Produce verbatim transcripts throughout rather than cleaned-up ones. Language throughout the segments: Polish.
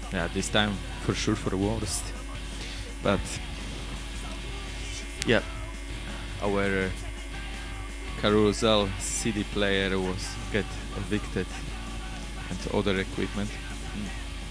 Yeah, this time for sure for the worst. But yeah, our uh, Carousel C D player was get evicted and other equipment. Mm.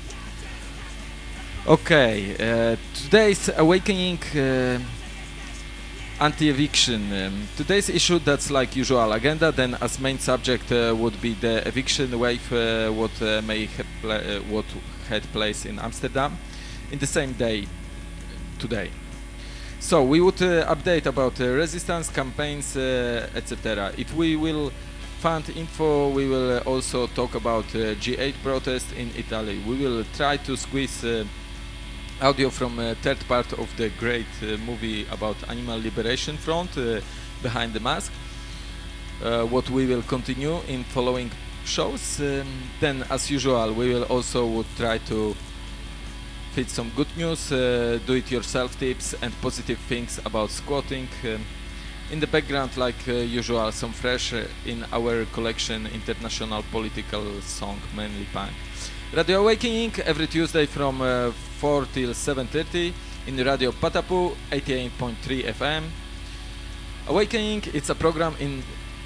Okay, uh, today's awakening. Uh, Anti-eviction. Um, today's issue, that's like usual agenda. Then, as main subject uh, would be the eviction wave, uh, what uh, may have pla- uh, what had place in Amsterdam, in the same day today. So we would uh, update about uh, resistance campaigns, uh, et cetera. If we will find info, we will uh, also talk about uh, G eight protest in Italy. We will try to squeeze. Uh, audio from uh, third part of the great uh, movie about Animal Liberation Front, uh, Behind the Mask, uh, what we will continue in following shows. Um, then, as usual, we will also would try to fit some good news, uh, do-it-yourself tips and positive things about squatting. Um, in the background, like uh, usual, some fresh uh, in our collection international political song, mainly punk. Radio Awakening every Tuesday from uh, four till seven thirty in Radio Patapu eighty-eight point three F M. Awakening, it's a program in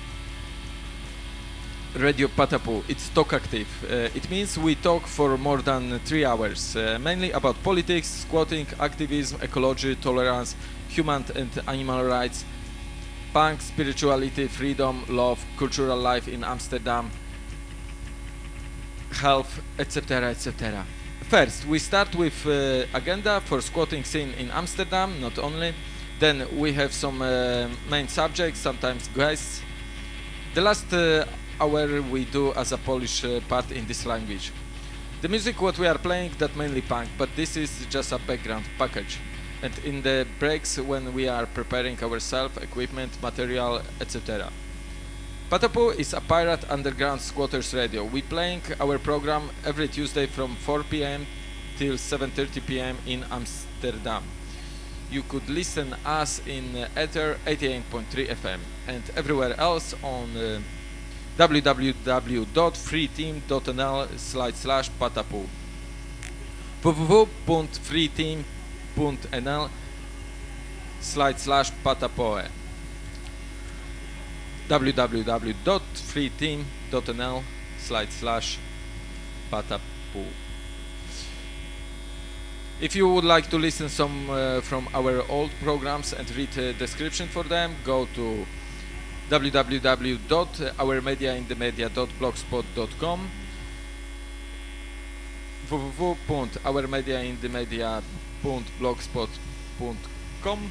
Radio Patapu. It's talk active. Uh, it means we talk for more than three hours, uh, mainly about politics, squatting, activism, ecology, tolerance, human and animal rights, punk, spirituality, freedom, love, cultural life in Amsterdam, health, et cetera, et cetera. First, we start with uh, agenda for squatting scene in Amsterdam, not only. Then we have some uh, main subjects, sometimes guests. The last uh, hour we do as a Polish uh, part in this language. The music what we are playing, that mainly punk, but this is just a background package. And in the breaks when we are preparing ourselves, equipment, material, et cetera. Patapu is a pirate underground squatters radio. We playing our program every Tuesday from four p m till seven thirty p m in Amsterdam. You could listen us in uh, Ether eighty-eight point three F M and everywhere else on uh, w w w dot free team dot n l slash slash patapu. w w w dot free team dot n l slash slash patapoe. w w w dot free team dot n l slash slash patapu. If you would like to listen some uh, from our old programs and read a description for them, go to w w w dot our media in the media dot blogspot dot com, w w w dot our media in the media dot blogspot dot com.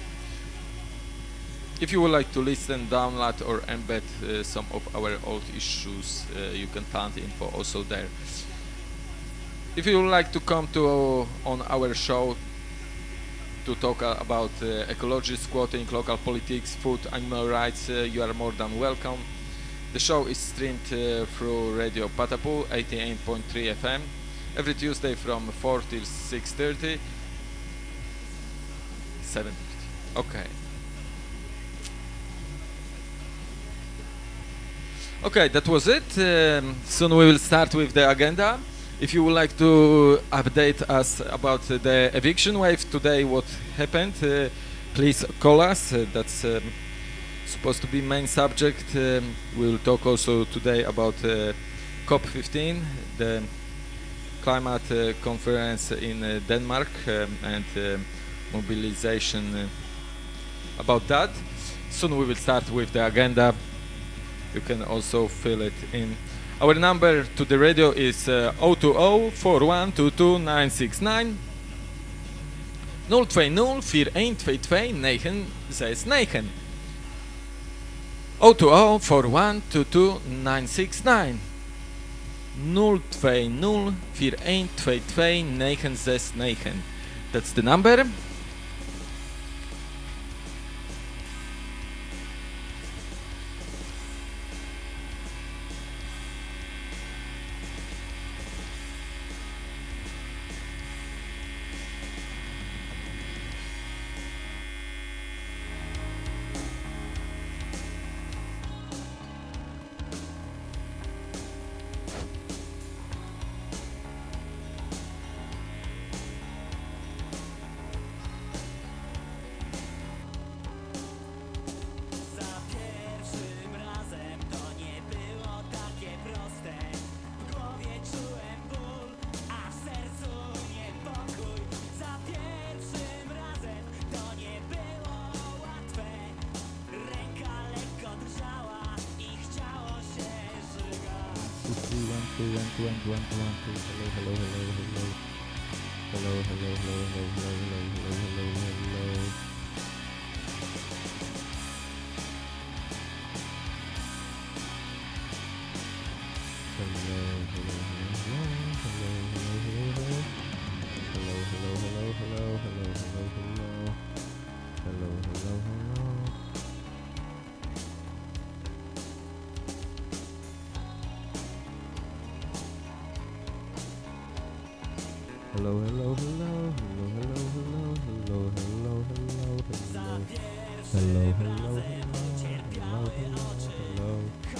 If you would like to listen, download or embed uh, some of our old issues, uh, you can find info also there. If you would like to come to uh, on our show to talk uh, about uh, ecology, squatting, local politics, food, animal rights, uh, you are more than welcome. The show is streamed uh, through Radio Patapu eighty-eight point three F M every Tuesday from four till six thirty. seven thirty. Okay. Okay, that was it. Um, soon we will start with the agenda. If you would like to update us about uh, the eviction wave today, what happened, uh, please call us. Uh, that's um, supposed to be main subject. Um, we will talk also today about uh, COP fifteen, the climate uh, conference in uh, Denmark, um, and uh, mobilization uh, about that. Soon we will start with the agenda. You can also fill it in. Our number to the radio is uh, zero two zero four one two two nine six nine zero two zero four one two two nine zes negen zero two zero four one two two nine six nine zero two zero four one two two nine zes negen. That's the number. two, one, two, one, two, one, two, one, two. Hello, hello, hello, hello. Hello, hello, hello, hello, hello, hello, hello, hello, hello. Hello, hello, hello, hello, hello, hello, hello, hello, hello, hello, hello, hello, hello, hello, hello. Hello, hello, hello, hello, hello, hello, hello, hello, hello, hello, hello, hello, hello, hello, hello.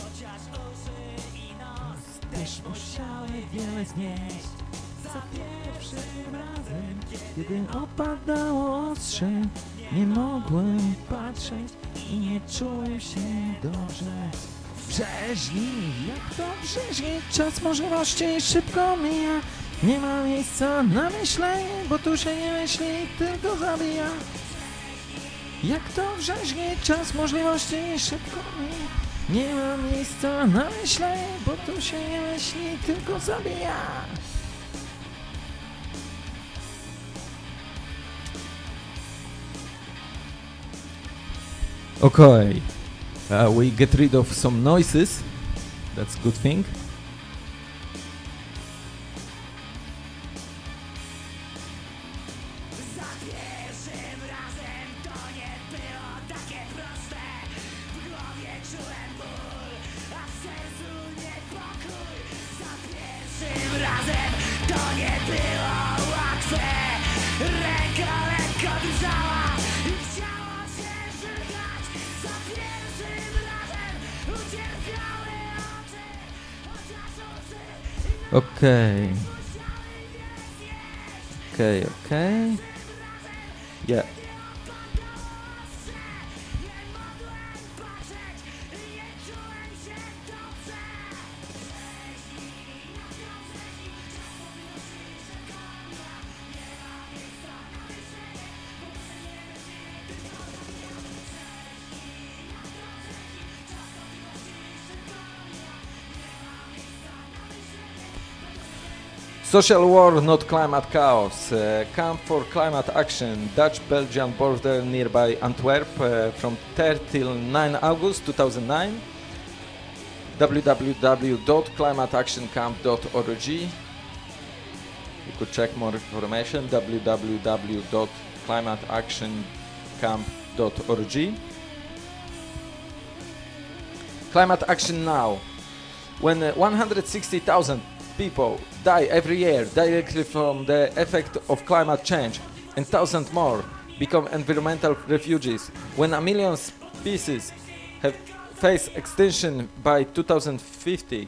Też musiały wiele znieść za pierwszym razem, kiedy opadało ostrze. Nie mogłem patrzeć i nie czułem się dobrze. Brzeźni, jak to brzeźni, czas możliwości szybko mija. Nie ma miejsca na myślenie, bo tu się nie myśli, tylko zabija. Jak to wrzeźni, czas możliwości szybko mija. Nie ma miejsca na myślenie, bo tu się nie myśli, tylko zabija. Okay, uh, we get rid of some noises. That's a good thing. Okay. Okay, okay. Yeah. Social war, not climate chaos. Uh, camp for climate action, Dutch-Belgian border nearby Antwerp, uh, from third till ninth August two thousand nine. w w w dot climate action camp dot org. You could check more information. w w w dot climate action camp dot org. Climate action now. When uh, one hundred sixty thousand people die every year directly from the effect of climate change, and thousands more become environmental refugees, when a million species have faced extinction by two thousand fifty,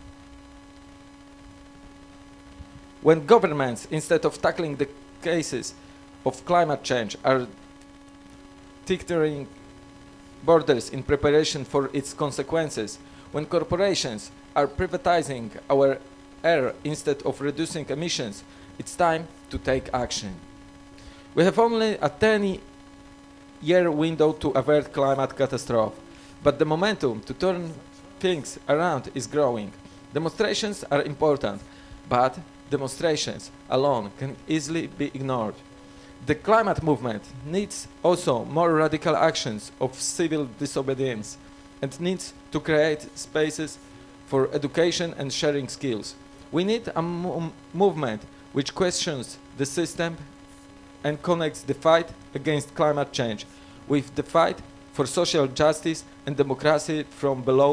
when governments, instead of tackling the cases of climate change, are dictating borders in preparation for its consequences, when corporations are privatizing our air instead of reducing emissions, it's time to take action. We have only a ten-year window to avert climate catastrophe, but the momentum to turn things around is growing. Demonstrations are important, but demonstrations alone can easily be ignored. The climate movement needs also more radical actions of civil disobedience and needs to create spaces for education and sharing skills. We need a mo movement which questions the system and connects the fight against climate change with the fight for social justice and democracy from below.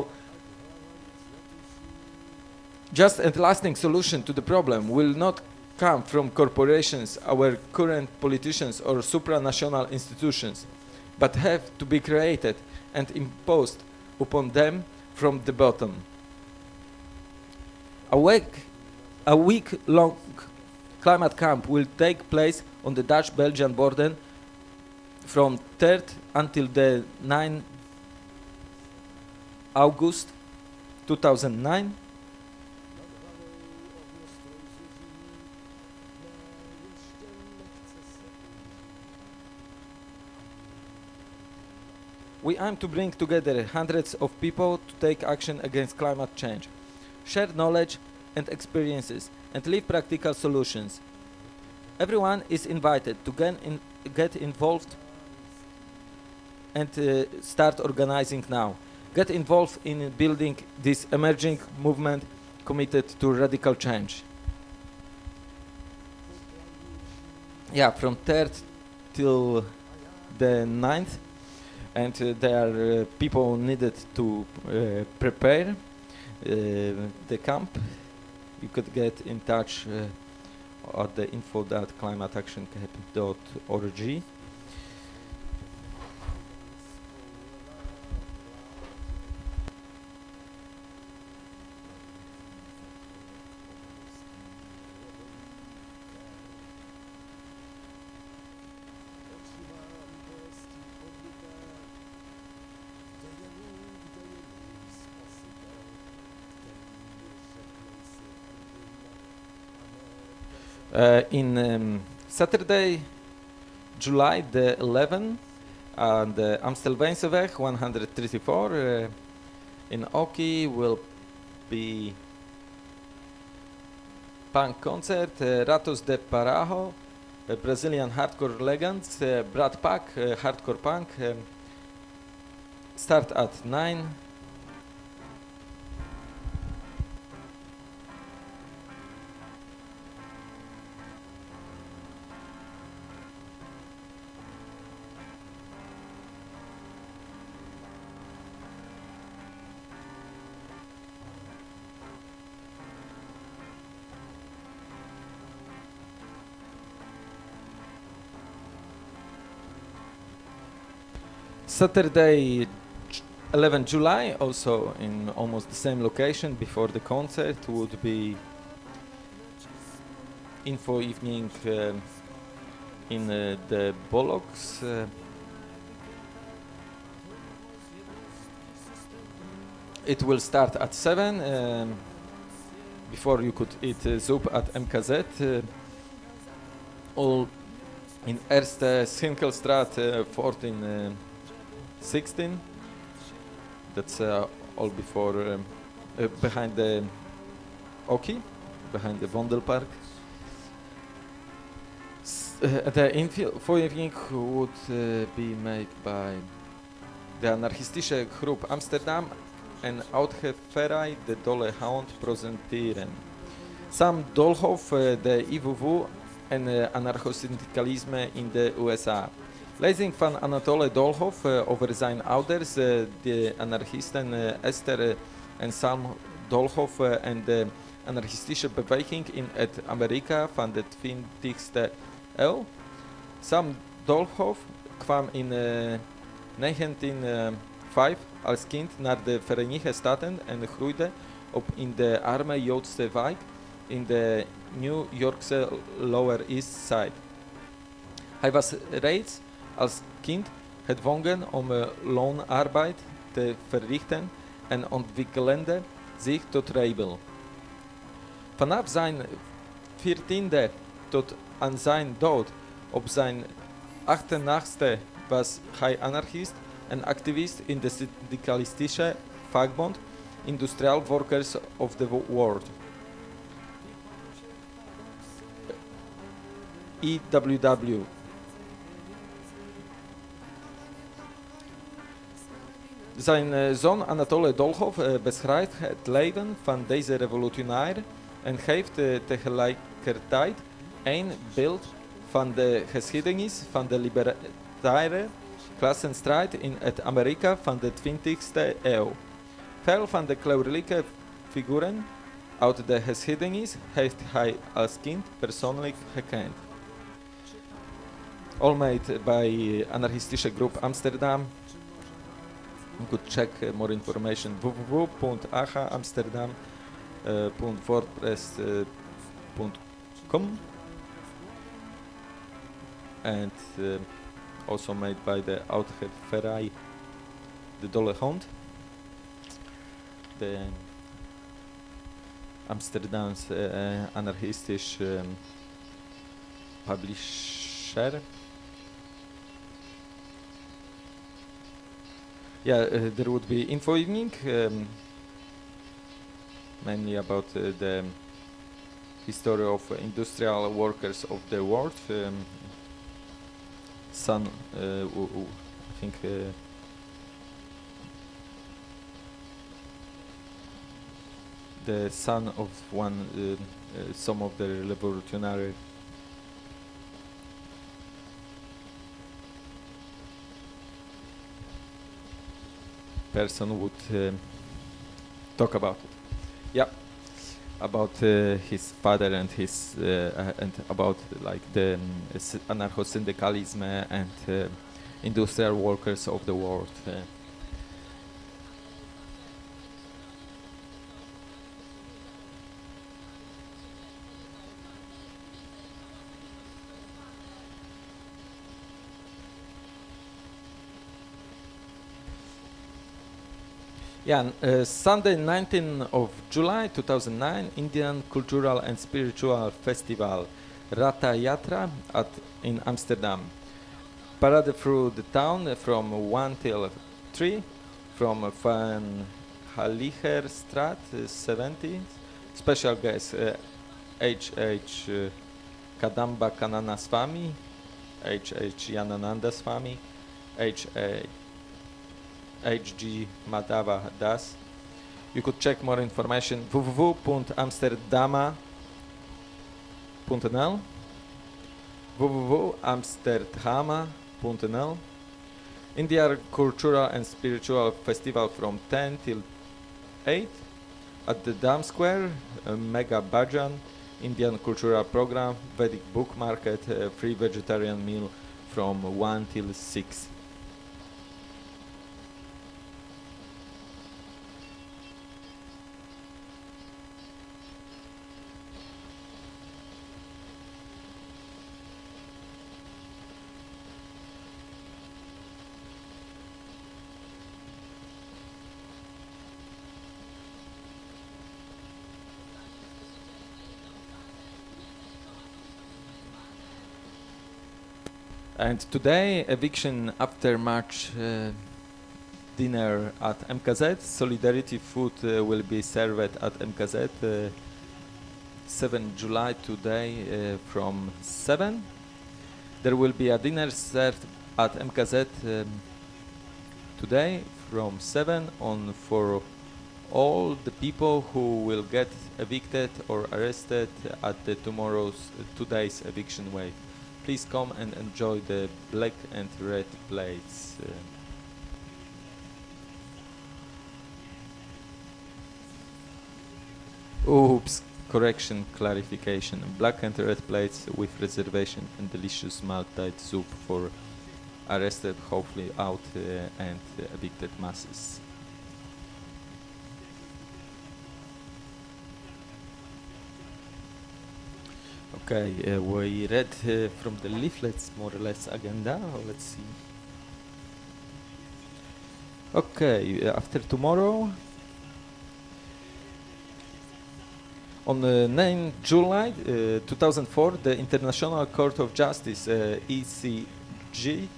Just and lasting solution to the problem will not come from corporations, our current politicians or supranational institutions, but have to be created and imposed upon them from the bottom. A week, a week-long climate camp will take place on the Dutch-Belgian border from third until the ninth August two thousand nine. We aim to bring together hundreds of people to take action against climate change, share knowledge and experiences and live practical solutions. Everyone is invited to get, in, get involved and uh, start organizing now. Get involved in building this emerging movement committed to radical change. Yeah, from third till the ninth, and uh, there are uh, people needed to uh, prepare uh, the camp. You could get in touch uh, at the info dot climate action camp dot org. Uh, in um, Saturday, July the eleventh, on the Amstelveenseweg one hundred thirty-four uh, in Oki will be punk concert, uh, Ratos de Parajo, uh, Brazilian hardcore legends, uh, Brad Pack, uh, hardcore punk, um, start at nine. Saturday, eleventh July, also in almost the same location before the concert, would be info evening uh, in uh, the Bollocks. Uh, it will start at seven. Um, before you could eat uh, soup at M K Z. Uh, all in Erste Schinkelstraat uh, fourteen. Uh, sixteen. That's uh, all before um, uh, behind the Oki, behind the Vondelpark. S uh, the info evening would uh, be made by the anarchistische groep Amsterdam en uitgeverij de Dolle Hound presenteren. Sam Dolhoff, uh, de I W W en uh, anarchosyndicalisme in de U S A. Lezing van Anatole Dolhoff uh, over zijn ouders, uh, de anarchisten uh, Esther uh, en Sam Dolhoff uh, en de anarchistische beweging in het Amerika van de twintigste eeuw. Sam Dolhoff kwam in uh, negentienhonderdvijf als kind naar de Verenigde Staten en groeide op in de arme Joodse wijk in de New Yorkse Lower East Side. Hij was reeds als kind gedwongen om uh, loonarbeid te verrichten en ontwikkelde zich tot rebel. Vanaf zijn veertiende tot aan zijn dood op zijn achtentachtigste was hij anarchist en activist in de syndicalistische vakbond Industrial Workers of the World. I W W. Zijn uh, zoon Anatole Dolhoff uh, beschrijft het leven van deze revolutionair en geeft uh, tegelijkertijd een beeld van de geschiedenis van de libertaire klassenstrijd in het Amerika van de twintigste eeuw. Veel van de kleurrijke figuren uit de geschiedenis heeft hij als kind persoonlijk gekend. All made by anarchistische groep Amsterdam. You could check uh, more information w w w dot a g a amsterdam dot wordpress dot com and uh, also made by the uitgeverij De Dolle Hound, the Amsterdamse uh, anarchistisch um, publisher. Yeah, uh, there would be info evening, um, mainly about uh, the history of industrial workers of the world. Um, son, uh, w- w- I think. Uh, the son of one, uh, uh, some of the revolutionary person would uh, talk about it. Yeah, about uh, his father and his uh, uh, and about like the um, s- anarcho-syndicalism and uh, industrial workers of the world. Uh, Yeah, n- uh, Sunday, nineteenth of July two thousand nine, Indian Cultural and Spiritual Festival Ratha Yatra at in Amsterdam. Parade through the town uh, from one till three, from Van Haliger Straat uh, seventy. Special guests uh, H H. Uh, Kadamba Kanana Swami, H H. Yanananda Swami, H A. H G. Madhava Das. You could check more information w w w dot amsterdama dot n l w w w dot amsterdama dot n l India Cultural and Spiritual Festival from ten till eight at the Dam Square, uh, Mega Bhajan, Indian Cultural Program, Vedic Book Market, uh, free vegetarian meal from one till six. And today, eviction after March uh, dinner at M K Z. Solidarity food uh, will be served at M K Z uh, seventh July today uh, from seven. There will be a dinner served at M K Z um, today from seven on for all the people who will get evicted or arrested at the tomorrow's uh, today's eviction wave. Please come and enjoy the black and red plates. Uh, oops, correction, clarification. Black and red plates with reservation and delicious maltite soup for arrested, hopefully out uh, and uh, evicted masses. Okay, uh, we read uh, from the leaflets more or less agenda. Let's see. Okay, uh, after tomorrow, on uh, ninth July uh, two thousand four, the International Court of Justice, uh, E C J,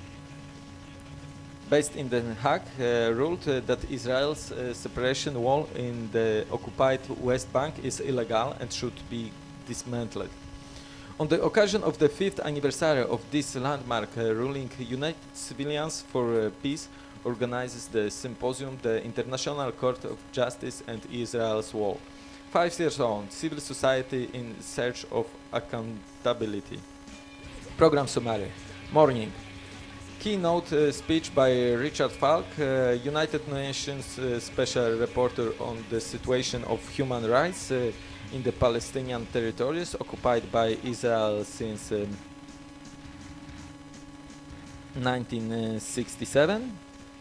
based in Den Haag, uh, ruled uh, that Israel's uh, separation wall in the occupied West Bank is illegal and should be dismantled. On the occasion of the fifth anniversary of this landmark uh, ruling, United Civilians for uh, Peace organizes the symposium, the International Court of Justice and Israel's Wall. Five years on, civil society in search of accountability. Program summary. Morning. Keynote uh, speech by Richard Falk, uh, United Nations uh, Special Reporter on the situation of human rights uh, in the Palestinian territories occupied by Israel since um, nineteen sixty-seven.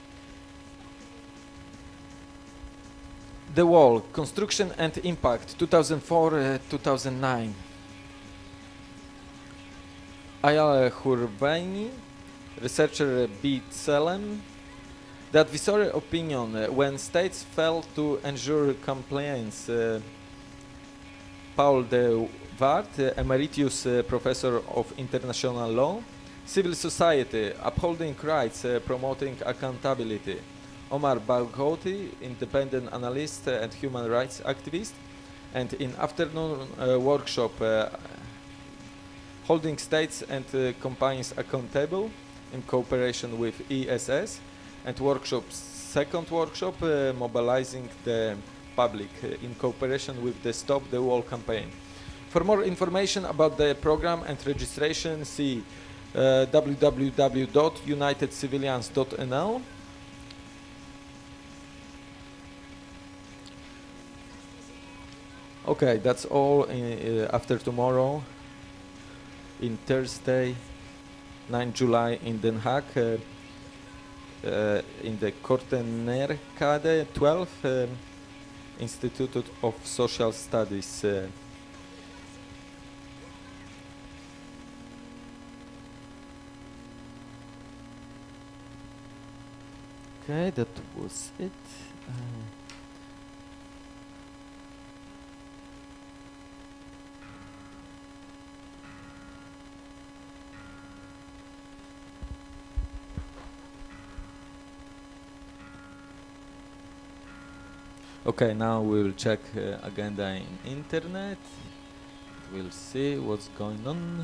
The Wall, Construction and Impact, two thousand four to two thousand nine. Ayala Hurvaini, researcher B. Tselem. The advisory opinion, uh, when states fail to ensure compliance. Uh, Paul de Waard, uh, Emeritus uh, Professor of International Law. Civil Society, Upholding Rights, uh, Promoting Accountability. Omar Balghouti, Independent Analyst uh, and Human Rights Activist. And in afternoon uh, workshop, uh, holding states and uh, companies accountable in cooperation with E S S, and workshop second workshop uh, mobilizing the public uh, in cooperation with the Stop the Wall campaign. For more information about the program and registration, see uh, w w w dot united civilians dot n l. Okay, that's all in, uh, after tomorrow, in Thursday, ninth July in Den Haag, uh, uh, in the Kortenerkade twelve, um, Institute of Social Studies. Uh, okay, that was it. Uh, Okay, now we'll check uh, agenda in internet. We'll see what's going on.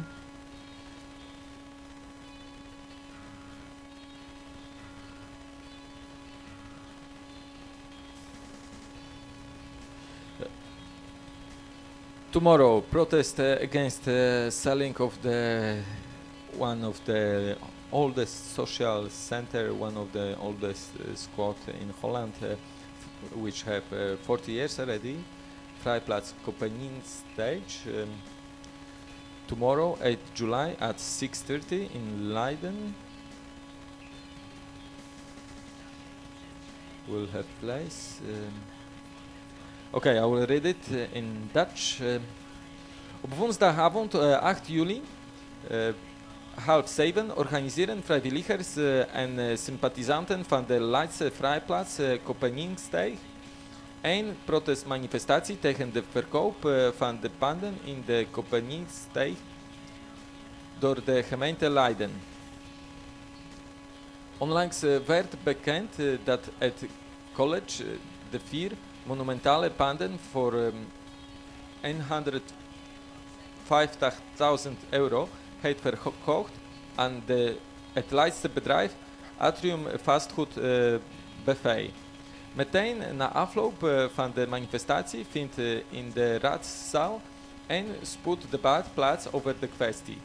Uh, tomorrow, protest uh, against uh, selling of the one of the oldest social center, one of the oldest uh, squad in Holland. Uh, which have uh, forty years already, Vrijplaats Kopeninsteeg, um, tomorrow, eighth July at six thirty in Leiden. Will have place. Um, okay, I will read it uh, in Dutch. Uh, op woensdagavond uh, acht juli, uh, half zeven, organiseren vrijwilligers uh, en uh, sympathisanten van de Leidse Vrijplaats uh, Kopeninsteeg een protestmanifestatie tegen de verkoop uh, van de panden in de Kopeninsteeg door de gemeente Leiden. Onlangs uh, werd bekend uh, dat het college uh, de vier monumentale panden voor um, honderdvijftigduizend euro heeft verkocht aan de, het Leidse bedrijf Atrium Vastgoed uh, B V. Meteen na afloop uh, van de manifestatie vindt uh, in de raadszaal een spoeddebat plaats over de kwestie.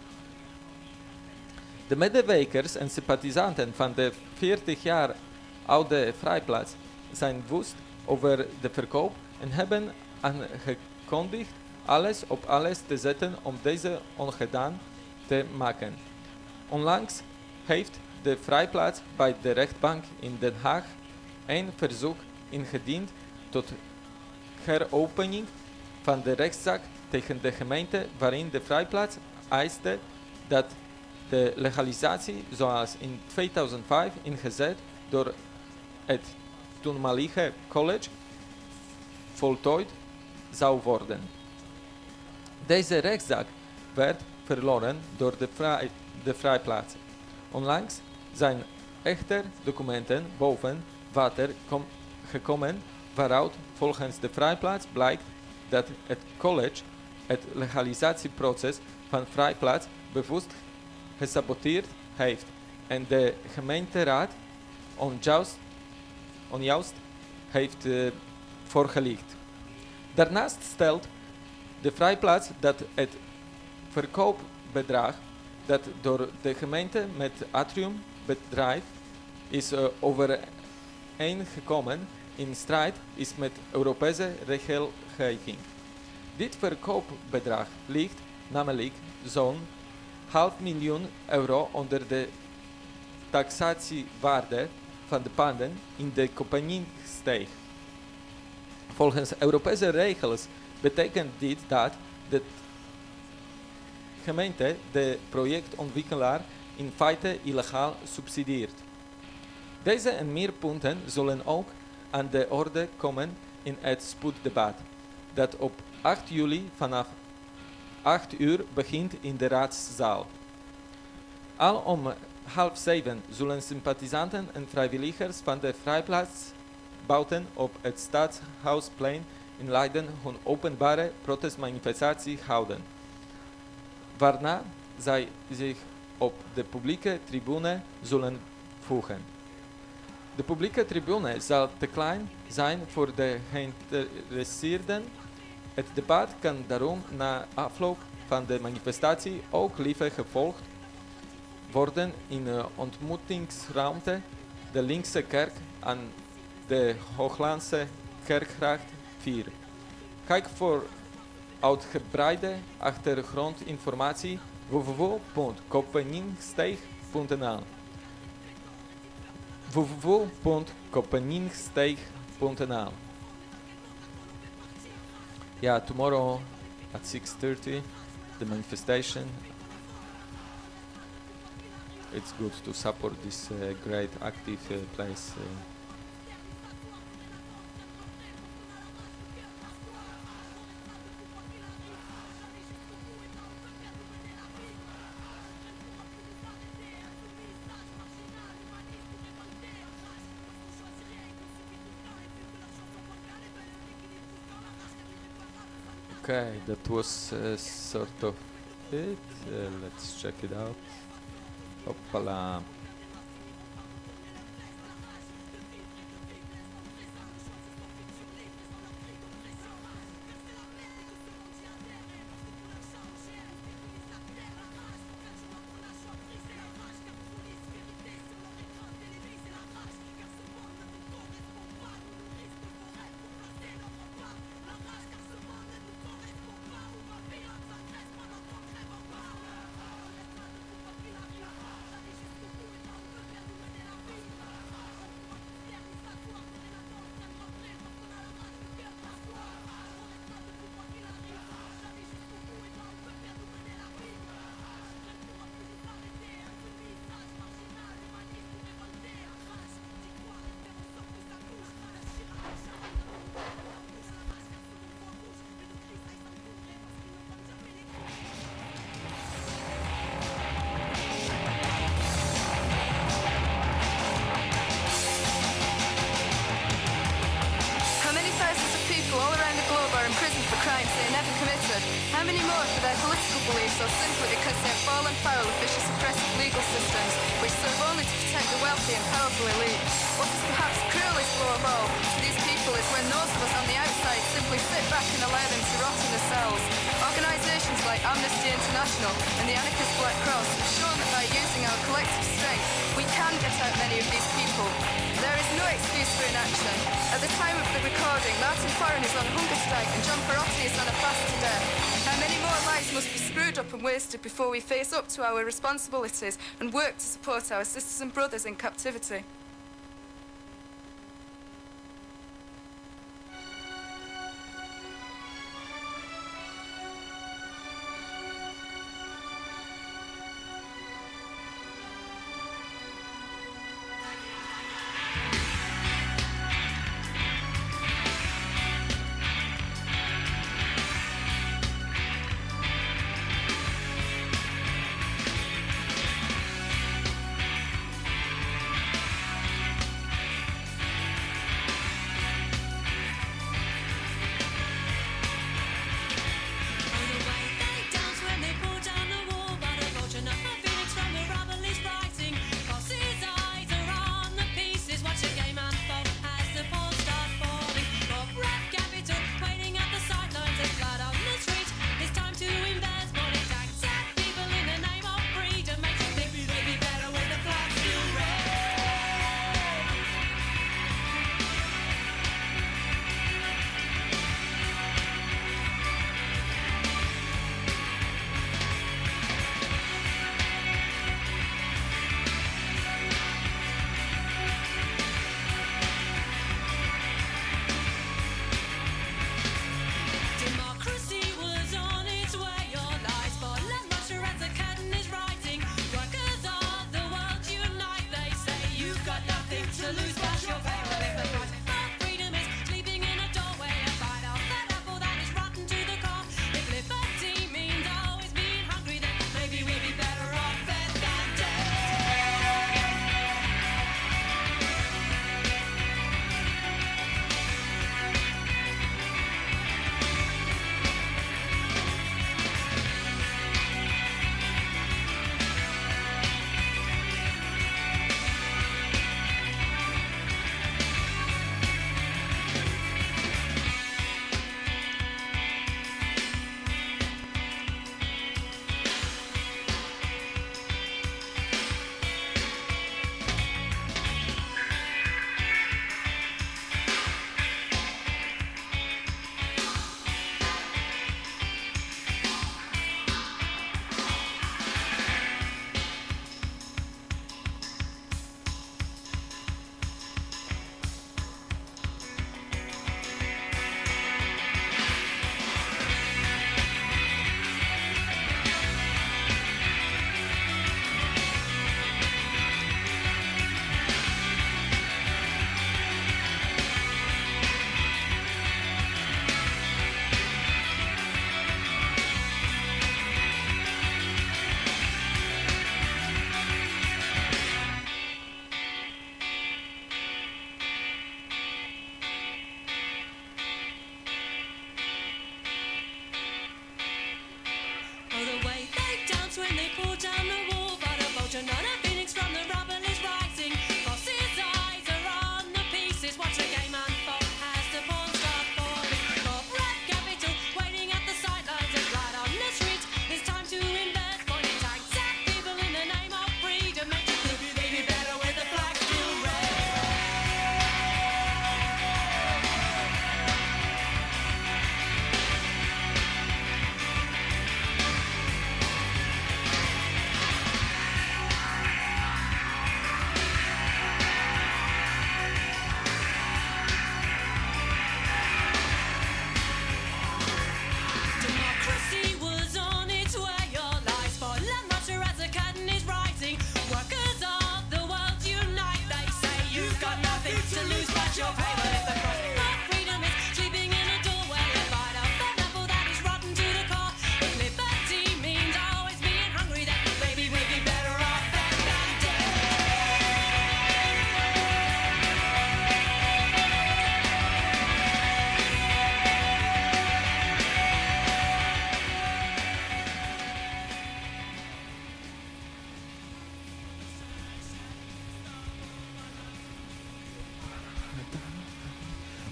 De medewerkers en sympathisanten van de veertig jaar oude Vrijplaats zijn woest over de verkoop en hebben aangekondigd alles op alles te zetten om deze ongedaan te maken. Onlangs heeft de Vrijplaats bij de rechtbank in Den Haag een verzoek ingediend tot heropening van de rechtszaak tegen de gemeente waarin de Vrijplaats eiste dat de legalisatie zoals in tweeduizend vijf ingezet door het toenmalige college voltooid zou worden. Deze rechtszaak werd verloren door de, vrij, de Vrijplaats. Onlangs zijn echter documenten boven water kom, gekomen waaruit volgens de Vrijplaats blijkt dat het college het legalisatieproces van Vrijplaats bewust gesaboteerd heeft en de gemeenteraad onjuist, onjuist heeft uh, voorgelegd. Daarnaast stelt de Vrijplaats dat het verkoopbedrag dat door de gemeente met Atrium bedrijf is uh, overeengekomen in strijd is met Europese regelgeving. Dit verkoopbedrag ligt namelijk zo'n half miljoen euro onder de taxatiewaarde van de panden in de Kopeninsteeg. Volgens Europese regels betekent dit dat de gemeente de projectontwikkelaar in feite illegaal subsidieert. Deze en meer punten zullen ook aan de orde komen in het spoeddebat, dat op acht juli vanaf acht uur begint in de raadszaal. Al om half zeven zullen sympathisanten en vrijwilligers van de Vrijplaats buiten op het Stadshousplein in Leiden hun openbare protestmanifestatie houden, waarna zij zich op de publieke tribune zullen voegen. De publieke tribune zal te klein zijn voor de geïnteresseerden. Het debat kan daarom na afloop van de manifestatie ook liever gevolgd worden in uh, ontmoetingsruimte de Linkse Kerk aan de Hooglandse Kerkgracht vier. Kijk voor uitgebreide achtergrondinformatie w w w punt kopeninsteeg punt n l w w w punt kopeninsteeg punt n l. Yeah, tomorrow at six thirty, the manifestation. It's good to support this uh, great active uh, place. Uh. Okay, that was uh, sort of it. Uh, let's check it out. Hoppala. How many more for their political beliefs or simply because they have fallen foul of vicious oppressive legal systems which serve only to protect the wealthy and powerful elite? What is perhaps the cruelest blow of all to these people is when those of us on the outside simply sit back and allow them to rot in the cells. Organisations like Amnesty International and the anarchist Black Cross have shown that by using our collective strength we can get out many of these people. There is no excuse for inaction. At the time of the recording, Martin Foran is on a hunger strike and John Perotti is on a fast to death. How many more lives must be screwed up and wasted before we face up to our responsibilities and work to support our sisters and brothers in captivity?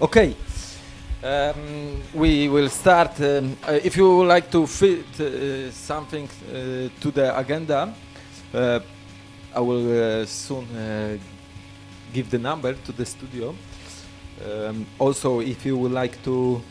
Okay. Um, we will start. Um, uh, if you would like to fit uh, something uh, to the agenda, uh, I will uh, soon uh, give the number to the studio. Um, also, if you would like to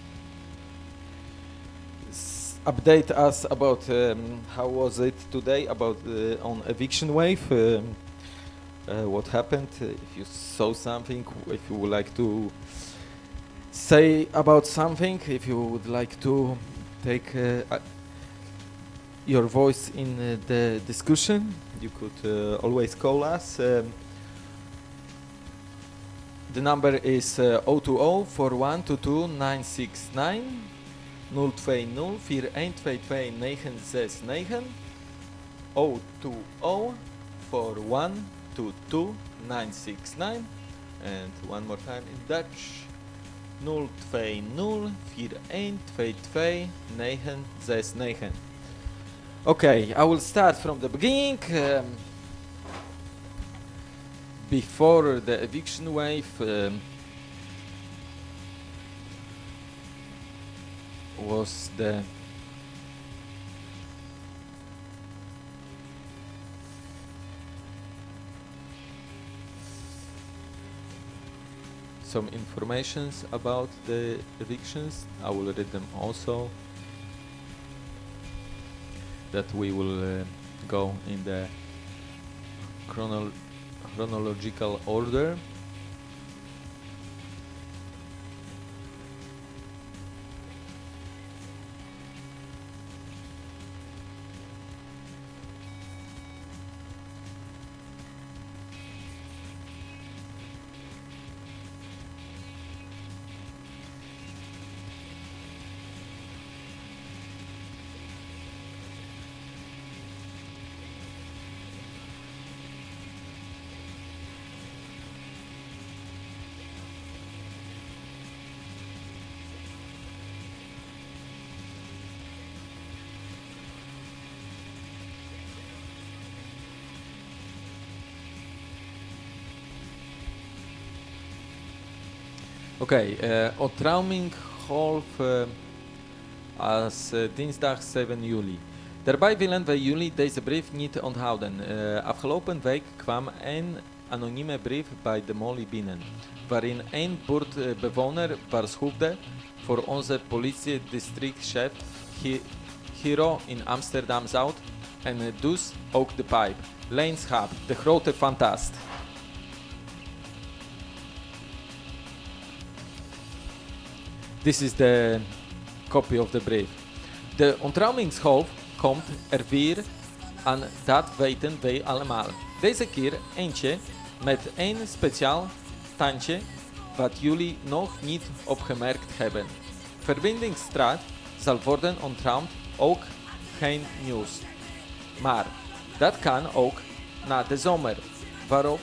s- update us about um, how was it today about uh, on eviction wave, um, uh, what happened, uh, if you saw something, if you would like to say about something, if you would like to take uh, uh, your voice in uh, the discussion, you could uh, always call us. Um, the number is uh, zero two zero, four one two two, nine six nine, zero two zero, four one two two, nine zes negen, zero two zero, four one two two, nine six nine, and one more time in Dutch, zero two zero, four one two two, nine zes negen. Okay, I will start from the beginning. Um, before the eviction wave um, was the some informations about the evictions. I will read them also, that we will uh, go in the chronol chronological order. Oké, okay, uh, ontruiming half uh, als uh, dinsdag zeven juli. Daarbij willen we jullie deze brief niet onthouden. Uh, afgelopen week kwam een anonieme brief bij de Molly binnen, waarin een buurtbewoner waarschuwde voor onze politiedistrictchef Giro in Amsterdam-Zuid en uh, dus ook de Pipe. Leenschap, de grote fantast. This is the copy of the brief. De ontruimingsgolf komt er weer aan, dat weten wij allemaal. Deze keer eentje met een speciaal tandje wat jullie nog niet opgemerkt hebben. Verbindingsstraat zal worden ontruimd, ook geen nieuws. Maar dat kan ook na de zomer. Waarop,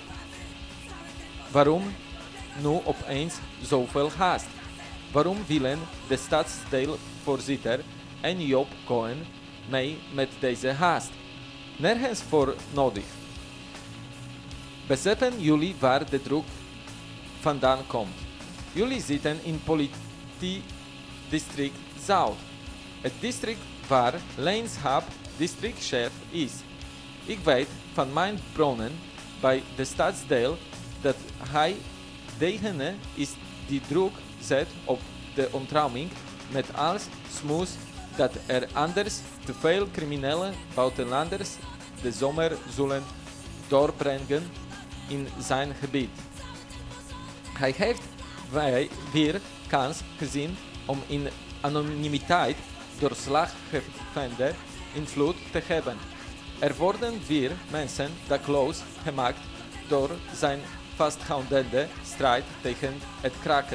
waarom nu opeens zoveel haast? Waarom willen de stadsdeelvoorzitter en Job Cohen mee met deze haast? Nergens voor nodig. Beseffen jullie waar de druk vandaan komt? Jullie zitten in politiedistrict Zuid, het district waar Leenschap districtchef is. Ik weet van mijn bronnen bij de stadsdeel dat hij degene is die druk zet op de ontruiming met als smoes dat er anders te veel criminele buitenlanders de zomer zullen doorbrengen in zijn gebied. Hij heeft wij weer kans gezien om in anonimiteit doorslaggevende invloed te hebben. Er worden weer mensen dakloos gemaakt door zijn vasthoudende strijd tegen het kraken.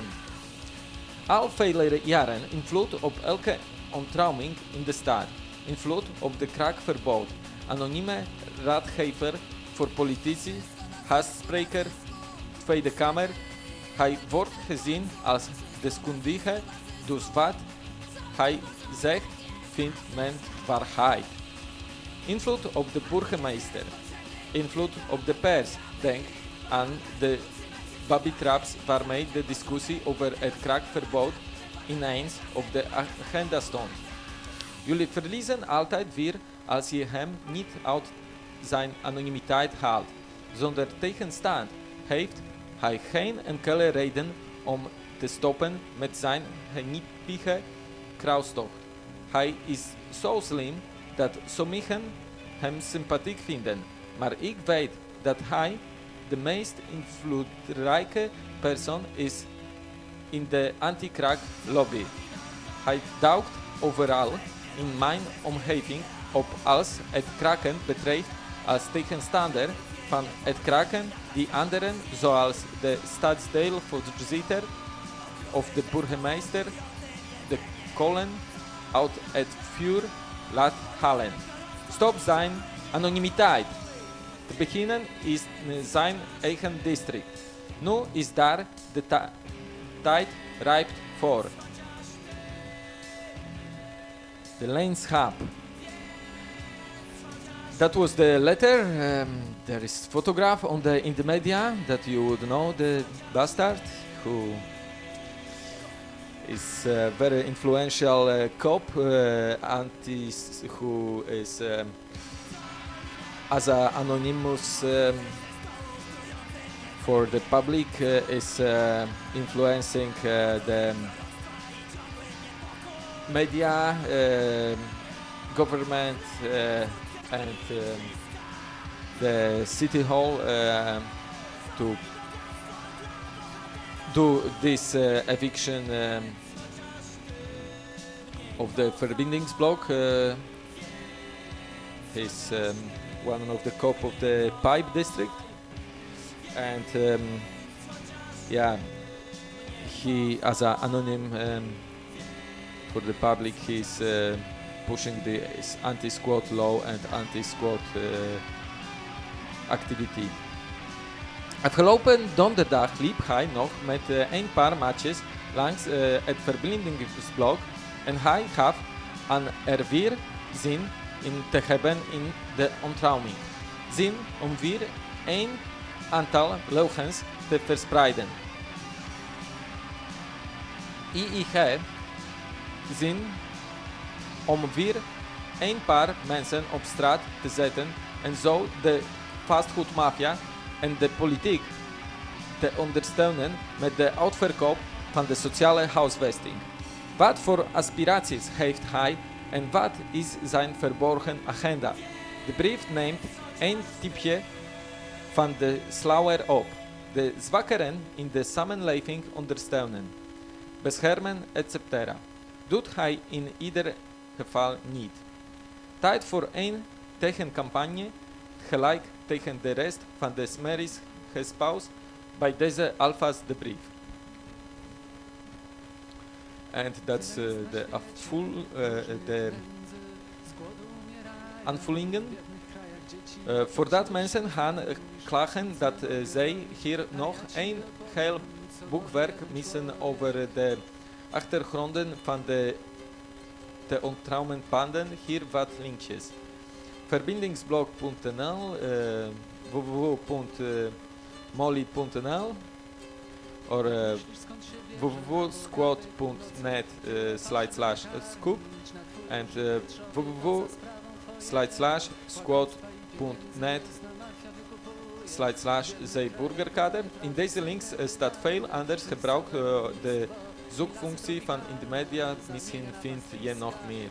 Al vele jaren invloed op elke ontruiming in de stad, invloed op de kraakverbod, anonieme raadgever voor politici, gastspreker, Tweede Kamer. Hij wordt gezien als deskundige, dus wat hij zegt vindt men waarheid. Invloed op de burgemeester, invloed op de pers, denk aan de bobby traps waarmee de discussie over het kraakverbod ineens op de agenda stond. Jullie verliezen altijd weer als je hem niet uit zijn anonimiteit haalt. Zonder tegenstand heeft hij geen enkele reden om te stoppen met zijn geniepige kruistocht. Hij is zo slim dat sommigen hem sympathiek vinden, maar ik weet dat hij de meest invloedrijke persoon is in de anti-kraak lobby. Hij duikt overal in mijn omgeving op als het kraken betreft als tegenstander van het kraken die anderen zoals de stadsdeelvoorzitter of de burgemeester de kolen uit het vuur laat halen. Stop zijn anonimiteit. Te beginnen is in zijn eigen district. Nu is daar de ta- tijd rijp voor. De leenschap. That was the letter. Um, there is photograph on the in the media that you would know the bastard who is a very influential uh, cop, uh, anti who is um, as a anonymous um, for the public uh, is uh, influencing uh, the media, uh, government, uh, and um, the city hall uh, to do this uh, eviction um, of the Verbindingsblok. Uh, he's um, one of the cop of the Pipe district, and um, yeah, he as an anonym um, for the public, he's uh, pushing the anti-squat law and anti-squat uh, activity. Afgelopen donderdag liep hij nog met uh, een paar maatjes langs uh, het Verbindingsblok en hij gaf aan er weer zin in te hebben in de ontrouwing. Zin om weer een aantal leugens te verspreiden. I I G zin om weer een paar mensen op straat te zetten en zo de vastgoedmafia en de politiek te ondersteunen met de uitverkoop van de sociale huisvesting. Wat voor aspiraties heeft hij en wat is zijn verborgen agenda? De brief neemt een tipje van de sluier op. De zwakkeren in de samenleving ondersteunen, beschermen et cetera. Doet hij in ieder geval niet. Tijd voor een tegencampagne, gelijk tegen de rest van de smeris gespaus bij deze alvast de brief. And that's uh, the afvul, uh, de aanvullingen. Uh, voordat mensen gaan uh, klagen dat uh, zij hier nog een heel boekwerk missen over de achtergronden van de te ontrouwen panden, hier wat linkjes. Verbindingsblok punt n l, uh, w w w punt molly punt n l or uh, w w w punt squat punt net uh, slide slash scoop and uh, w w w slide slash squat punt net slide slash zeeburgerkade. In deze links uh, staat veel anders gebruik uh, de zoekfunctie van in de media, misschien vindt je nog meer.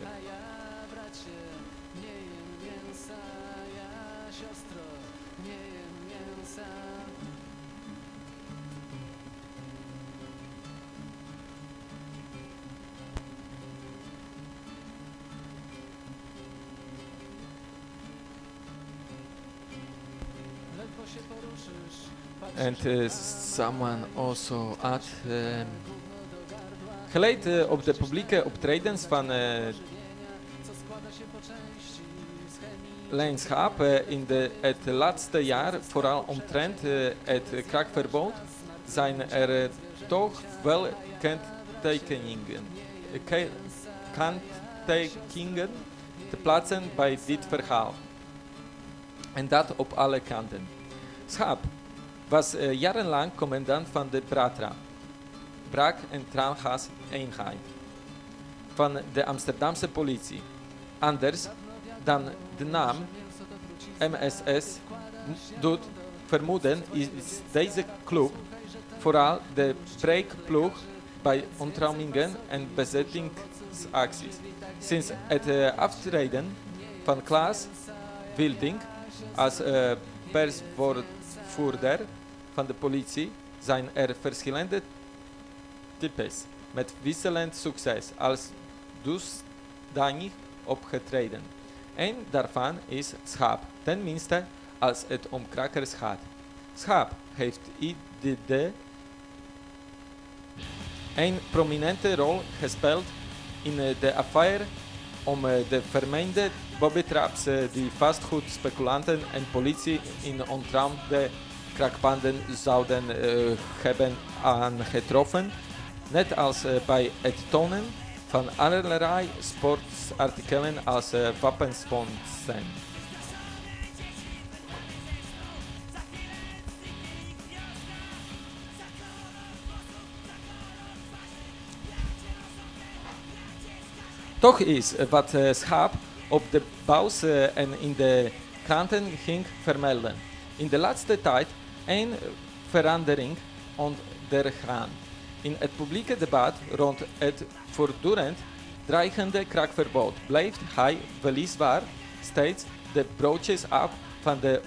And uh, someone also add um, geleid uh, op de publieke optredens van uh, leenschap uh, in de, het laatste jaar, vooral omtrent uh, het kraakverbod, zijn er uh, toch wel kanttekeningen, uh, kanttekeningen te plaatsen bij dit verhaal. En dat op alle kanten. Schap. was uh, jarenlang commandant van de Bratra, Brak- en Traangas-eenheid van de Amsterdamse politie. Anders dan de naam M S S doet vermoeden is deze club vooral de breekploeg bij ontruimingen en bezettingsacties. Sinds het uh, aftreden van Klaas Wilding als uh, perswoordvoerder van de politie zijn er verschillende types met wisselend succes als dusdanig opgetreden. Een daarvan is Schaap, tenminste als het om krakkers gaat. Schaap heeft ieder een prominente rol gespeeld in uh, de affaire om uh, de vermeende bobbytraps uh, die vastgoedspeculanten en politie in ontruimde kraakpanden zouden uh, hebben aangetroffen, net als uh, bij het tonen van allerlei sportartikelen als uh, wapensponsen. Toch is uh, wat uh, Schaap op de buis uh, en in de kranten ging vermelden. In de laatste tijd een verandering ondergaan. In het publieke debat rond het voortdurend dreigende kraakverbod blijft hij weliswaar steeds de broodjes af van de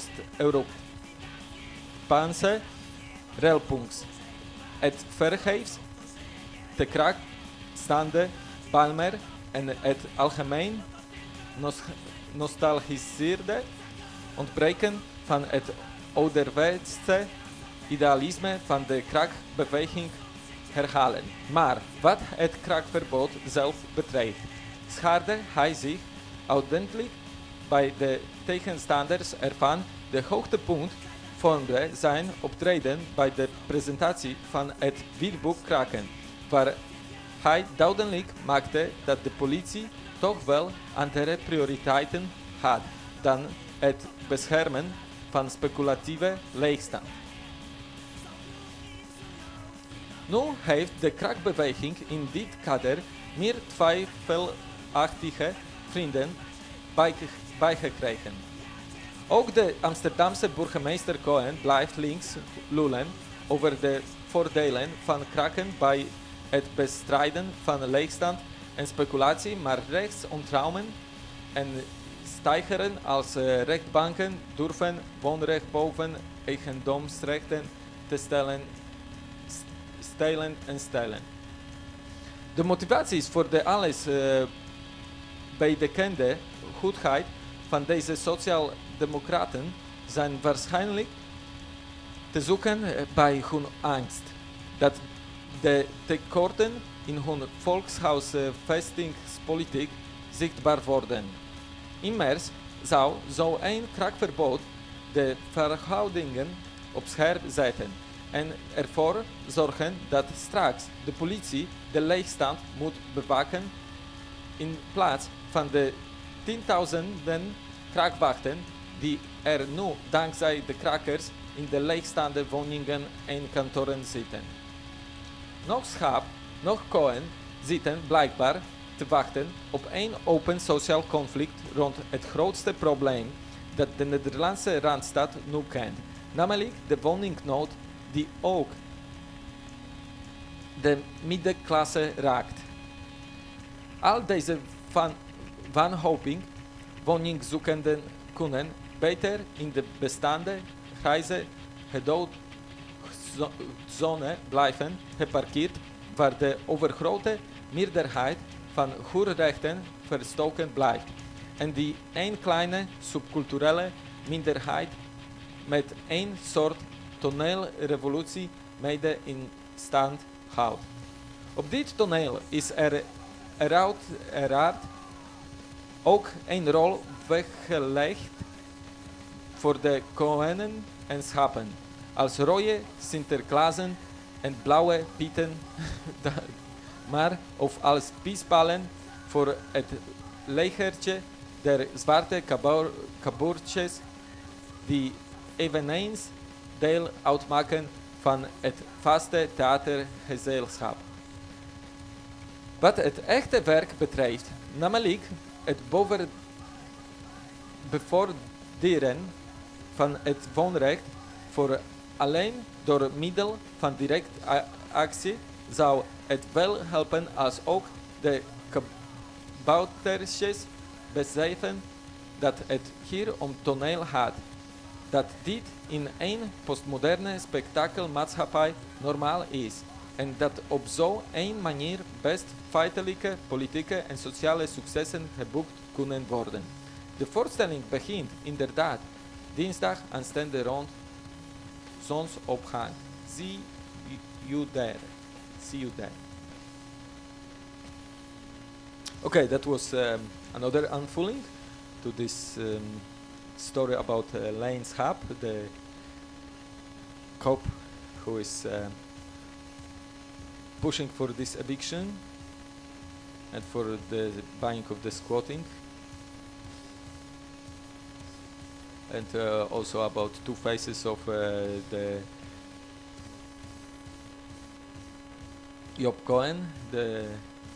Oost-Europese railpunks. Het vergeefs te kraak staande Palmer en het algemeen nos nostalgiseerde ontbreken van het ouderwetse idealisme van de kraakbeweging herhalen. Maar wat het kraakverbod zelf betreft, schaarde hij zich ordentelijk bij de tegenstanders ervan. De hoogtepunt vormde zijn optreden bij de presentatie van het Wierboek Kraken, waar hij duidelijk maakte dat de politie toch wel andere prioriteiten had dan het beschermen van speculatieve leegstand. Nu heeft de kraakbeweging in dit kader meer twijfelachtige vrienden bijge bijgekregen. Ook de Amsterdamse burgemeester Cohen blijft links lullen over de voordelen van kraken bij het bestrijden van leegstand en speculatie, maar rechts ontruimen en steigeren als uh, rechtbanken durven woonrecht boven eigendomsrechten te stellen, stelen en stellen. De motivaties voor de alles uh, bekende goedheid van deze sociaaldemocraten zijn waarschijnlijk te zoeken bij hun angst dat de tekorten in hun volkshuisvestingspolitiek zichtbaar worden. Immers zou zo een kraakverbod de verhoudingen op scherp zetten en ervoor zorgen dat straks de politie de leegstand moet bewaken in plaats van de tienduizenden kraakwachten die er nu dankzij de krakers in de leegstaande woningen en kantoren zitten. Nog Schaap, nog Cohen zitten blijkbaar te wachten op een open sociaal conflict rond het grootste probleem dat de Nederlandse Randstad nu kent, namelijk de woningnood die ook de middenklasse raakt. Al deze van wanhoping woningzoekenden kunnen beter in de bestaande grijze gedoodzone blijven geparkeerd, waar de overgrote meerderheid van huurrechten verstoken blijft en die een kleine subculturele minderheid met een soort toneelrevolutie mede in stand houdt. Op dit toneel is er eruit ook een rol weggelegd voor de Cohenen en Schapen, als rode Sinterklaasen en blauwe Pieten, maar of als piespalen voor het legertje der zwarte kabourtjes die eveneens deel uitmaken van het vaste theatergezelschap. Wat het echte werk betreft, namelijk het boven bevorderen van het woonrecht voor alleen door middel van direct a- actie, zou het wel helpen als ook de kaboutertjes beseffen dat het hier om toneel gaat. Dat dit in een postmoderne spektakelmaatschappij normaal is en dat op zo'n manier best feitelijke, politieke en sociale successen geboekt kunnen worden. De voorstelling begint inderdaad dinsdag aanstaande rond zonsopgang. See you there. See you there. Okay, that was um, another unfooling to this um, story about uh, Lane's Hub, the cop who is uh, pushing for this eviction and for the buying of the squatting, and uh, also about two faces of uh, the Job Cohen, the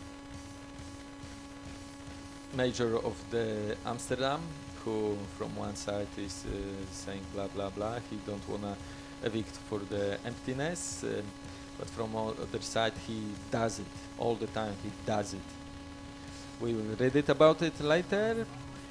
mayor of the Amsterdam, who from one side is uh, saying blah blah blah, he don't wanna evict for the emptiness, uh, but from the other side he does it all the time. He does it. We will read it about it later.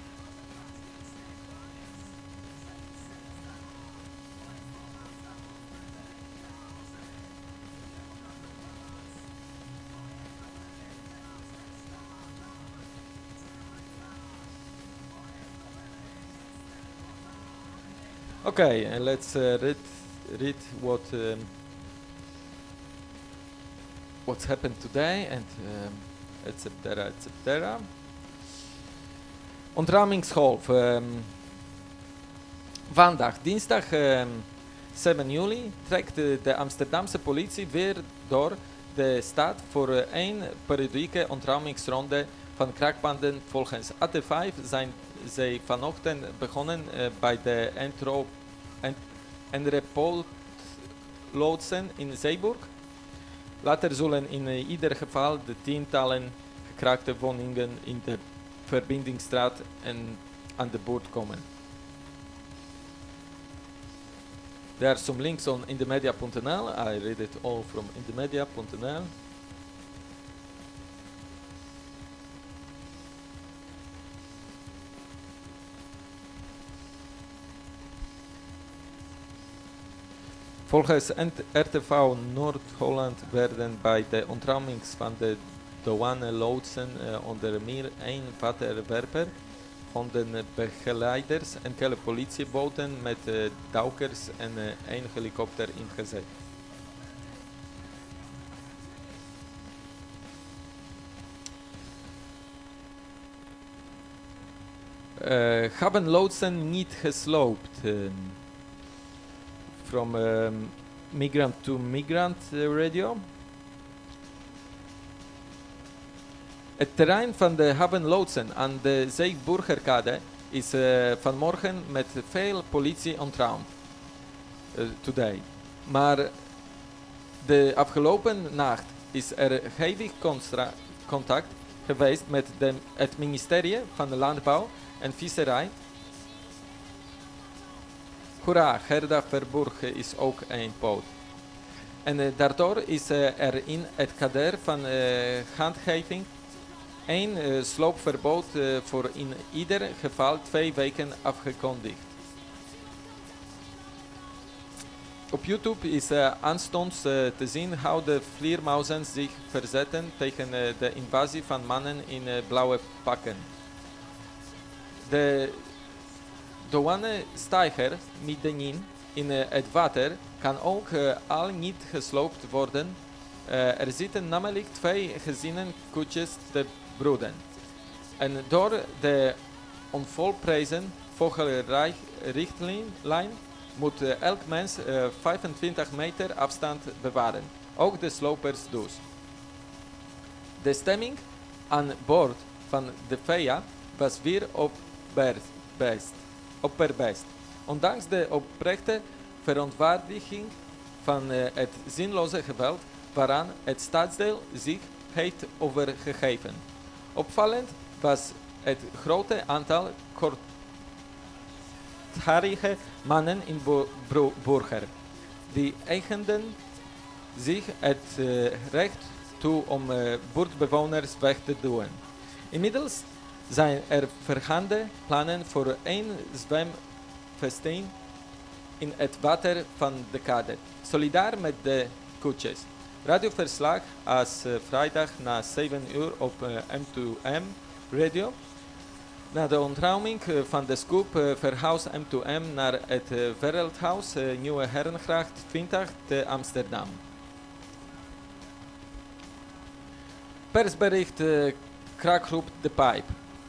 Okay, and let's uh, read read what um, what's happened today and um, et cetera et cetera. Ontruimingsgolf. Um, vandaag, dinsdag um, zeven juli, trekt de, de Amsterdamse politie weer door de stad voor uh, een periodieke ontruimingsronde van kraakpanden. Volgens A T vijf zijn zij vanochtend begonnen uh, bij de Entro en Entrepot-loodsen in Zeeburg. Later zullen in uh, ieder geval de tientallen gekraakte woningen in de Verbindingsstraat en aan de beurt komen. There are some links on indemedia dot n l. I read it all from indemedia dot n l. Volgens R T V Noord-Holland werden bij de ontruiming van de douane-loodsen uh, onder meer één waterwerper, honden begeleiders, enkele politieboten met uh, duikers en uh, één helikopter ingezet. Uh, hebben loodsen niet gesloopt. Uh, from um, Migrant to Migrant uh, Radio. Het terrein van de havenloodsen aan de Zeeburgerkade is uh, vanmorgen met veel politie ontruimd. Uh, today. Maar de afgelopen nacht is er hevig constra- contact geweest met de, het ministerie van de Landbouw en Visserij. Hoera, Gerda Verburg is ook een poot. En uh, daardoor is uh, er in het kader van uh, handhaving een uh, sloopverbod uh, voor in ieder geval twee weken afgekondigd. Op YouTube is uh, aanstonds uh, te zien hoe de vleermuizen zich verzetten tegen uh, de invasie van mannen in uh, blauwe pakken. De douanestijger middenin in uh, het water kan ook uh, al niet gesloopt worden. Uh, er zitten namelijk twee gezinnen koetjes te broeden. En door de onvolprezen vogelrijrichtlijn moet uh, elk mens uh, vijfentwintig meter afstand bewaren. Ook de slopers dus. De stemming aan boord van de Vea was weer op best. Opperbest. Ondanks de oprechte verontwaardiging van uh, het zinloze geweld waaraan het stadsdeel zich heeft overgegeven. Opvallend was het grote aantal kortharige mannen in Bo- Burger. Die eigenden zich het uh, recht toe om uh, buurtbewoners weg te duwen. Inmiddels zijn er vergaande plannen voor een zwemfestijn in het water van de kade, solidair met de koetjes. Radioverslag als uh, vrijdag na zeven uur op uh, M twee M radio. Na de ontruiming uh, van de scoop uh, verhuist M twee M naar het uh, Wereldhuis uh, Nieuwe Herrengracht twintig te Amsterdam. Persbericht uh, kraakgroep The Pipe.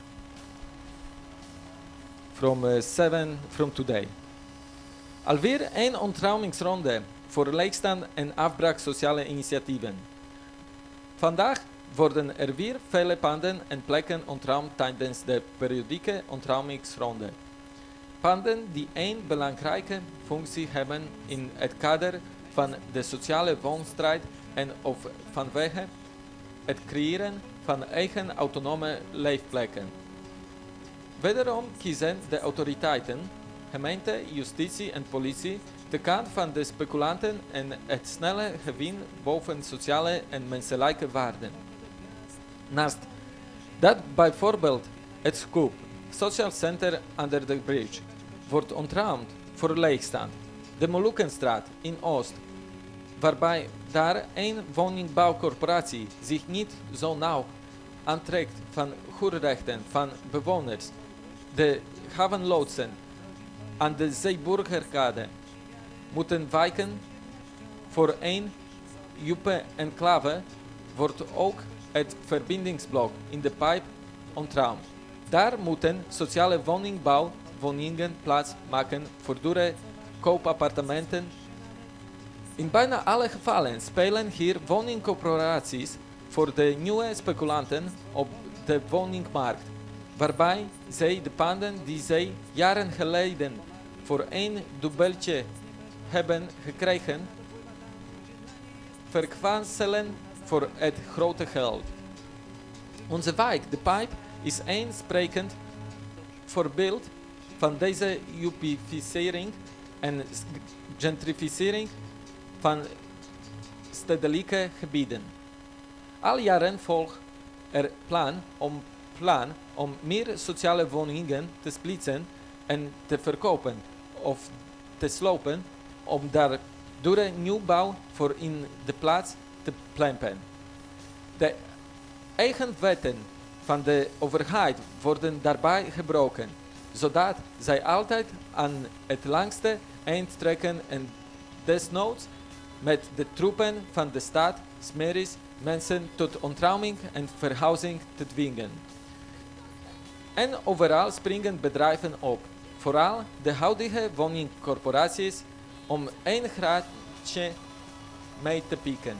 From uh, seven from today. Alweer een ontruimingsronde voor leegstand en afbraak sociale initiatieven. Vandaag worden er weer vele panden en plekken ontruimd tijdens de periodieke ontruimingsronde. Panden die een belangrijke functie hebben in het kader van de sociale woonstrijd en of vanwege het creëren van eigen autonome leefplekken. Wederom kiezen de autoriteiten, gemeente, justitie en politie de kant van de speculanten en het snelle gewin boven sociale en menselijke waarden. Naast dat bijvoorbeeld het Scoop, Social Center Under the Bridge, wordt ontruimd voor leegstand. De Molukkenstraat in Oost, waarbij daar een woningbouwcorporatie zich niet zo nauw aantrekt van huurrechten van bewoners. De havenloodsen aan de Zeeburgerkade moeten wijken voor een Juppe enclave, wordt ook het verbindingsblok in de Pijp ontruimd. Daar moeten sociale woningbouwwoningen plaats maken voor dure koopappartementen. In bijna alle gevallen spelen hier woningcorporaties voor de nieuwe speculanten op de woningmarkt, waarbij zij de panden die zij jaren geleden voor een dubbeltje hebben gekregen, verkwanselen voor het grote geld. Onze wijk, de Pijp, is een sprekend voorbeeld van deze jupificering en gentrificering van stedelijke gebieden. Al jaren volgt er plan om, plan om meer sociale woningen te splitsen en te verkopen of te slopen om daar dure nieuwbouw voor in de plaats te plempen. De eigen wetten van de overheid worden daarbij gebroken, zodat zij altijd aan het langste eind trekken en desnoods met de troepen van de staat smeris mensen tot ontruiming en verhuizing te dwingen. En overal springen bedrijven op, vooral de huidige woningcorporaties, om één graadje mee te pieken.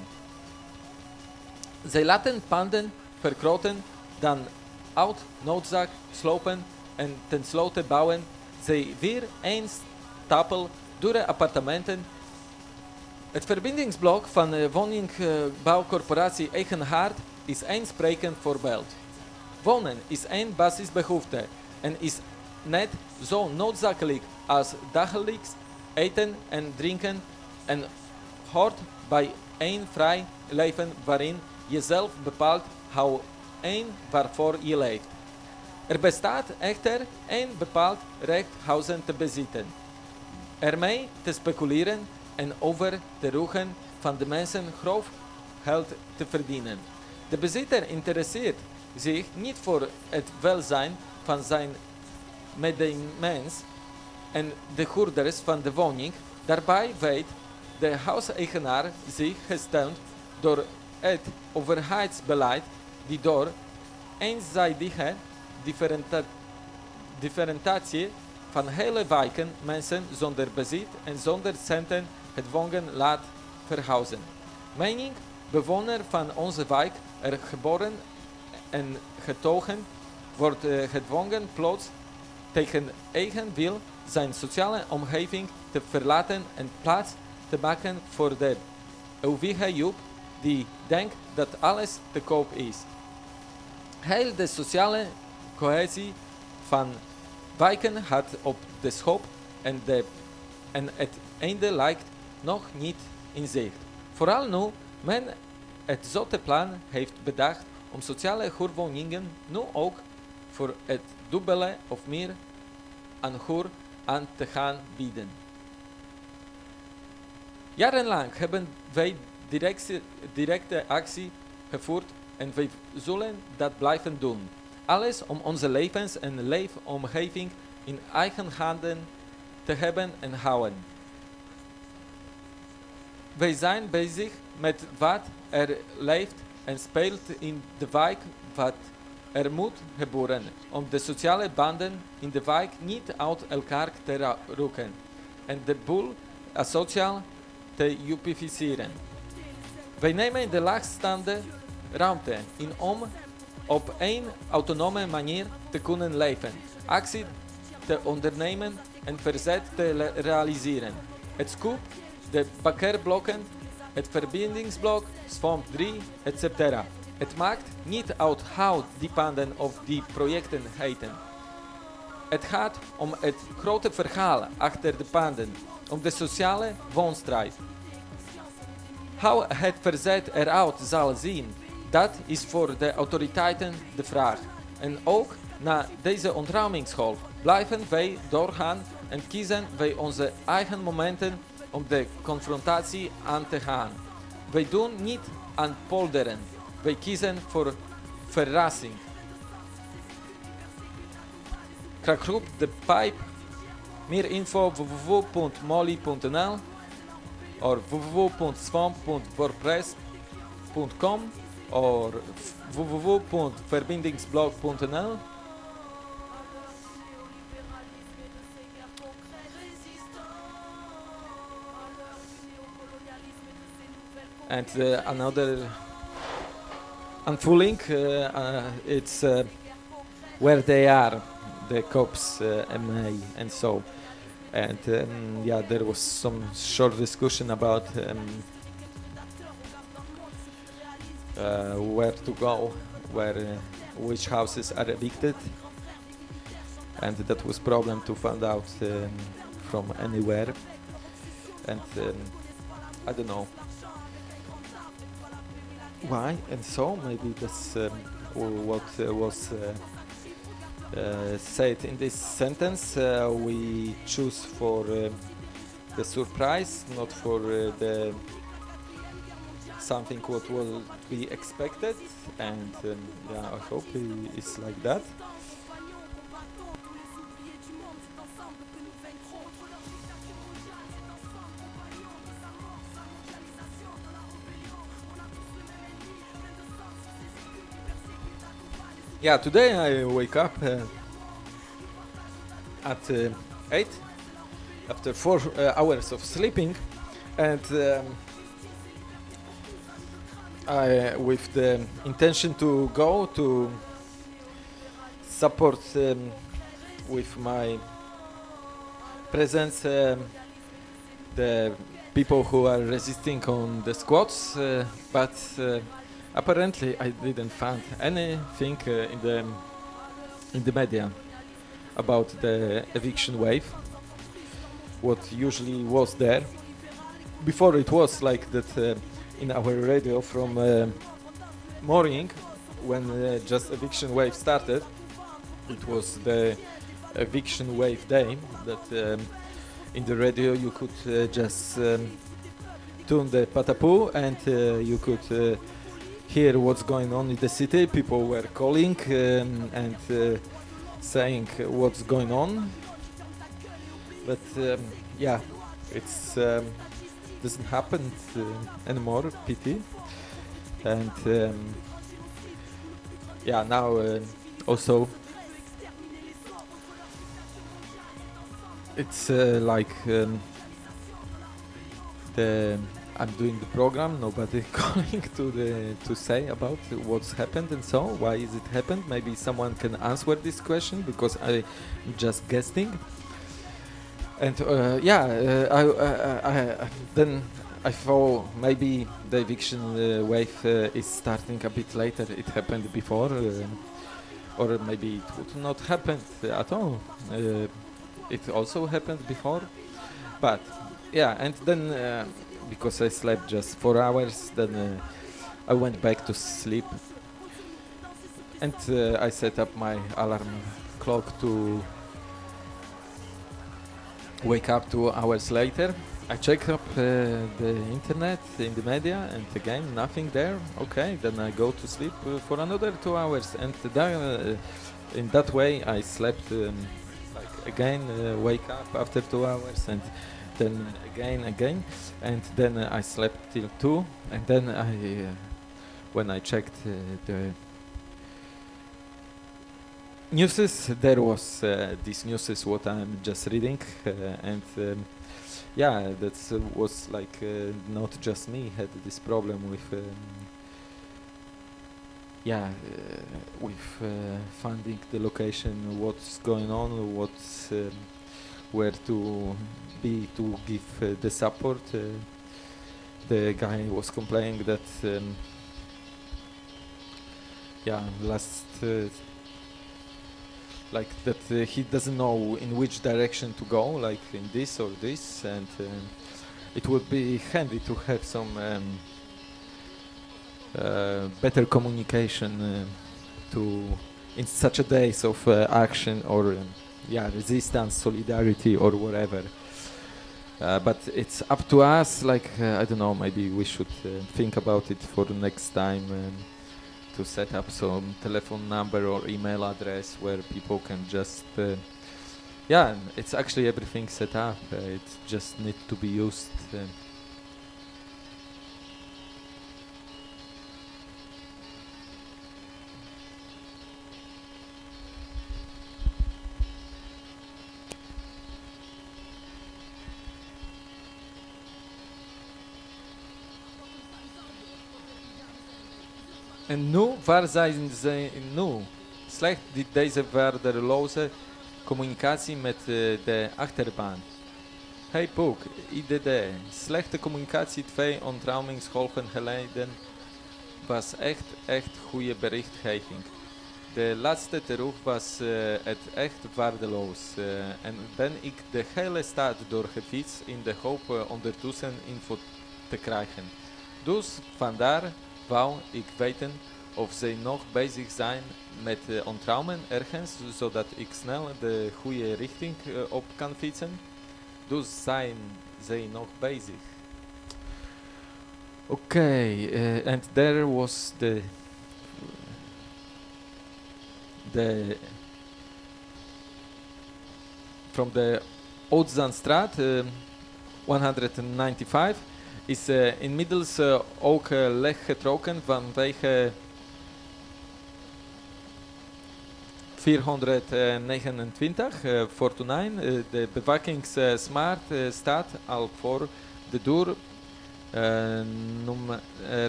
Zij laten panden vergroten, dan uit noodzaak slopen en tenslotte bouwen zij weer een stapel dure appartementen. Het verbindingsblok van de woningbouwcorporatie Eigenhaard is een sprekend voorbeeld. Wonen is een basisbehoefte en is net zo noodzakelijk als dagelijks eten en drinken en hoort bij een vrij leven waarin je zelf bepaalt hoe en waarvoor je leeft. Er bestaat echter een bepaald recht huizen te bezitten, ermee te speculeren en over de ruggen van de mensen grof geld te verdienen. De bezitter interesseert zich niet voor het welzijn van zijn medemens en de huurders van de woning. Daarbij weet de huiseigenaar zich gesteund door het overheidsbeleid die door eenzijdige differenta- differentiatie van hele wijken mensen zonder bezit en zonder centen gedwongen laat verhuizen. Mening, bewoner van onze wijk, er geboren en getogen, wordt uh, gedwongen plots tegen eigen wil zijn sociale omgeving te verlaten en plaats te maken voor de eeuwige Job die denkt dat alles te koop is. Heel de sociale cohesie van wijken had op de schop en, de, en het einde lijkt nog niet in zicht. Vooral nu men het zotte plan heeft bedacht om sociale huurwoningen nu ook voor het dubbele of meer aan huur aan te gaan bieden. Jarenlang hebben wij directe, directe actie gevoerd en wij zullen dat blijven doen. Alles om onze levens- en leefomgeving in eigen handen te hebben en houden. Wij zijn bezig met wat er leeft en speelt in de wijk wat er moet gebeuren om de sociale banden in de wijk niet uit elkaar te rukken en de boel asociaal te jupificeren. Wij nemen de laagstaande ruimte in om op een autonome manier te kunnen leven, actie te ondernemen en verzet te realiseren. Het scoop, de bakkerblokken, het verbindingsblok, Swamp drie, et cetera. Het maakt niet uit hoe die panden of die projecten heten. Het gaat om het grote verhaal achter de panden, om de sociale woonstrijd. Hoe het verzet eruit zal zien, dat is voor de autoriteiten de vraag. En ook na deze ontruimingsgolf blijven wij doorgaan en kiezen wij onze eigen momenten om de confrontatie aan te gaan. Wij doen niet aan polderen, wij kiezen voor verrassing. Kraakgroep De Pijp. Meer info w w w punt molly punt n l of w w w punt swamp punt wordpress punt com of w w w punt verbindingsblog punt n l. And uh, another unfooling, uh, uh, it's uh, where they are, the cops, uh, M A, and so. And um, yeah, there was some short discussion about um, uh, where to go, where uh, which houses are evicted, and that was problem to find out um, from anywhere. And um, I don't know why, and so maybe that's um, what uh, was uh, uh, said in this sentence. Uh, we choose for uh, the surprise, not for uh, the something what will be expected, and um, yeah, I hope it's like that. Yeah, today I wake up uh, at uh, eight after four uh, hours of sleeping, and um, I, with the intention to go to support um, with my presence um, the people who are resisting on the squats, uh, but uh, apparently I didn't find anything uh, in the in the media about the eviction wave. What usually was there before, it was like that uh, in our radio from uh, morning when uh, just eviction wave started. It was the eviction wave day that um, in the radio you could uh, just um, tune the patapoo and uh, you could uh, hear what's going on in the city. People were calling um, and uh, saying what's going on, but um, yeah, it's um, doesn't happen uh, anymore. Pity. And um, yeah, now uh, also it's uh, like um, the I'm doing the program, nobody calling to the to say about what's happened and so why is it happened. Maybe someone can answer this question because I'm just guessing. And uh, yeah, uh, I, uh, I, I then I thought maybe the eviction uh, wave uh, is starting a bit later. It happened before, uh, or maybe it would not happen at all. Uh, it also happened before, but yeah. And then uh, because I slept just four hours, then uh, I went back to sleep, and uh, I set up my alarm clock to wake up two hours later. I check up uh, the internet in the media, and again nothing there. Okay, then I go to sleep uh, for another two hours, and that, uh, in that way I slept um, like again, uh, wake up after two hours, and then again, again, and then uh, I slept till two, and then I, uh, when I checked uh, the newses, there was uh, this news is what I'm just reading, uh, and. Um, Yeah, that uh, was like uh, not just me had this problem with um, yeah uh, with uh, finding the location, what's going on, what's um, where to be to give uh, the support. Uh, the guy was complaining that um, yeah last. Uh, like that uh, he doesn't know in which direction to go, like in this or this, and um, it would be handy to have some um, uh, better communication uh, to in such a days of uh, action or um, yeah resistance, solidarity or whatever. Uh, but it's up to us. Like uh, I don't know, maybe we should uh, think about it for the next time. Um, to set up some telephone number or email address where people can just uh, yeah it's actually everything set up, uh, it just needs to be used. uh, En nu, waar zijn ze nu? Slecht die deze waardeloze communicatie met uh, de achterbaan. Hey Boek, I D D. Slechte communicatie twee ontrouwingsgolven geleden was echt, echt goede berichtgeving. De laatste terug was uh, het echt waardeloos. Uh, en ben ik de hele stad doorgefietst in de hoop uh, ondertussen info te krijgen. Dus vandaar wou ik weten of zij nog bezig zijn met uh, ontrouwen ergens, zodat ik snel de goede richting uh, op kan fietsen. Dus zijn zij nog bezig. Okay, uh, and there was the the from the Oudezandstraat uh, one ninety-five is uh, inmiddels uh, ook uh, leeggetrokken vanwege vierhonderdnegenentwintig uh, Fortuin. Uh, de bewakingsmaat uh, staat al voor de deur. Uh, nummer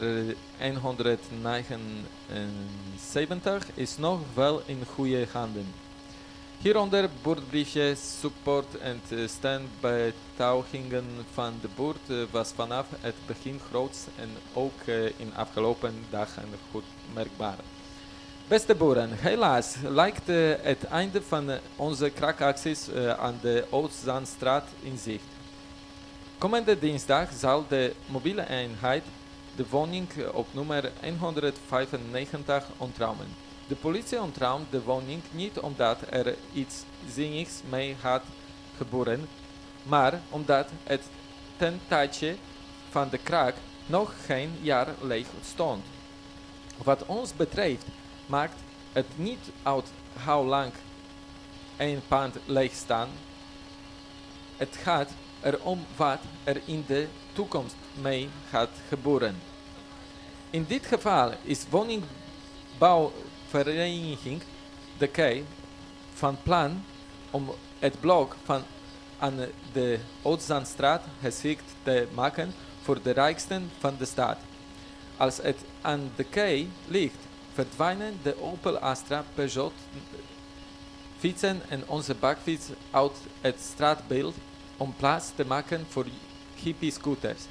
honderdnegenenzeventig is nog wel in goede handen. Hieronder boordbriefje, support en uh, steunbetuigingen van de boord uh, was vanaf het begin groot en ook uh, in afgelopen dagen goed merkbaar. Beste boeren, helaas lijkt uh, het einde van uh, onze kraakacties uh, aan de Oudezandstraat in zicht. Komende dinsdag zal de mobiele eenheid de woning op nummer honderdvijfennegentig ontrouwen. De politie ontrouwt de woning niet omdat er iets zinnigs mee had gebeuren, maar omdat het ten tijdje van de kraak nog geen jaar leeg stond. Wat ons betreft maakt het niet uit hoe lang een pand leeg staat. Het gaat erom wat er in de toekomst mee gaat gebeuren. In dit geval is woningbouwvereniging De Kei van plan om het blok van aan de Oudezandstraat geschikt te maken voor de rijksten van de stad. Als het aan de kei ligt, verdwijnen de Opel Astra, Peugeot, fietsen en onze bakfiets uit het straatbeeld om plaats te maken voor hippie-scooters.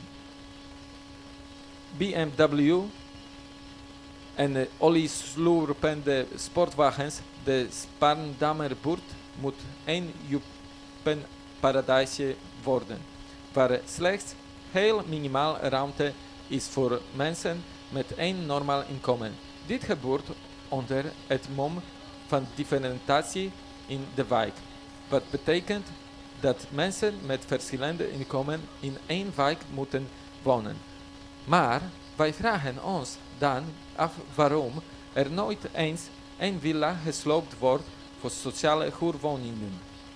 B M W en uh, olieslurpende sportwagens, de Sparendammer Buurt moet een Jupenparadijsje worden, waar slechts heel minimaal ruimte is voor mensen met een normaal inkomen. Dit gebeurt onder het mom van differentiatie in de wijk, wat betekent dat mensen met verschillende inkomen in één wijk moeten wonen. Maar wij vragen ons dan af waarom er nooit eens een villa gesloopt wordt voor sociale huurwoningen.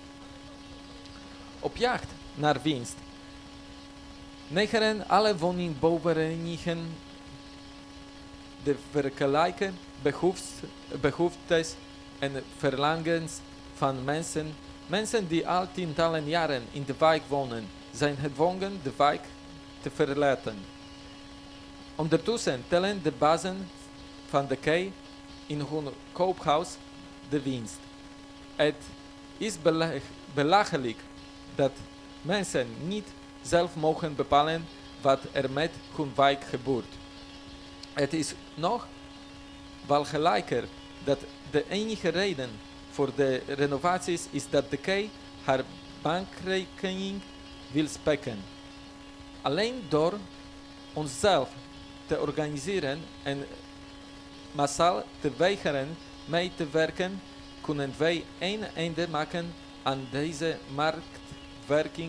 Op jacht naar winst negeren alle woningbouwverenigingen de werkelijke behoeftes en verlangens van mensen. Mensen die al tientallen jaren in de wijk wonen, zijn gedwongen de wijk te verlaten. Ondertussen tellen de bazen van de kei in hun koophuis de winst. Het is belag- belachelijk dat mensen niet zelf mogen bepalen wat er met hun wijk gebeurt. Het is nog walgelijker dat de enige reden voor de renovaties is dat de kei haar bankrekening wil spekken. Alleen door onszelf te organiseren en massaal te weigeren mee te werken, kunnen wij een einde maken aan deze marktwerking.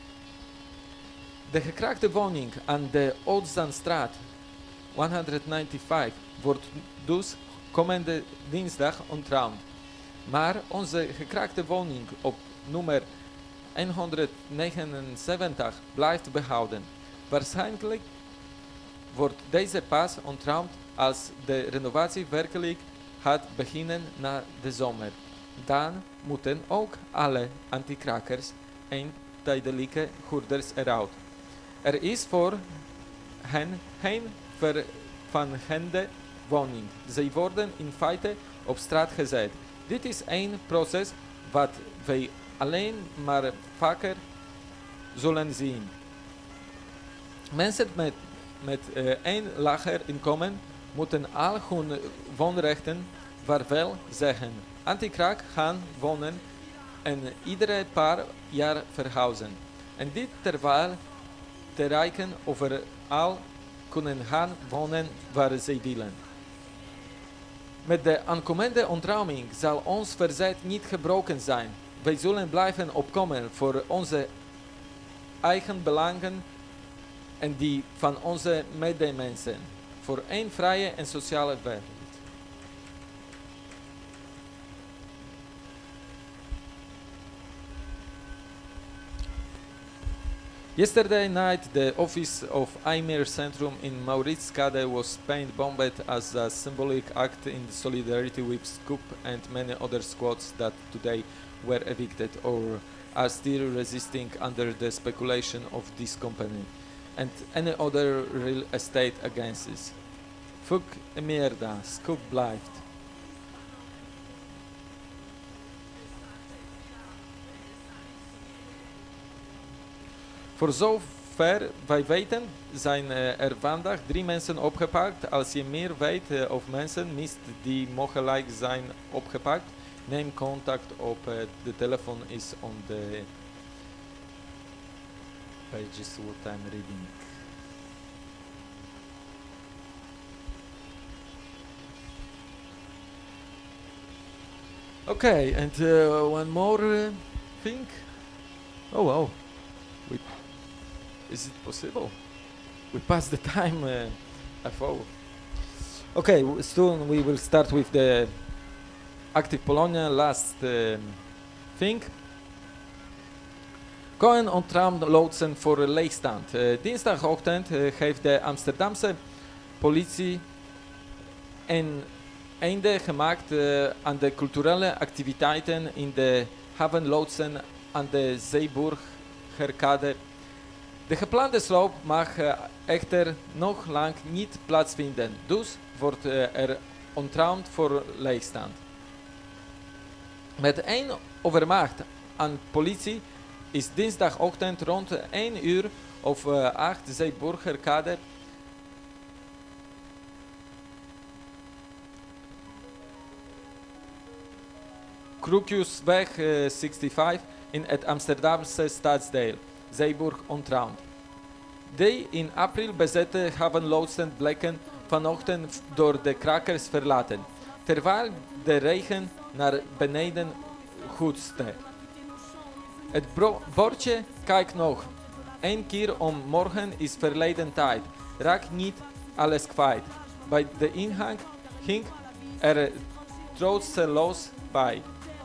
De gekraakte woning aan de Oudzaanstraat honderdvijfennegentig wordt dus komende dinsdag ontruimd. Maar onze gekraakte woning op nummer honderdnegenenzeventig blijft behouden. Waarschijnlijk wordt deze pas ontruimd als de renovatie werkelijk gaat beginnen na de zomer. Dan moeten ook alle antikrakers en tijdelijke huurders eruit. Er is voor hen geen vervangende woning. Zij worden in feite op straat gezet. Dit is een proces wat wij alleen maar vaker zullen zien. Mensen met, met uh, een lager inkomen moeten al hun woonrechten vaarwel zeggen. Anti-kraak gaan wonen en iedere paar jaar verhuizen. En dit terwijl de rijken overal kunnen gaan wonen waar zij willen. Met de aankomende ontruiming zal ons verzet niet gebroken zijn. Wij zullen blijven opkomen voor onze eigen belangen en die van onze medemensen. Voor een vrije en sociale wereld. Yesterday night, the office of Aimir Centrum in Mauritskade was paint bombed as a symbolic act in solidarity with Scoop and many other squads that today were evicted or are still resisting under the speculation of this company and any other real estate agencies. Fuck merda, Scoop blijft. Voor zover wij weten zijn uh, er vandaag drie mensen opgepakt. Als je meer weet uh, of mensen mist die mogelijk zijn opgepakt, neem contact op. Uh, de telefoon is on the pages what I'm reading. Okay, and uh, one more uh, thing. Oh wow. We Is it possible? We passed the time, uh, F O. Okay, w- soon we will start with the Active Polonia last um, thing. Cohen ontruimt loodsen voor leegstand. Uh, dinsdagochtend uh, heeft de Amsterdamse politie een einde gemaakt uh, aan de culturele activiteiten in de havenloodsen aan de Zeeburgerkade. De geplande sloop mag uh, echter nog lang niet plaatsvinden, dus wordt uh, er ontruimd voor leegstand. Met één overmacht aan politie is dinsdagochtend rond één uur of uh, acht Zeeburgerkade Kroekjesweg uh, vijfenzestig in het Amsterdamse stadsdeel Zeeburg ontruimd. De in april bezette havenloodsen bleken vanochtend door de krakers verlaten, terwijl de regen naar beneden gootste. Het bordje kijkt nog. Eén keer om morgen is verleden tijd. Raak niet alles kwijt. Bij de ingang ging er troosteloos bij.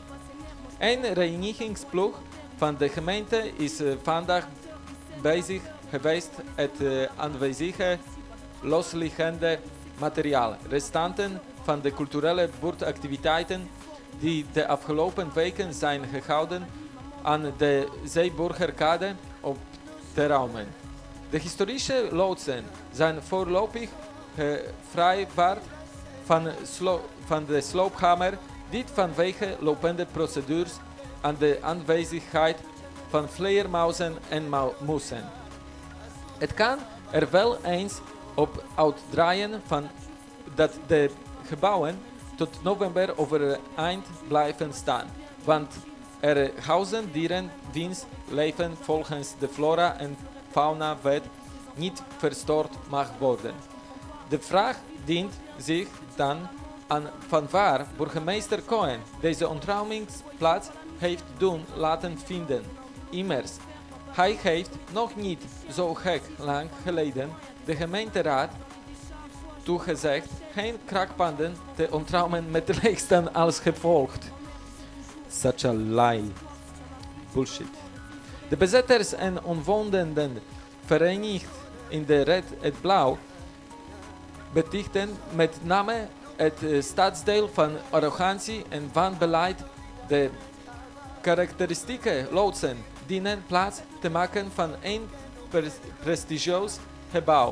Een reinigingsploeg van de gemeente is uh, vandaag bezig geweest het uh, aanwezige losliggende materiaal, restanten van de culturele buurtactiviteiten die de afgelopen weken zijn gehouden aan de Zeeburgerkade op te ruimen. De historische loodsen zijn voorlopig gevrijwaard van, van de sloophamer, dit vanwege lopende procedures aan de aanwezigheid van vleermuizen en mussen. Het kan er wel eens op uitdraaien van dat de gebouwen tot november overeind blijven staan, want er huizen dieren wiens leven volgens de flora- en faunawet niet verstoord mag worden. De vraag dient zich dan aan van waar burgemeester Cohen deze ontruimingsplaats heeft doen laten vinden. Immers, hij heeft nog niet zo gek lang geleden de gemeenteraad toegezegd geen krakpanden te ontruimen met leegstand als gevolg. Such a lie. Bullshit. De bezetters en omwonenden verenigd in de red het blauw betichten met name het uh, stadsdeel van arrogantie en wanbeleid. De karakteristieke loodsen dienen plaats te maken van een prestigieus gebouw.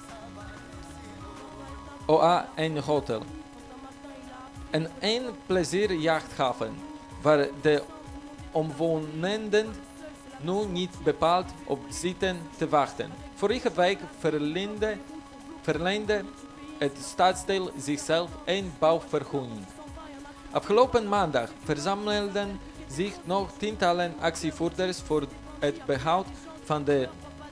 O A en hotel. En een plezierjachthaven, waar de omwonenden nu niet bepaald op zitten te wachten. Vorige week verleende, verleende het stadsdeel zichzelf een bouwvergunning. Afgelopen maandag verzamelden zich nog tientallen actievoerders voor het behoud van de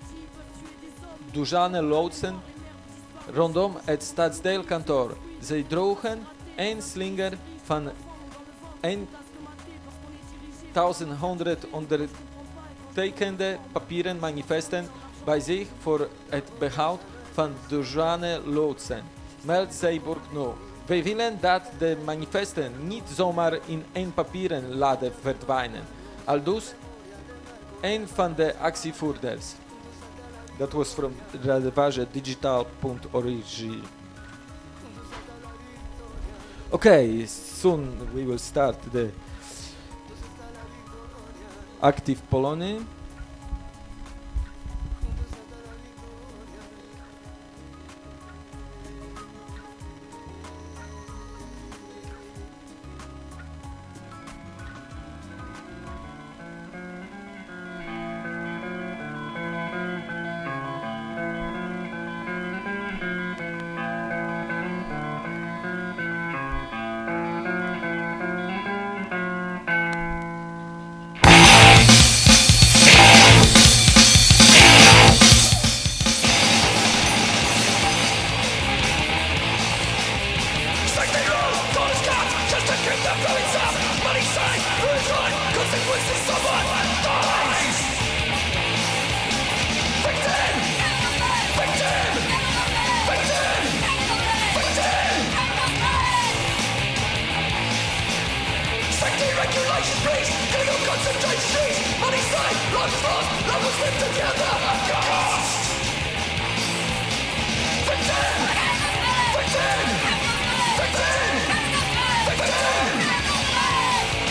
Dujane loodsen rondom het stadsdeelkantoor. Zij droegen een slinger van honderd ondertekende papieren manifesten bij zich voor het behoud van Dujane loodsen. Meldt Zeeburg nu. Wij willen dat de manifesten niet zomaar in één papieren laten verdwijnen. Aldus een van de actievoerders. That was from radevage digital dot org. Okay, soon we will start the active Polony.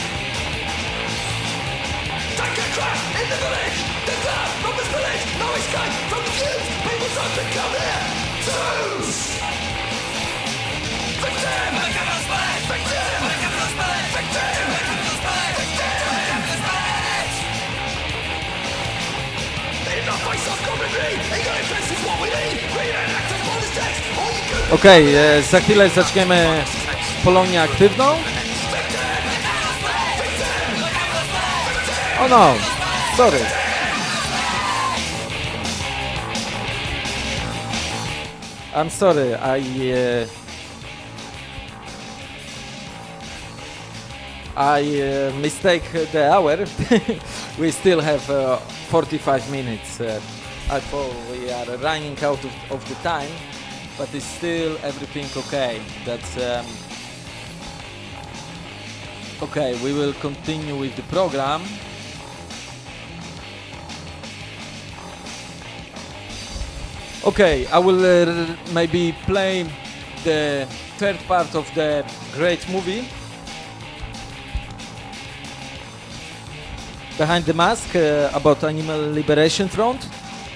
In the village, the glass from his village, now he's Okej, okay, za chwilę zaczniemy Polonię aktywną. Oh no, sorry. I'm sorry, I uh, I uh, mistake the hour. We still have uh, forty-five minutes. Uh, I thought we are running out of, of the time, but it's still everything okay. That's um, okay. We will continue with the program. Okay, I will uh, maybe play the third part of the great movie Behind the Mask uh, about Animal Liberation Front.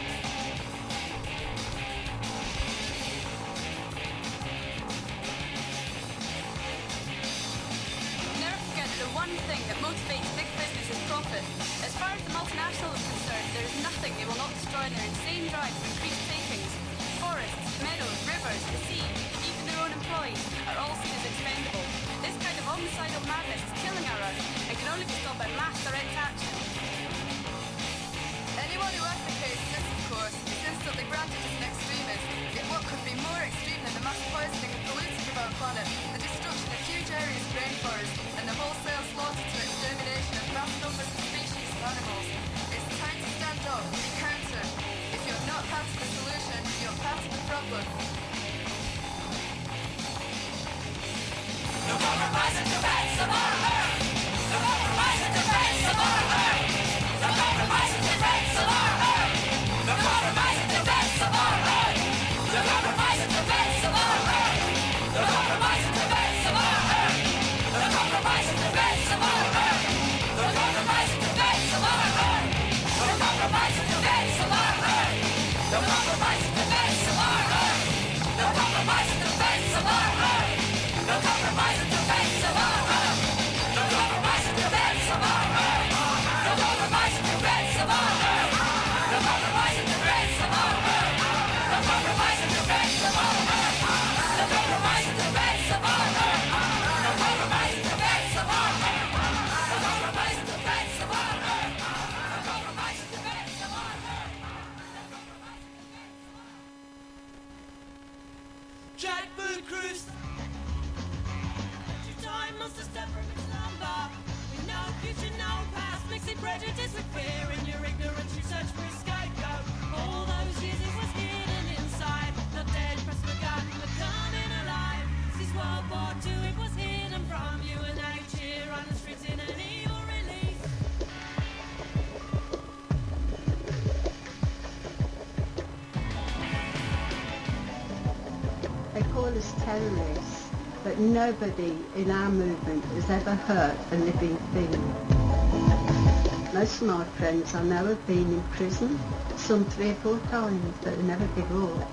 Terrorists, but nobody in our movement has ever hurt a living thing. Most of my friends I know have been in prison, some three or four times, but they never give up.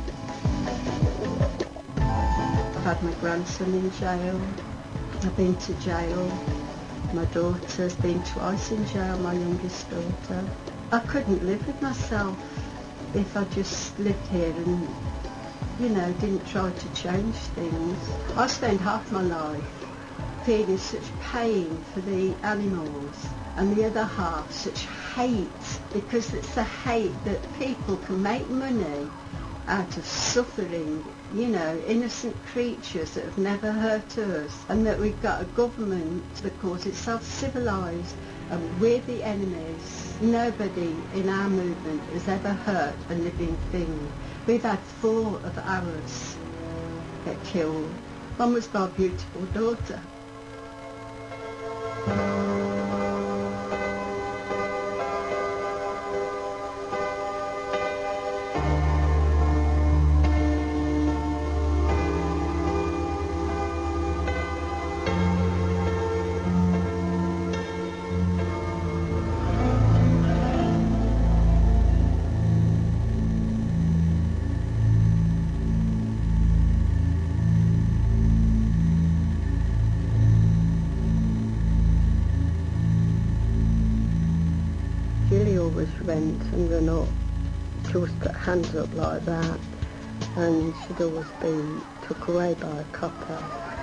I've had my grandson in jail, I've been to jail, my daughter's been twice in jail, my youngest daughter. I couldn't live with myself if I just lived here and you know, didn't try to change things. I spent half my life feeling such pain for the animals and the other half such hate, because it's the hate that people can make money out of suffering, you know, innocent creatures that have never hurt us, and that we've got a government that calls itself civilised and we're the enemies. Nobody in our movement has ever hurt a living thing. We've had four of ours get killed. One was my beautiful daughter. Went and run up She always put hands up like that, and she'd always be took away by a copper.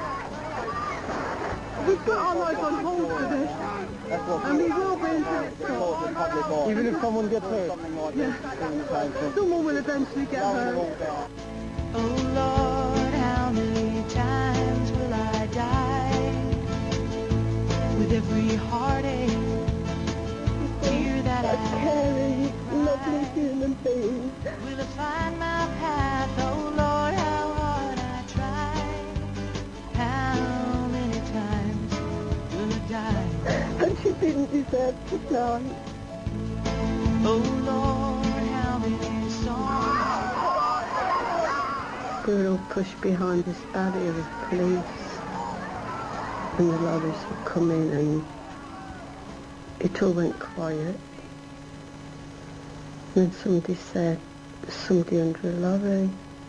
We put our life on hold for this, and we will be until it's stopped. Even if someone gets hurt? Yeah. Someone will eventually get hurt. Oh Lord, how many times will I die with every heartache, tear that I Carry lovely human beings. will I find my path? Oh Lord, how hard I try. How many times will I die? And she didn't deserve to die. Oh Lord, how many songs We were all pushed behind this barrier of police, and the lorries would come in, and it all went quiet. And then somebody said, "There's somebody under a lorry."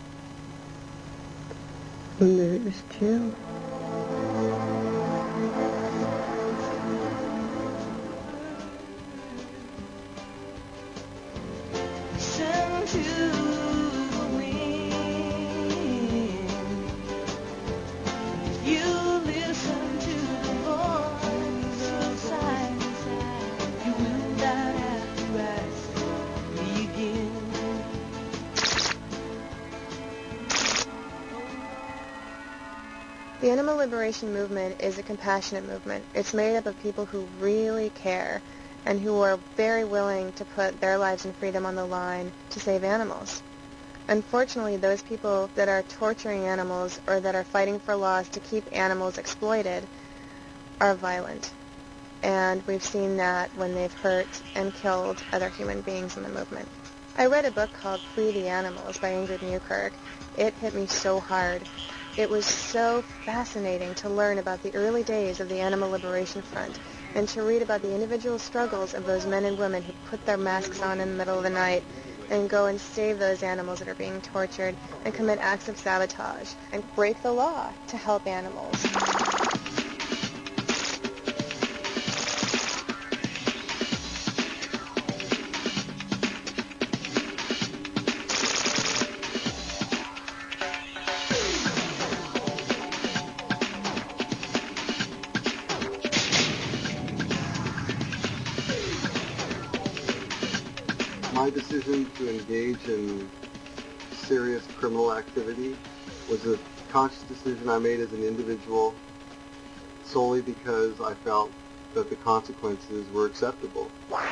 We knew it was Jill. listen to the wind. You listen to the voice of silence. You will not have to ask me again. The animal liberation movement is a compassionate movement. It's made up of people who really care and who are very willing to put their lives and freedom on the line to save animals. Unfortunately, those people that are torturing animals or that are fighting for laws to keep animals exploited are violent. And we've seen that when they've hurt and killed other human beings in the movement. I read a book called Free the Animals by Ingrid Newkirk. It hit me so hard. It was so fascinating to learn about the early days of the Animal Liberation Front and to read about the individual struggles of those men and women who put their masks on in the middle of the night and go and save those animals that are being tortured and commit acts of sabotage and break the law to help animals. My decision to engage in serious criminal activity was a conscious decision I made as an individual solely because I felt that the consequences were acceptable.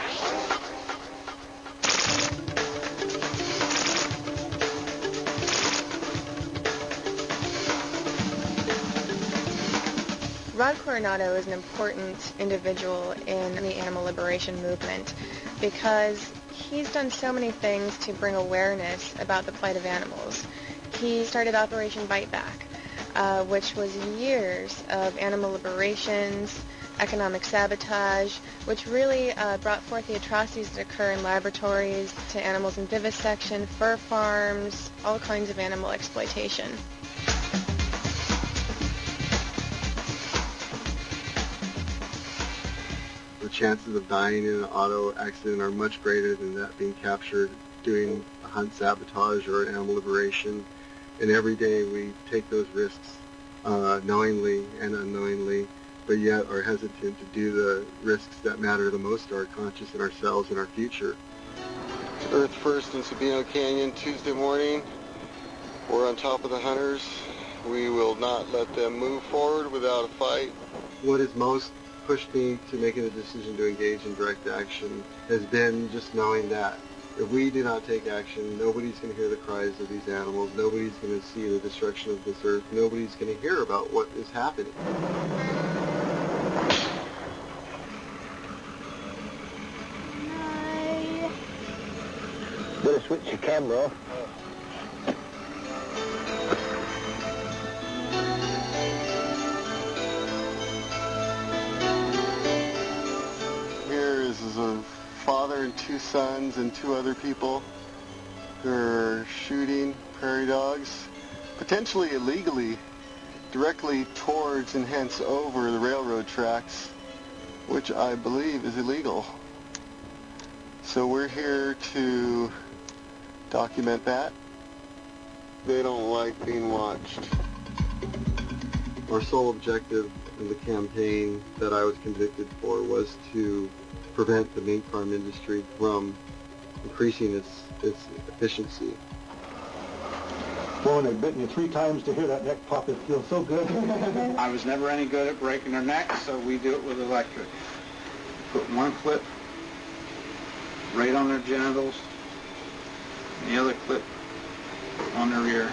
Rod Coronado is an important individual in the animal liberation movement because he's done so many things to bring awareness about the plight of animals. He started Operation Bite Back, uh, which was years of animal liberations, economic sabotage, which really uh, brought forth the atrocities that occur in laboratories, to animals in vivisection, fur farms, all kinds of animal exploitation. The chances of dying in an auto accident are much greater than that being captured doing a hunt sabotage or animal liberation. And every day we take those risks uh, knowingly and unknowingly, but yet are hesitant to do the risks that matter the most to our conscience and ourselves and our future. Earth First in Sabino Canyon, Tuesday morning. We're on top of the hunters. We will not let them move forward without a fight. What has most pushed me to making a decision to engage in direct action has been just knowing that if we do not take action, nobody's going to hear the cries of these animals, nobody's going to see the destruction of this earth, nobody's going to hear about what is happening. Better switch your camera off. Here is, is a father and two sons and two other people who are shooting prairie dogs, potentially illegally, directly towards and hence over the railroad tracks, which I believe is illegal. So we're here to document that. They don't like being watched. Our sole objective in the campaign that I was convicted for was to prevent the mink farm industry from increasing its, its efficiency. Boy, when they've bitten you three times to hear that neck pop, it feels so good. I was never any good at breaking their necks, so we do it with electric. Put one clip right on their genitals, and the other clip on their ear.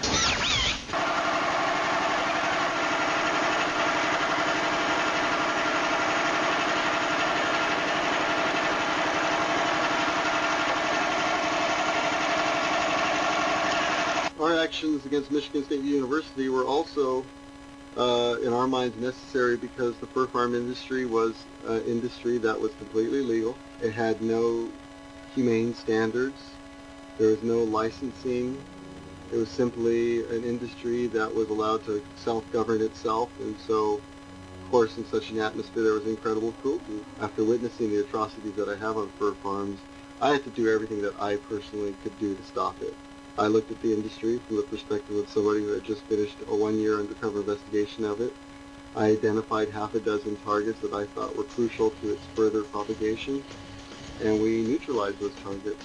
Our actions against Michigan State University were also, uh, in our minds, necessary because the fur farm industry was an industry that was completely legal. It had no humane standards. There was no licensing. It was simply an industry that was allowed to self-govern itself, and so, of course, in such an atmosphere, there was incredible cruelty. After witnessing the atrocities that I have on fur farms, I had to do everything that I personally could do to stop it. I looked at the industry from the perspective of somebody who had just finished a one-year undercover investigation of it. I identified half a dozen targets that I thought were crucial to its further propagation, and we neutralized those targets.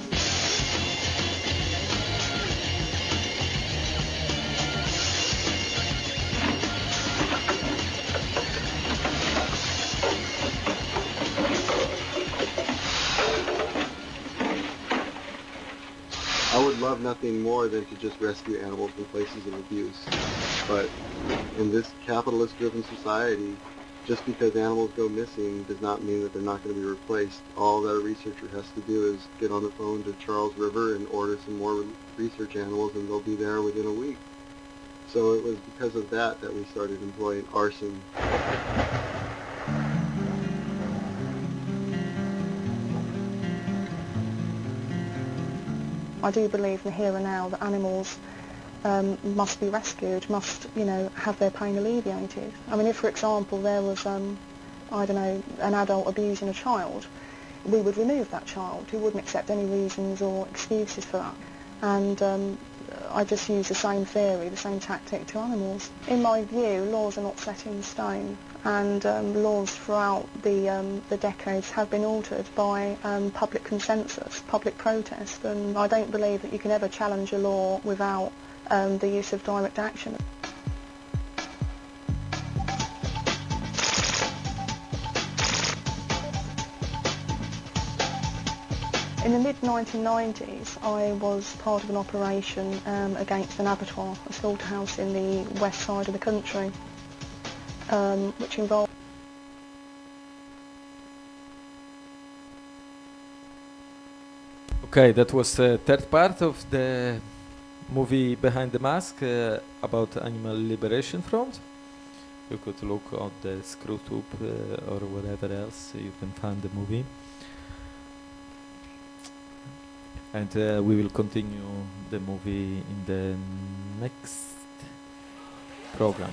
I would love nothing more than to just rescue animals from places of abuse. But in this capitalist-driven society, just because animals go missing does not mean that they're not going to be replaced. All that a researcher has to do is get on the phone to Charles River and order some more research animals, and they'll be there within a week. So it was because of that that we started employing arson. I do believe in the here and now that animals um, must be rescued, must, you know, have their pain alleviated. I mean, if, for example, there was, um, I don't know, an adult abusing a child, we would remove that child. We wouldn't accept any reasons or excuses for that. And um, I just use the same theory, the same tactic to animals. In my view, laws are not set in stone, and um, laws throughout the, um, the decades have been altered by um, public consensus, public protest, and I don't believe that you can ever challenge a law without um, the use of direct action. In the mid nineteen nineties, I was part of an operation um, against an abattoir, a slaughterhouse in the west side of the country, um, which involved... Okay, that was the third part of the movie Behind the Mask uh, about Animal Liberation Front. You could look on the ScrewTube uh, or whatever else you can find the movie. And uh, we will continue the movie in the next program.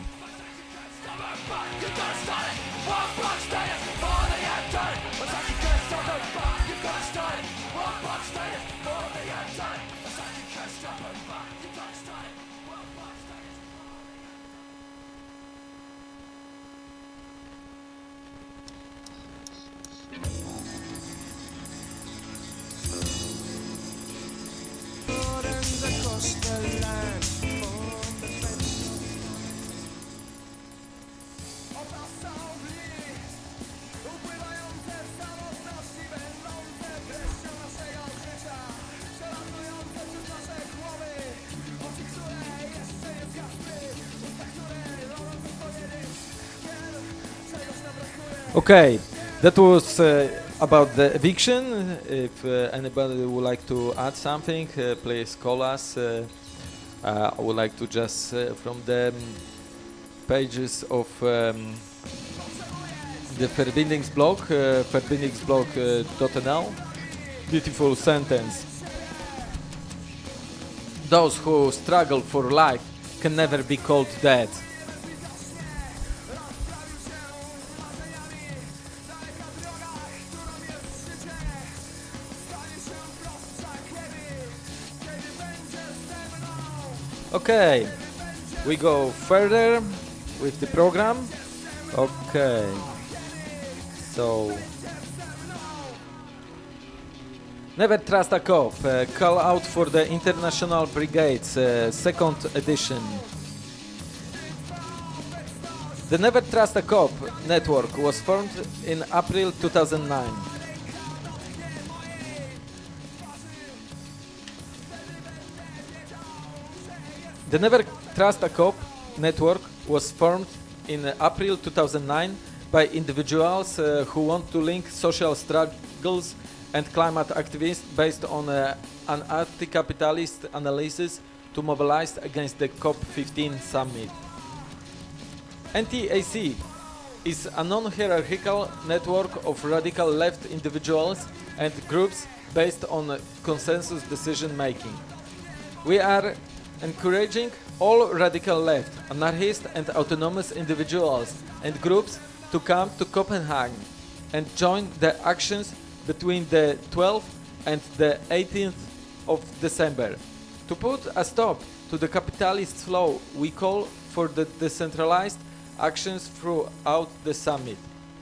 Okay, that was uh, about the eviction. If uh, anybody would like to add something, uh, please call us. Uh, uh, I would like to just, uh, from the pages of um, the Verbindingsblog, uh, verbindingsblog dot n l, beautiful sentence. Those who struggle for life can never be called dead. Okay, we go further with the program. Okay, so Never Trust a Cop, uh, call out for the International Brigades, uh, second edition. The Never Trust a Cop network was formed in April two thousand nine. The Never Trust a Cop network was formed in April two thousand nine by individuals uh, who want to link social struggles and climate activists based on uh, an anti-capitalist analysis to mobilize against the COP fifteen summit. N T A C is a non-hierarchical network of radical left individuals and groups based on uh, consensus decision-making. We are encouraging all radical left, anarchist and autonomous individuals and groups to come to Copenhagen and join the actions between the twelfth and the eighteenth of December. To put a stop to the capitalist flow, we call for the decentralized actions throughout the summit.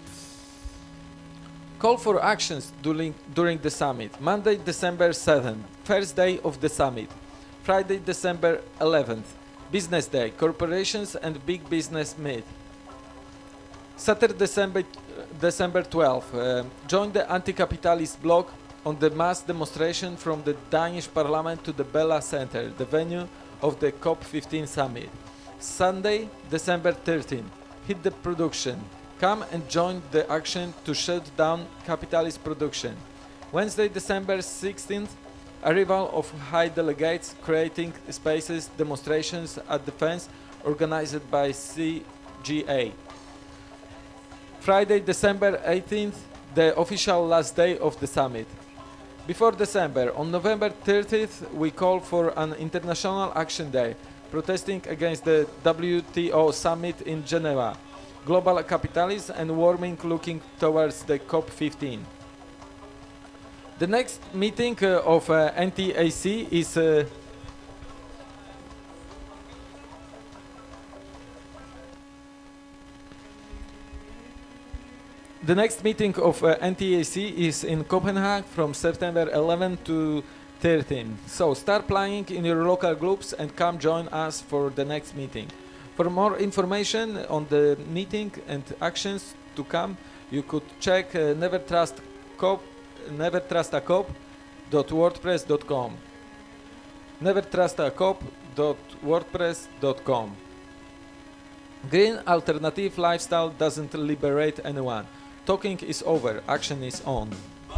Call for actions during, during the summit. Monday, December seventh, first day of the summit. Friday, December eleventh, business day, corporations and big business meet. Saturday, December, December twelfth, uh, join the anti-capitalist bloc on the mass demonstration from the Danish Parliament to the Bella Center, the venue of the COP fifteen summit. Sunday, December thirteenth, hit the production. Come and join the action to shut down capitalist production. Wednesday, December sixteenth, arrival of high delegates creating spaces, demonstrations at the fence organized by C G A. Friday, December eighteenth, the official last day of the summit. Before December, on November thirtieth, we call for an International Action Day, protesting against the W T O summit in Geneva, global capitalism and warming looking towards the COP fifteen. The next meeting uh, of uh, N T A C is uh, The next meeting of uh, N T A C is in Copenhagen from September eleventh to thirteenth. So start planning in your local groups and come join us for the next meeting. For more information on the meeting and actions to come, you could check uh, Never Trust Cop, never trust a cop dot wordpress dot com. never trust a cop dot wordpress dot com. Green alternative lifestyle doesn't liberate anyone. Talking is over, action is on.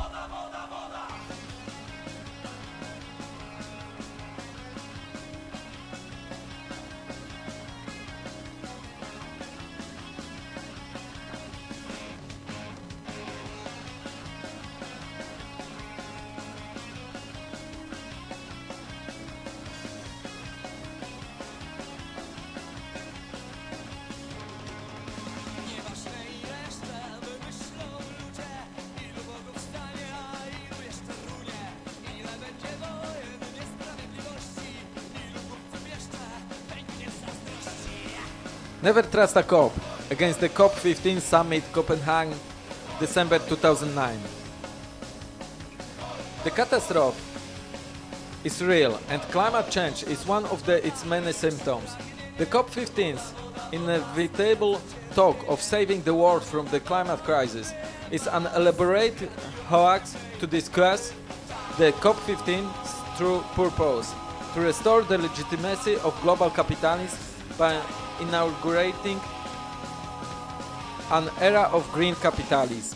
Never Trust a Cop against the COP fifteen summit Copenhagen, December two thousand nine. The catastrophe is real and climate change is one of the, its many symptoms. The COP fifteen's inevitable talk of saving the world from the climate crisis is an elaborate hoax to discuss the COP fifteen's true purpose, to restore the legitimacy of global capitalism by inaugurating an era of green capitalism.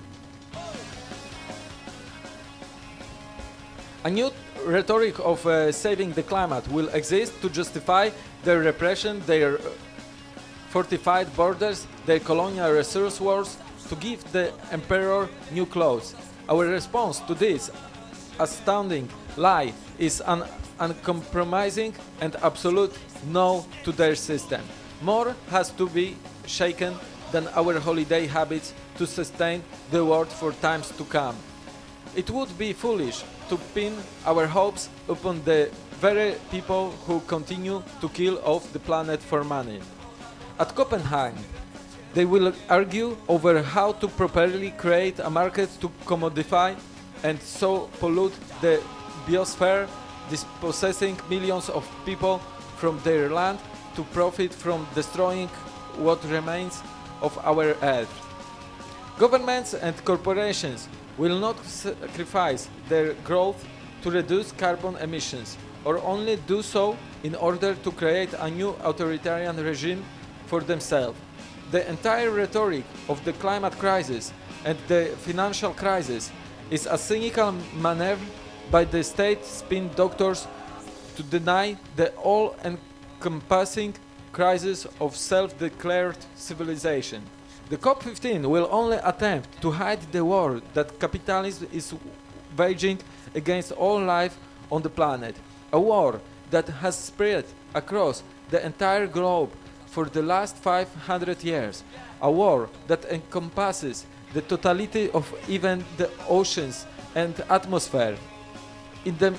A new rhetoric of uh, saving the climate will exist to justify their repression, their fortified borders, their colonial resource wars, to give the emperor new clothes. Our response to this astounding lie is an uncompromising and absolute no to their system. More has to be shaken than our holiday habits to sustain the world for times to come. It would be foolish to pin our hopes upon the very people who continue to kill off the planet for money. At Copenhagen, they will argue over how to properly create a market to commodify and so pollute the biosphere, dispossessing millions of people from their land to profit from destroying what remains of our earth. Governments and corporations will not sacrifice their growth to reduce carbon emissions, or only do so in order to create a new authoritarian regime for themselves. The entire rhetoric of the climate crisis and the financial crisis is a cynical maneuver by the state spin doctors to deny the all-encompassing crisis of self-declared civilization. The COP fifteen will only attempt to hide the war that capitalism is waging against all life on the planet, a war that has spread across the entire globe for the last five hundred years, a war that encompasses the totality of even the oceans and atmosphere. In the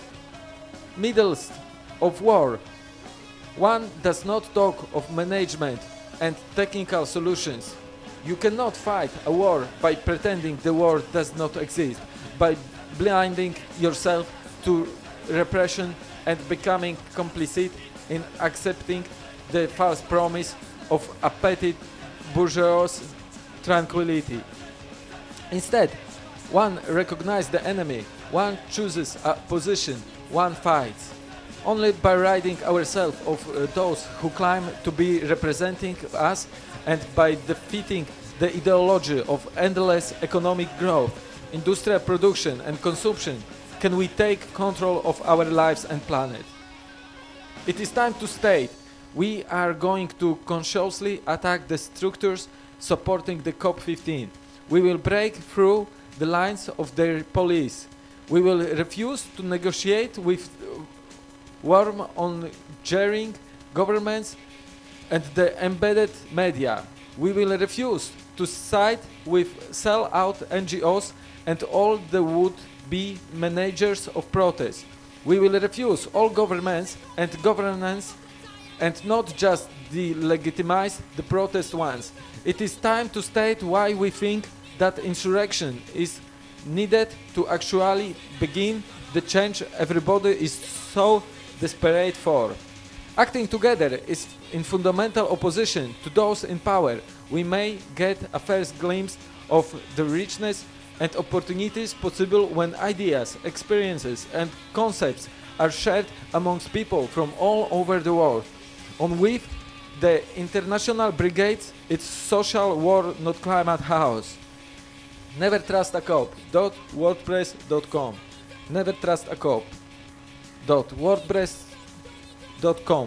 midst of war, one does not talk of management and technical solutions. You cannot fight a war by pretending the war does not exist, by blinding yourself to repression and becoming complicit in accepting the false promise of a petty bourgeois tranquility. Instead, one recognizes the enemy, one chooses a position, one fights. Only by ridding ourselves of uh, those who claim to be representing us, and by defeating the ideology of endless economic growth, industrial production and consumption, can we take control of our lives and planet. It is time to state, we are going to consciously attack the structures supporting the COP fifteen. We will break through the lines of their police. We will refuse to negotiate with warm on jeering governments and the embedded media. We will refuse to side with sell-out N G Os and all the would-be managers of protest. We will refuse all governments and governance and not just delegitimize the protest ones. It is time to state why we think that insurrection is needed to actually begin the change everybody is so desperate for. Acting together is in fundamental opposition to those in power. We may get a first glimpse of the richness and opportunities possible when ideas, experiences and concepts are shared amongst people from all over the world. On with the International Brigades, its social war, not climate house. Never trust a cop dot wordpress dot com. Never trust a cop dot wordpress dot com.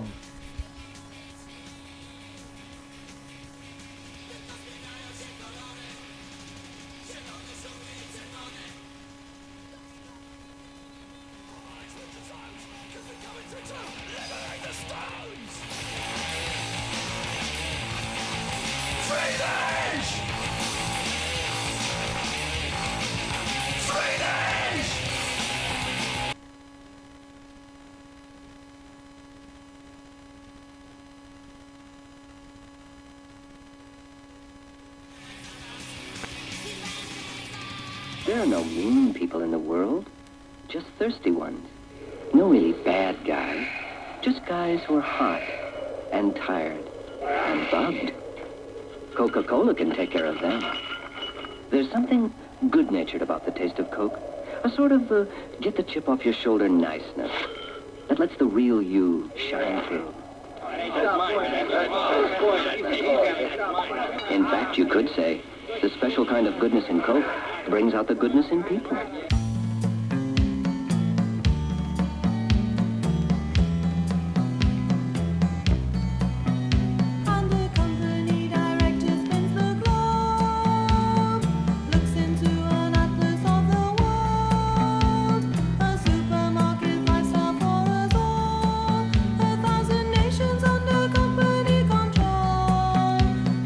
There are no mean people in the world, just thirsty ones. No really bad guys, just guys who are hot and tired and bugged. Coca-Cola can take care of them. There's something good-natured about the taste of Coke, a sort of uh, get the chip off your shoulder niceness that lets the real you shine through. In fact, you could say the special kind of goodness in Coke brings out the goodness in people.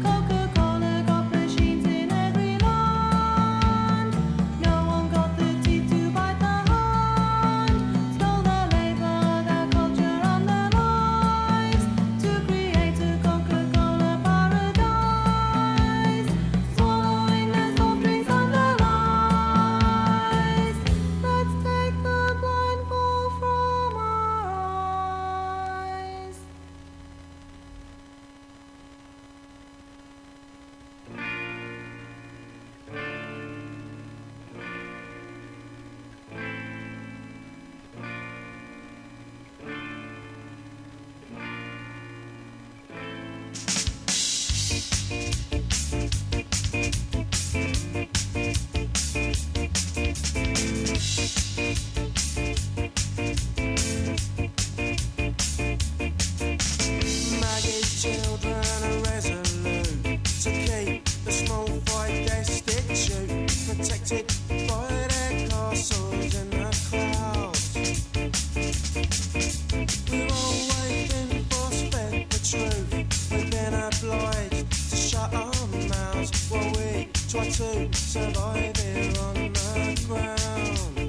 Coca-Cola got machines in every land. No one got the survive here on the ground.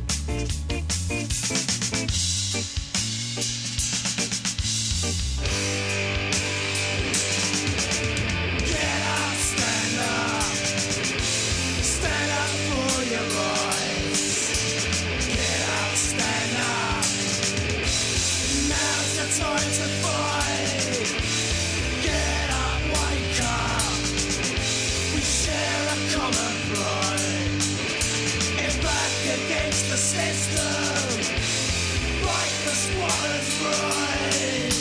Get up, stand up, stand up for your rights. Get up, stand up, now's the time to fight. Get up, wake up, we share a common pride. And back against the system, fight the squatters' right.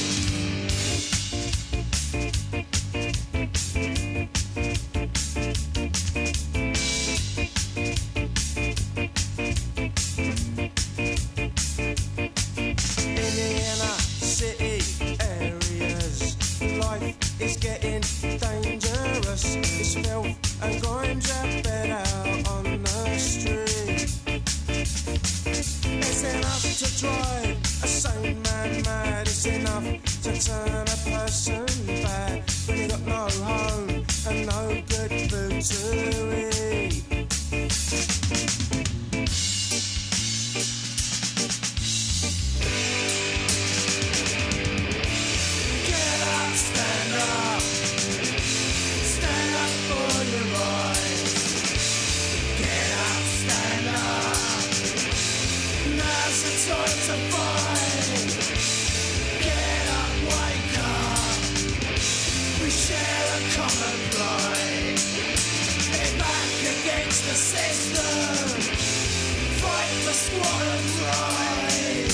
In the inner city areas, life is getting dangerous. It's filth and grimes are fed out on the street. It's enough to drive a sane man mad. It's enough to turn a person bad. When you got no home and no good food to eat. Get up, stand up, stand up for your rights. Get up, stand up, now's the time to fight. Get up, wake up, we share a common plight. Get back against the system, fight the squatters' right.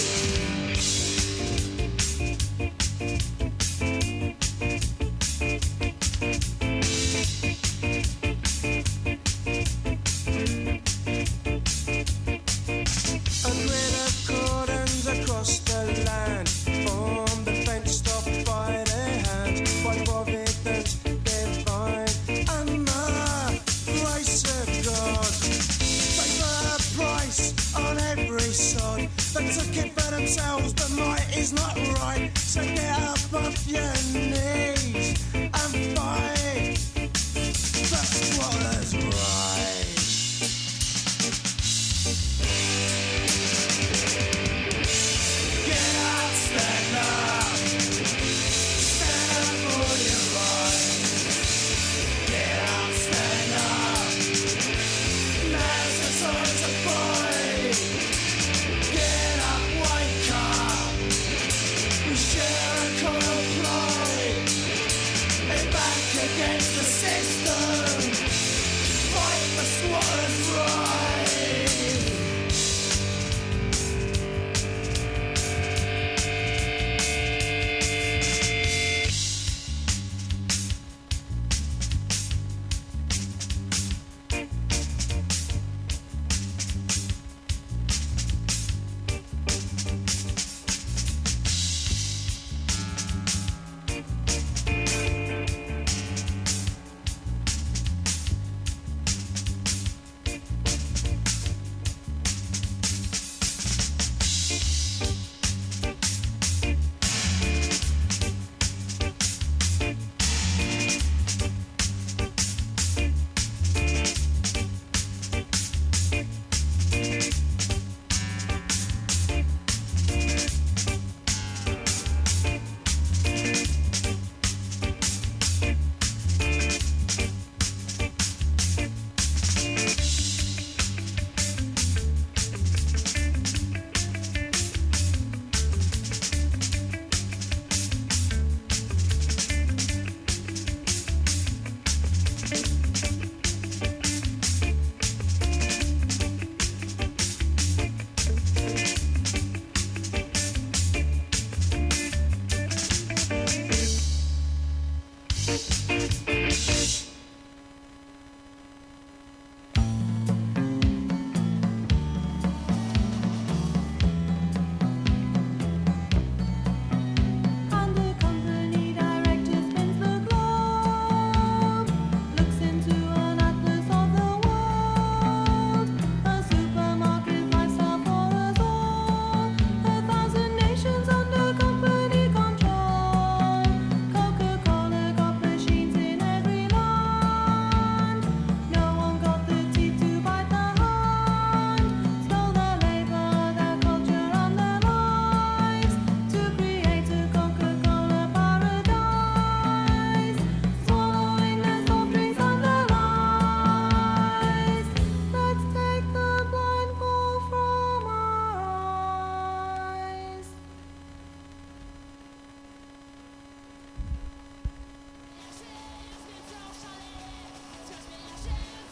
And with the cordons across the land, form the fence stopped by their hands, by providence divine and the grace of God. They put a price on every sod. They took it for themselves, but might is not right. So get up off your knees and fight the squatters' right. Get up, stand up, stand up for your rights. Get up, stand up, now's the time to fight. Get up,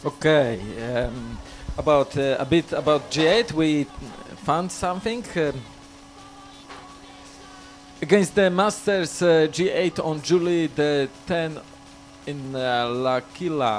Okay, um, about uh, a bit about G eight, we found something. Um, against the Masters uh, G eight on July the tenth in uh, L'Aquila,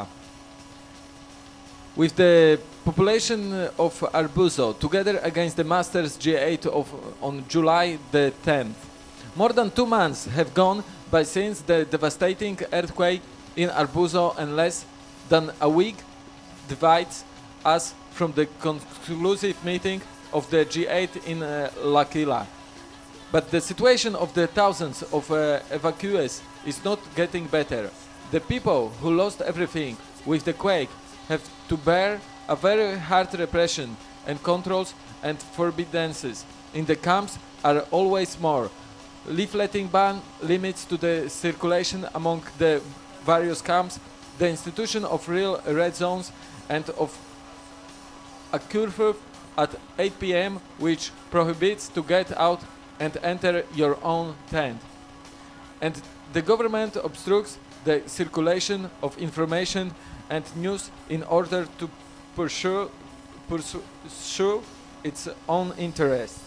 with the population of Arbuzo, together against the Masters G eight of on July the tenth. More than two months have gone by since the devastating earthquake in Arbuzo, and less than a week divides us from the conclusive meeting of the G eight in uh, L'Aquila. But the situation of the thousands of uh, evacuees is not getting better. The people who lost everything with the quake have to bear a very hard repression, and controls and forbidances in the camps are always more. Leafleting ban, limits to the circulation among the various camps, the institution of real red zones, and of a curfew at eight p m which prohibits to get out and enter your own tent. And the government obstructs the circulation of information and news in order to pursue, pursue, pursue its own interests.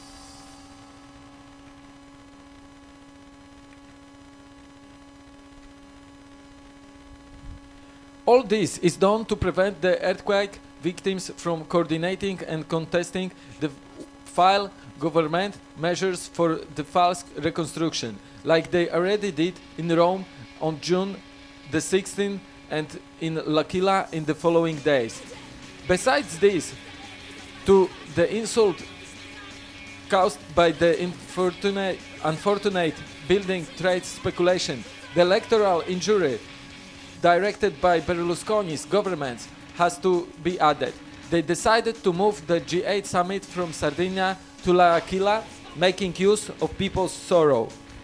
All this is done to prevent the earthquake victims from coordinating and contesting the file government measures for the false reconstruction, like they already did in Rome on June the sixteenth and in L'Aquila in the following days. Besides this, to the insult caused by the unfortunate, unfortunate building trade speculation, the electoral injury directed by Berlusconi's government has to be added. They decided to move the G eight summit from Sardinia to L'Aquila, making use of people's sorrow.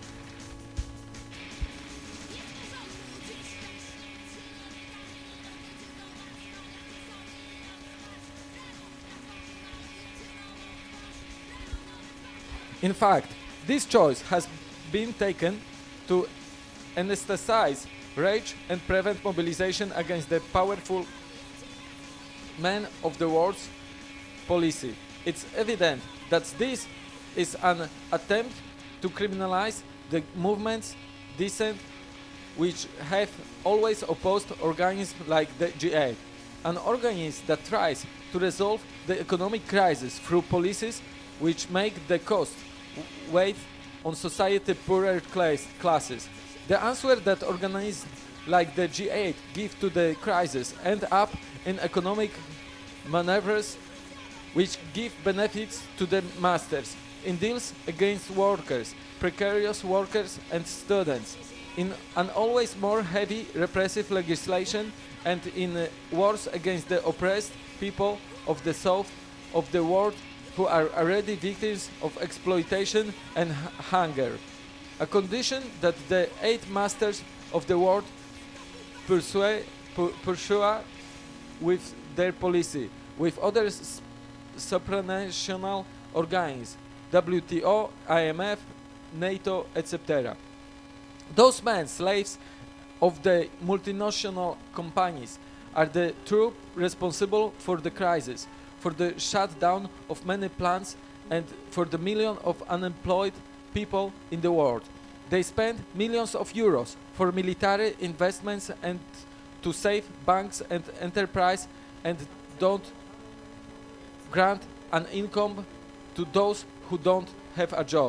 In fact, this choice has been taken to anesthetize rage and prevent mobilization against the powerful men of the world's policy. It's evident that this is an attempt to criminalize the movements decent which have always opposed organisms like the G eight, an organism that tries to resolve the economic crisis through policies which make the cost weigh on society poorer class classes. The answer that organisms like the G eight give to the crisis end up in economic maneuvers which give benefits to the masters, in deals against workers, precarious workers and students, in an always more heavy repressive legislation, and in uh, wars against the oppressed people of the south of the world who are already victims of exploitation and h- hunger. A condition that the eight masters of the world pursue, pu- pursue with their policy, with other s- supranational organs, W T O, I M F, NATO, et cetera. Those men, slaves of the multinational companies, are the true responsible for the crisis, for the shutdown of many plants, and for the million of unemployed people in the world. They spend millions of euros for military investments and to save banks and enterprise, and don't grant an income to those who don't have a job.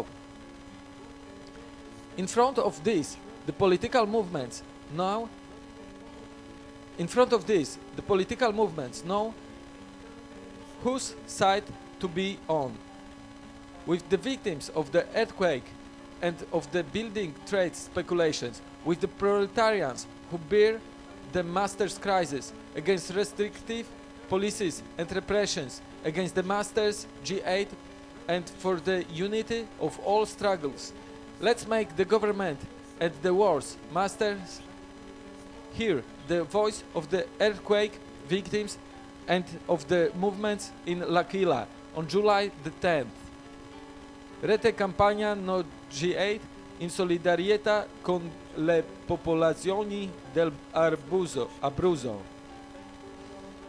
In front of this, the political movements now in front of this, the political movements know whose side to be on. With the victims of the earthquake and of the building trade speculations, with the proletarians who bear the master's crisis against restrictive policies and repressions, against the master's G eight, and for the unity of all struggles. Let's make the government and the war's masters hear the voice of the earthquake victims and of the movements in L'Aquila on July the tenth. Rete campagna no G eight in solidarietà con le popolazioni del Arbuzo, Abruzzo.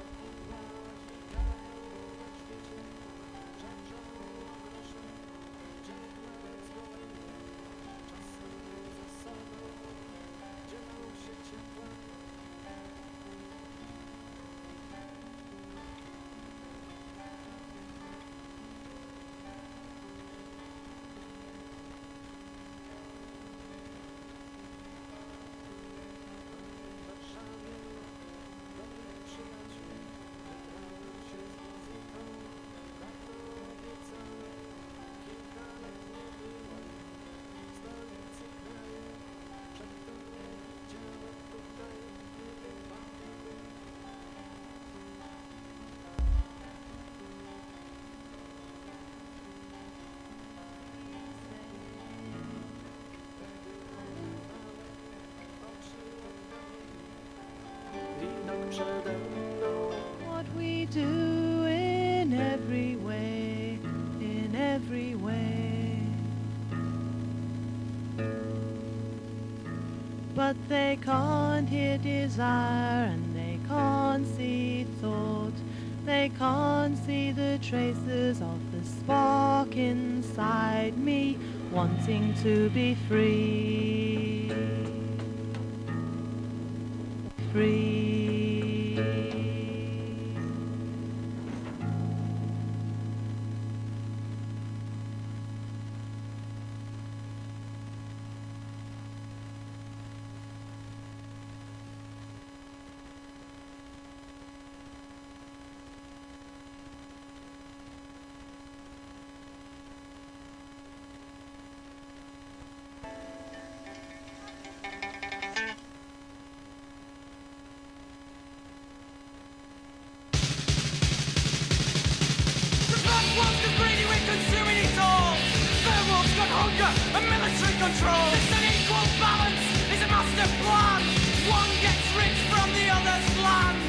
but they can't hear desire and they can't see thought. They can't see the traces of the spark inside me, wanting to be free. Free. A military control. It's an equal balance. It's a master plan. One gets rich from the other's land.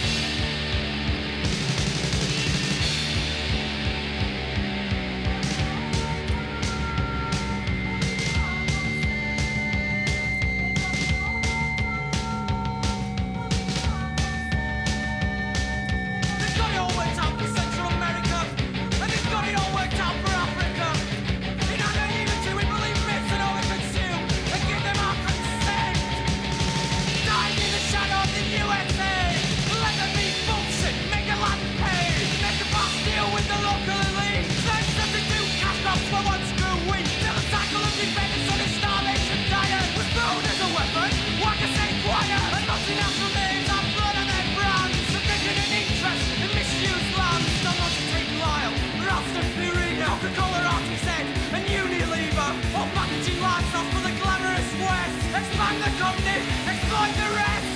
They've got it all worked out for Central America, and they've got it all worked out for Africa. In our naivety, we believe myths and overconsume and give them our consent. Dying in the shadow of the U S A. Let them be bullshit, make a land pay. Make a fast deal with the local elite. Then substitute cash crops for one screw wheat. Till the cycle of dependence on a starvation diet was thrown as a weapon. Why can say quiet? And multinational names have blood on their brands. So taking an interest in misused lands. Not not to take Lyle, Rasta Purina, Coca-Cola, Artisan, and Unilever. All packaging livestock for the glamorous West. Expand the company, exploit the rest.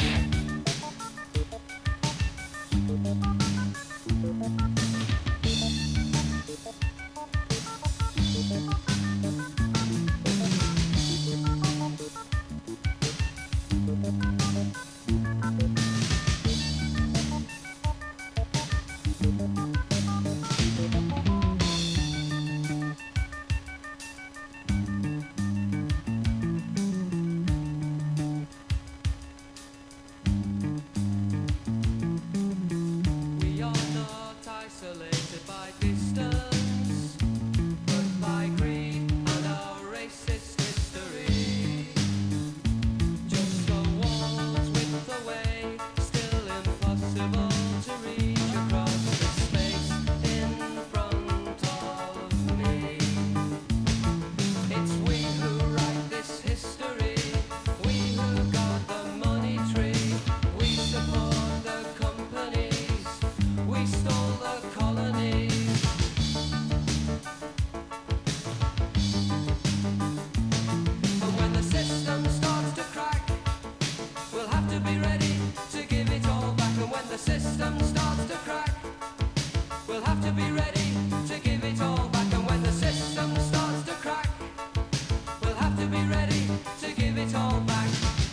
We are not isolated by distance, but by greed and our racist history. Just the walls width away, still impossible to reach across the space in front of me. It's we who write this history, we who got the money tree, we support the companies, we stole the colonies. And when the system starts to crack, we'll have to be ready to give it all back. And when the system starts to crack, we'll have to be ready to give it all back. And when the system starts to crack, we'll have to be ready to give it all back.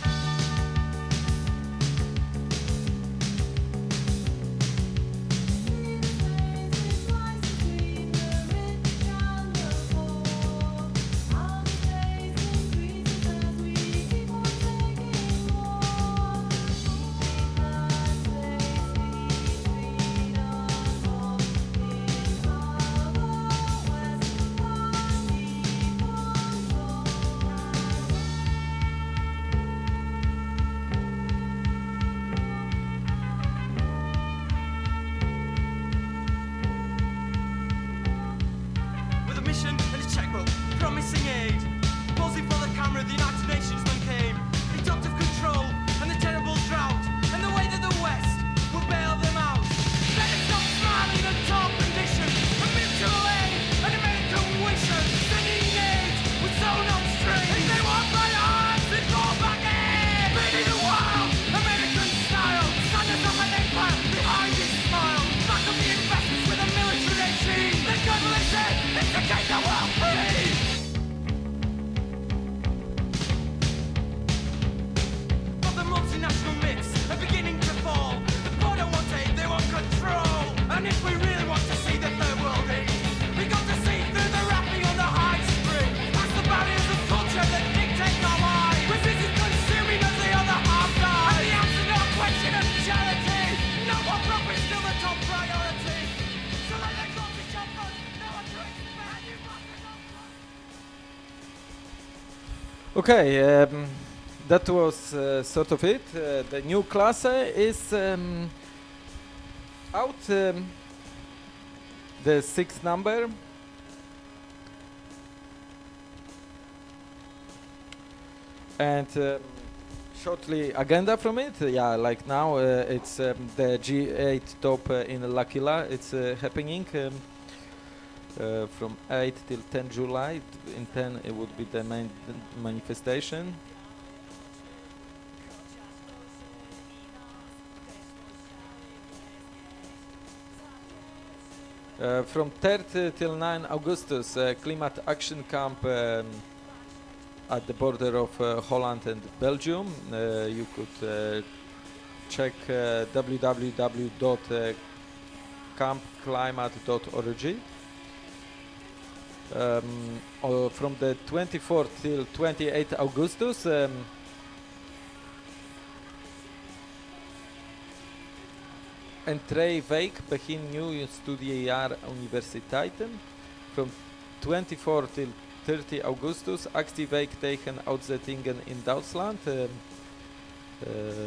With a mission and a checkbook, promising aid. Posing for the camera, the United Nations then came. He talked of control and the terrible drought, and the way that the West would bail them out. Let us stop smiling at top condition, and mutual aid and American wishes. Sending aid was sewn on strings. If they walk by arms, they fall back in. Beating the world, American style. Stand us up an empire behind his smile. Back up the investments with a military regime. The gun listen, it's to keep the world free. Okay, um, that was uh, sort of it. Uh, the new class is um, out. Um, the sixth number. And um, shortly agenda from it. Yeah, like now uh, it's um, the G eight top uh, in L'Aquila. It's uh, happening um, uh, from eight till ten July. In ten it would be the main manifestation. Uh, from third till ninth Augustus, uh, Climate Action Camp um, at the border of uh, Holland and Belgium. Uh, you could uh, check uh, w w w dot camp climate dot org. Um, uh, from the twenty-fourth till twenty-eighth Augustus, um, Entree-week begin nieuwe studiejaar universiteiten. From twenty-fourth till thirtieth Augustus, actieweek tegen uitzettingen in Duitsland. Um, um,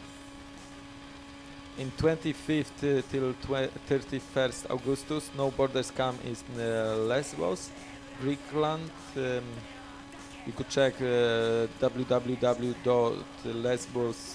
in twenty-fifth uh, till thirty-first Augustus, No Borders Camp in uh, Lesbos, Greekland. Um, you could check uh, w w w dot lesbos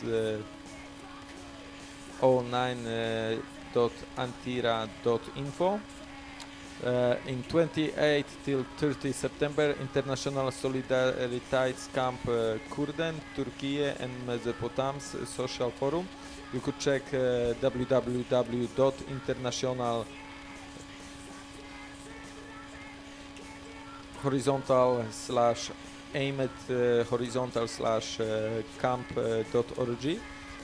oh nine dot antira dot info. Uh, in twenty-eighth till thirtieth September, International Solidaritätscamp uh, Kurden, Turkey and Mesopotams Social Forum. You could check uh, w w w dot international horizontal slash aimed uh, horizontal slash uh, camp uh, dot org.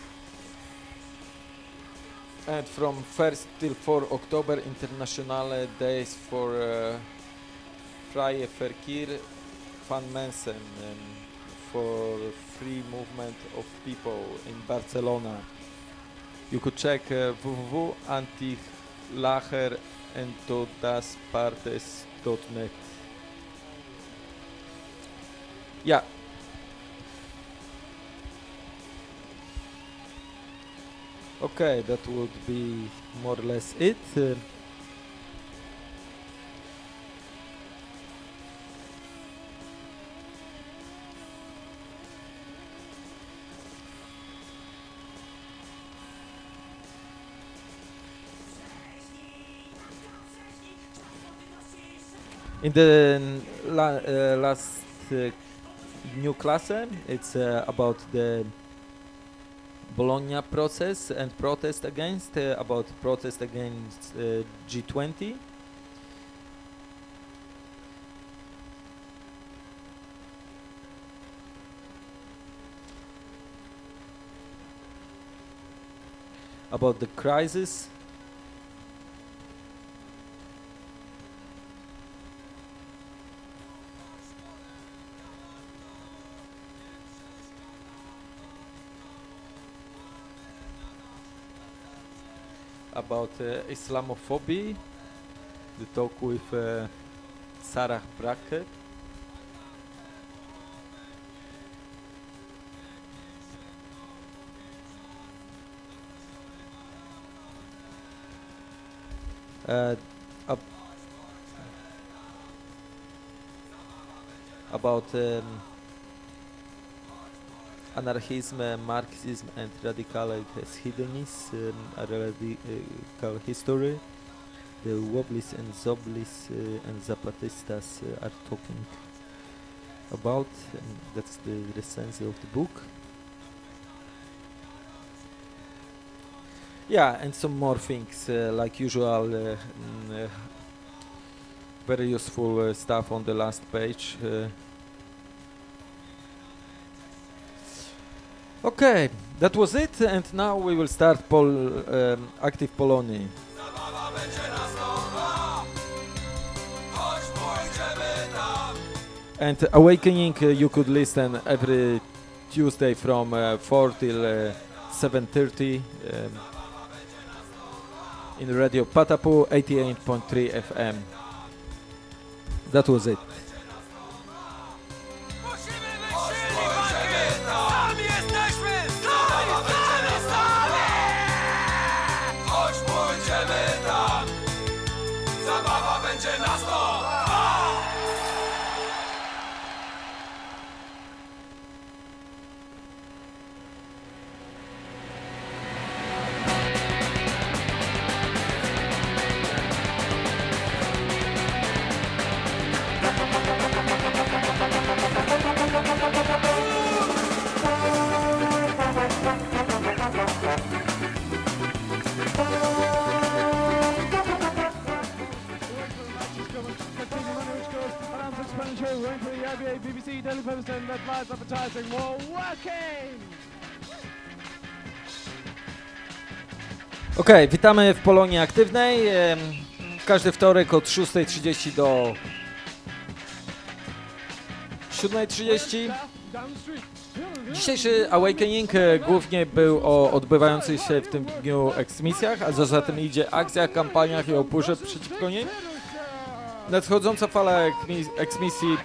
And from first till fourth October, International Days for uh, Vrije Verkeer van Mensen, um, for free movement of people in Barcelona. You could check uh, w w w dot antilager en todas partes dot net. Yeah. Okay, that would be more or less it. Uh, in the la uh, last uh, new class, it's uh, about the Bologna process and protest against, uh, about protest against uh, G twenty. About the crisis. About uh, Islamophobia, the talk with uh, Sarah Brackett. Uh, ab about um, anarchism, uh, Marxism and radical hedonism, um, a radical history. The Wobblies and Zobblies uh, and Zapatistas uh, are talking about. And that's the recension of the book. Yeah, and some more things, uh, like usual, uh, mm, uh, very useful uh, stuff on the last page. Uh, Okay, that was it, and now we will start Pol um, Active Polonii. And Awakening, uh, you could listen every Tuesday from uh, four till uh, seven thirty um, in Radio Patapu eighty-eight point three F M. That was it. True, Wrinkly, I B A, B B C, Daily Post, and that lies advertising were working! Okej, witamy w Polonii Aktywnej. Em, Każdy wtorek od szóstej trzydzieści do siódmej trzydzieści. Dzisiejszy Awakening e, głównie był o odbywających się w tym dniu eksmisjach, a co za tym idzie akcjach, kampaniach i oporze przeciwko niej. Nadchodząca fala ekmis- eksmisji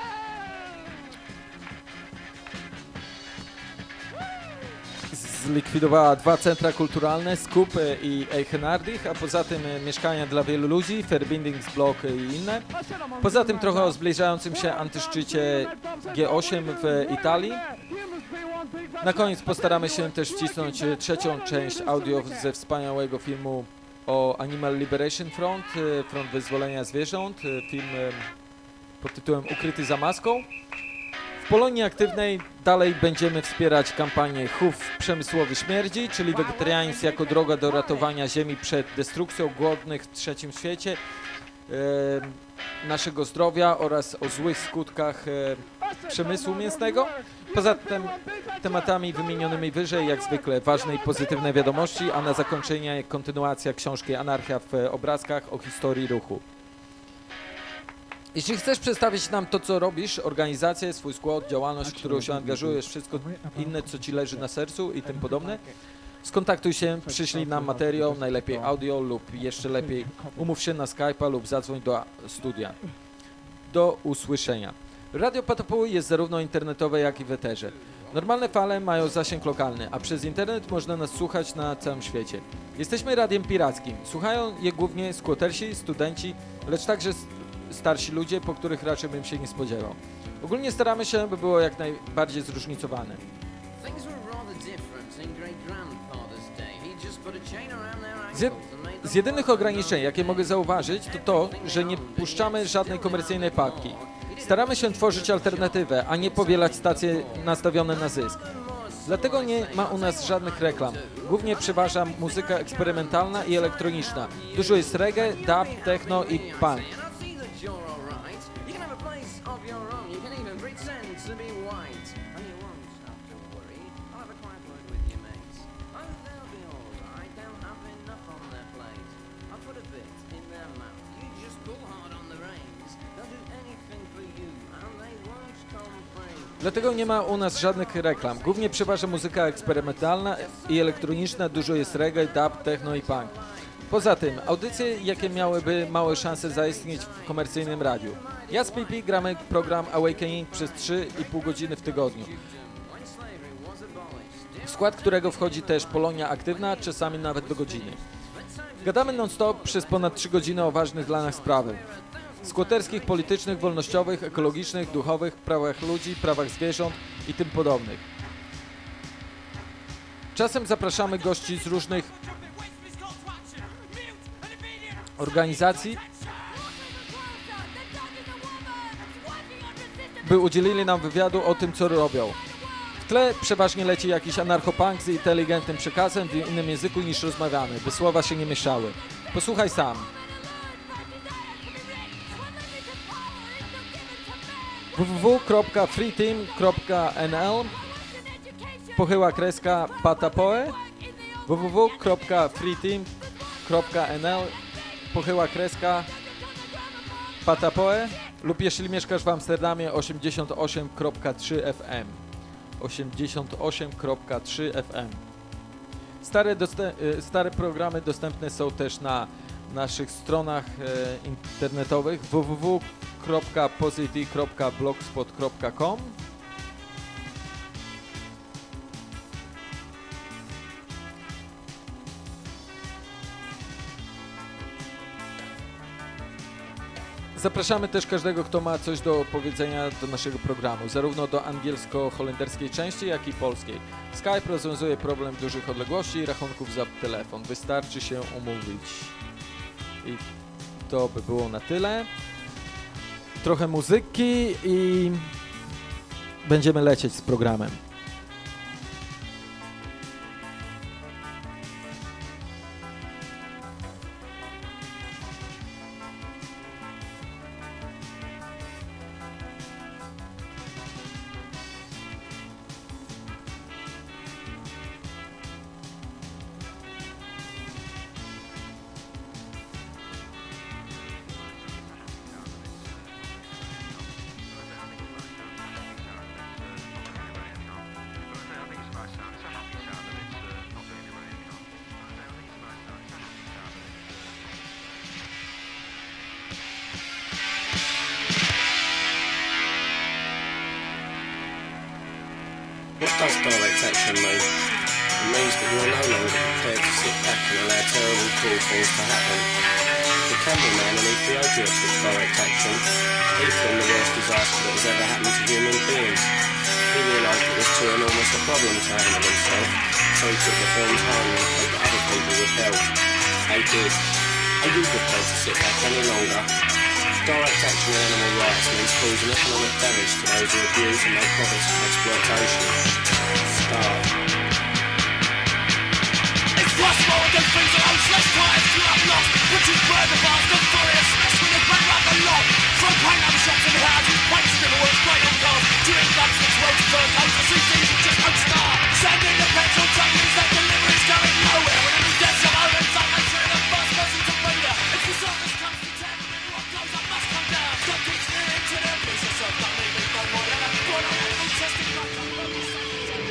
zlikwidowała dwa centra kulturalne, Skup i Eichenardich, a poza tym mieszkania dla wielu ludzi, Verbindungsblock i inne. Poza tym trochę o zbliżającym się antyszczycie G osiem w Italii. Na koniec postaramy się też wcisnąć trzecią część audio ze wspaniałego filmu o Animal Liberation Front, Front Wyzwolenia Zwierząt, film pod tytułem Ukryty za maską. W Polonii Aktywnej dalej będziemy wspierać kampanię Chów Przemysłowy Śmierdzi, czyli wegetarianizm jako droga do ratowania ziemi przed destrukcją głodnych w trzecim świecie, e, naszego zdrowia oraz o złych skutkach e, przemysłu mięsnego. Poza tym tematami wymienionymi wyżej, jak zwykle ważne i pozytywne wiadomości, a na zakończenie kontynuacja książki Anarchia w obrazkach o historii ruchu. Jeśli chcesz przedstawić nam to, co robisz, organizację, swój skład, działalność, w którą się angażujesz, wszystko inne, co ci leży na sercu i tym podobne, skontaktuj się, przyślij nam materiał, najlepiej audio lub jeszcze lepiej umów się na Skype'a lub zadzwoń do studia. Do usłyszenia. Radio Patapuły jest zarówno internetowe, jak i w eterze. Normalne fale mają zasięg lokalny, a przez internet można nas słuchać na całym świecie. Jesteśmy radiem pirackim. Słuchają je głównie skłotersi, studenci, lecz także starsi ludzie, po których raczej bym się nie spodziewał. Ogólnie staramy się, by było jak najbardziej zróżnicowane. Z, jed z jedynych ograniczeń, jakie mogę zauważyć, to to, że nie puszczamy żadnej komercyjnej papki. Staramy się tworzyć alternatywę, a nie powielać stacje nastawione na zysk. Dlatego nie ma u nas żadnych reklam. Głównie przeważa muzyka eksperymentalna i elektroniczna. Dużo jest reggae, dub, techno i punk. Dlatego nie ma u nas żadnych reklam. Głównie przeważa muzyka eksperymentalna i elektroniczna, dużo jest reggae, dub, techno i punk. Poza tym, audycje, jakie miałyby małe szanse zaistnieć w komercyjnym radiu. Ja z P P gramy program Awakening przez trzy i pół godziny w tygodniu, w skład którego wchodzi też Polonia Aktywna, czasami nawet do godziny. Gadamy non-stop przez ponad trzy godziny o ważnych dla nas sprawach. Skłoterskich, politycznych, wolnościowych, ekologicznych, duchowych, prawach ludzi, prawach zwierząt i tym podobnych. Czasem zapraszamy gości z różnych organizacji, by udzielili nam wywiadu o tym, co robią. W tle przeważnie leci jakiś anarchopunk z inteligentnym przekazem w innym języku niż rozmawiamy, by słowa się nie mieszały. Posłuchaj sam. w w w kropka freeteam kropka n l pochyła kreska patapoe w w w kropka freeteam kropka n l pochyła kreska patapoe lub jeśli mieszkasz w Amsterdamie osiemdziesiąt osiem kropka trzy F M osiemdziesiąt osiem kropka trzy F M. Stare, stare programy dostępne są też na naszych stronach e, internetowych w w w kropka positive kropka blogspot kropka com. Zapraszamy też każdego, kto ma coś do powiedzenia do naszego programu, zarówno do angielsko-holenderskiej części, jak i polskiej. Skype rozwiązuje problem dużych odległości i rachunków za telefon. Wystarczy się umówić. I to by było na tyle. Trochę muzyki i będziemy lecieć z programem. What does direct action mean? It means that you are no longer prepared to sit back and allow terrible, cruel things to happen. The cameraman in Ethiopia took direct action. He filmed the worst disaster that has ever happened to human beings. He realised it was too enormous a problem to handle himself, so he took the films home and hoped that other people would help. They did. Are you prepared to sit back any longer? Direct action in animal rights means causing economic damage to those who abuse and make profits from exploitation. Start. It's possible to things are useless times you have lost, which is where the vast and furious mess with a bang like a lot. From paint on shops and houses, paint scribbles, great on cars, doing guns which roads for coats, I see things that just don't start. Sending the petrol trains, that delivery's going nowhere. When every death's a moment, I'm not sure the first person to read it. If the service comes to ten, everyone goes, I must come down. Don't keep steering to the police yourself, don't leave me no more. And I'm born on animal testing like I'm moving something.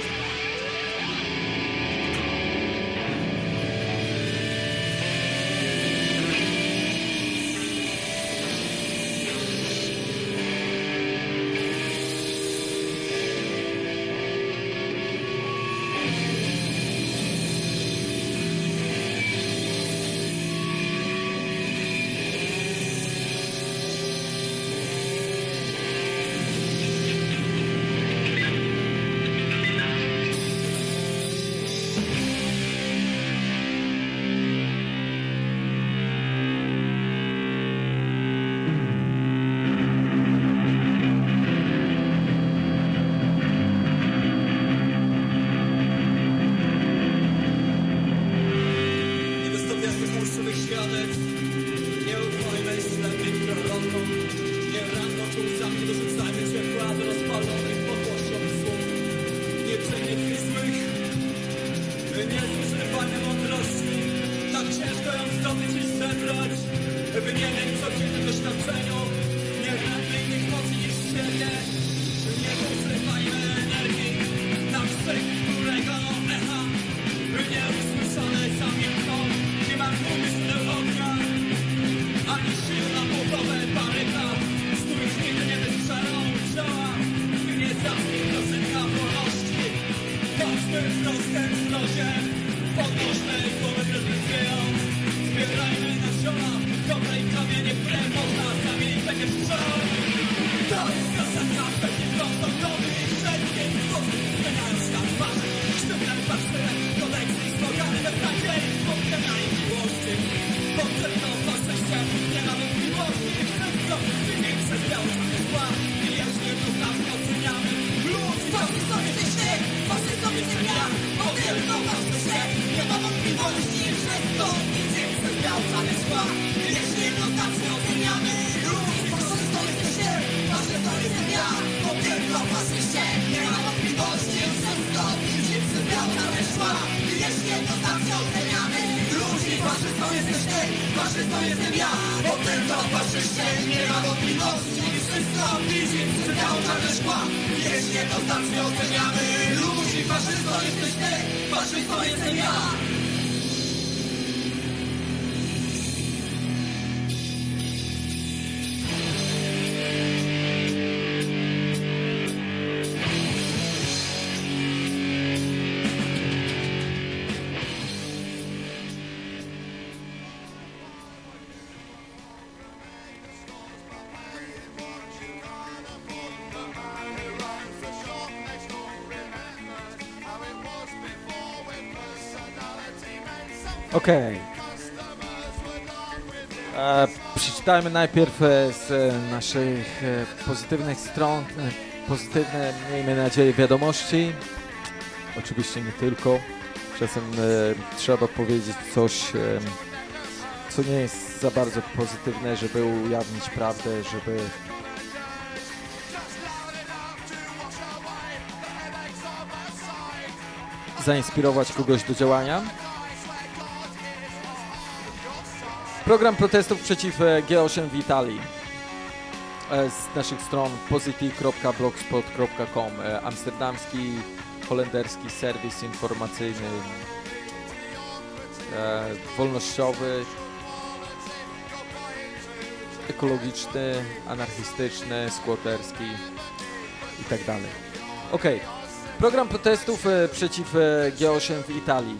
Okej. Okay. Przeczytajmy najpierw e, z e, naszych e, pozytywnych stron, e, pozytywne, miejmy nadzieję, wiadomości. Oczywiście nie tylko. Czasem e, trzeba powiedzieć coś, e, co nie jest za bardzo pozytywne, żeby ujawnić prawdę, żeby zainspirować kogoś do działania. Program protestów przeciw G osiem w Italii z naszych stron positive kropka blogspot kropka com, amsterdamski, holenderski serwis informacyjny, wolnościowy, ekologiczny, anarchistyczny, squatterski i tak dalej. Okej. Program protestów e, przeciw e, G osiem w Italii.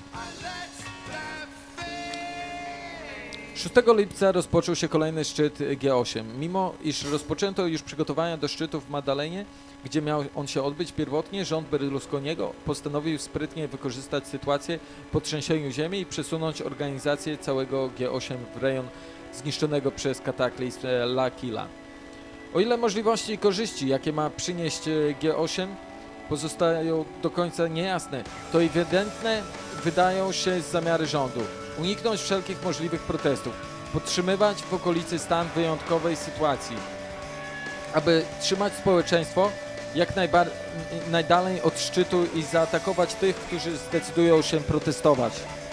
szóstego lipca rozpoczął się kolejny szczyt G osiem. Mimo iż rozpoczęto już przygotowania do szczytu w Maddalenie, gdzie miał on się odbyć pierwotnie, rząd Berlusconiego postanowił sprytnie wykorzystać sytuację po trzęsieniu ziemi i przesunąć organizację całego G osiem w rejon zniszczonego przez kataklizm L'Aquila. O ile możliwości i korzyści, jakie ma przynieść G osiem, pozostają do końca niejasne, to ewidentne wydają się zamiary rządu. Uniknąć wszelkich możliwych protestów, podtrzymywać w okolicy stan wyjątkowej sytuacji, aby trzymać społeczeństwo jak najbar- najdalej od szczytu i zaatakować tych, którzy zdecydują się protestować.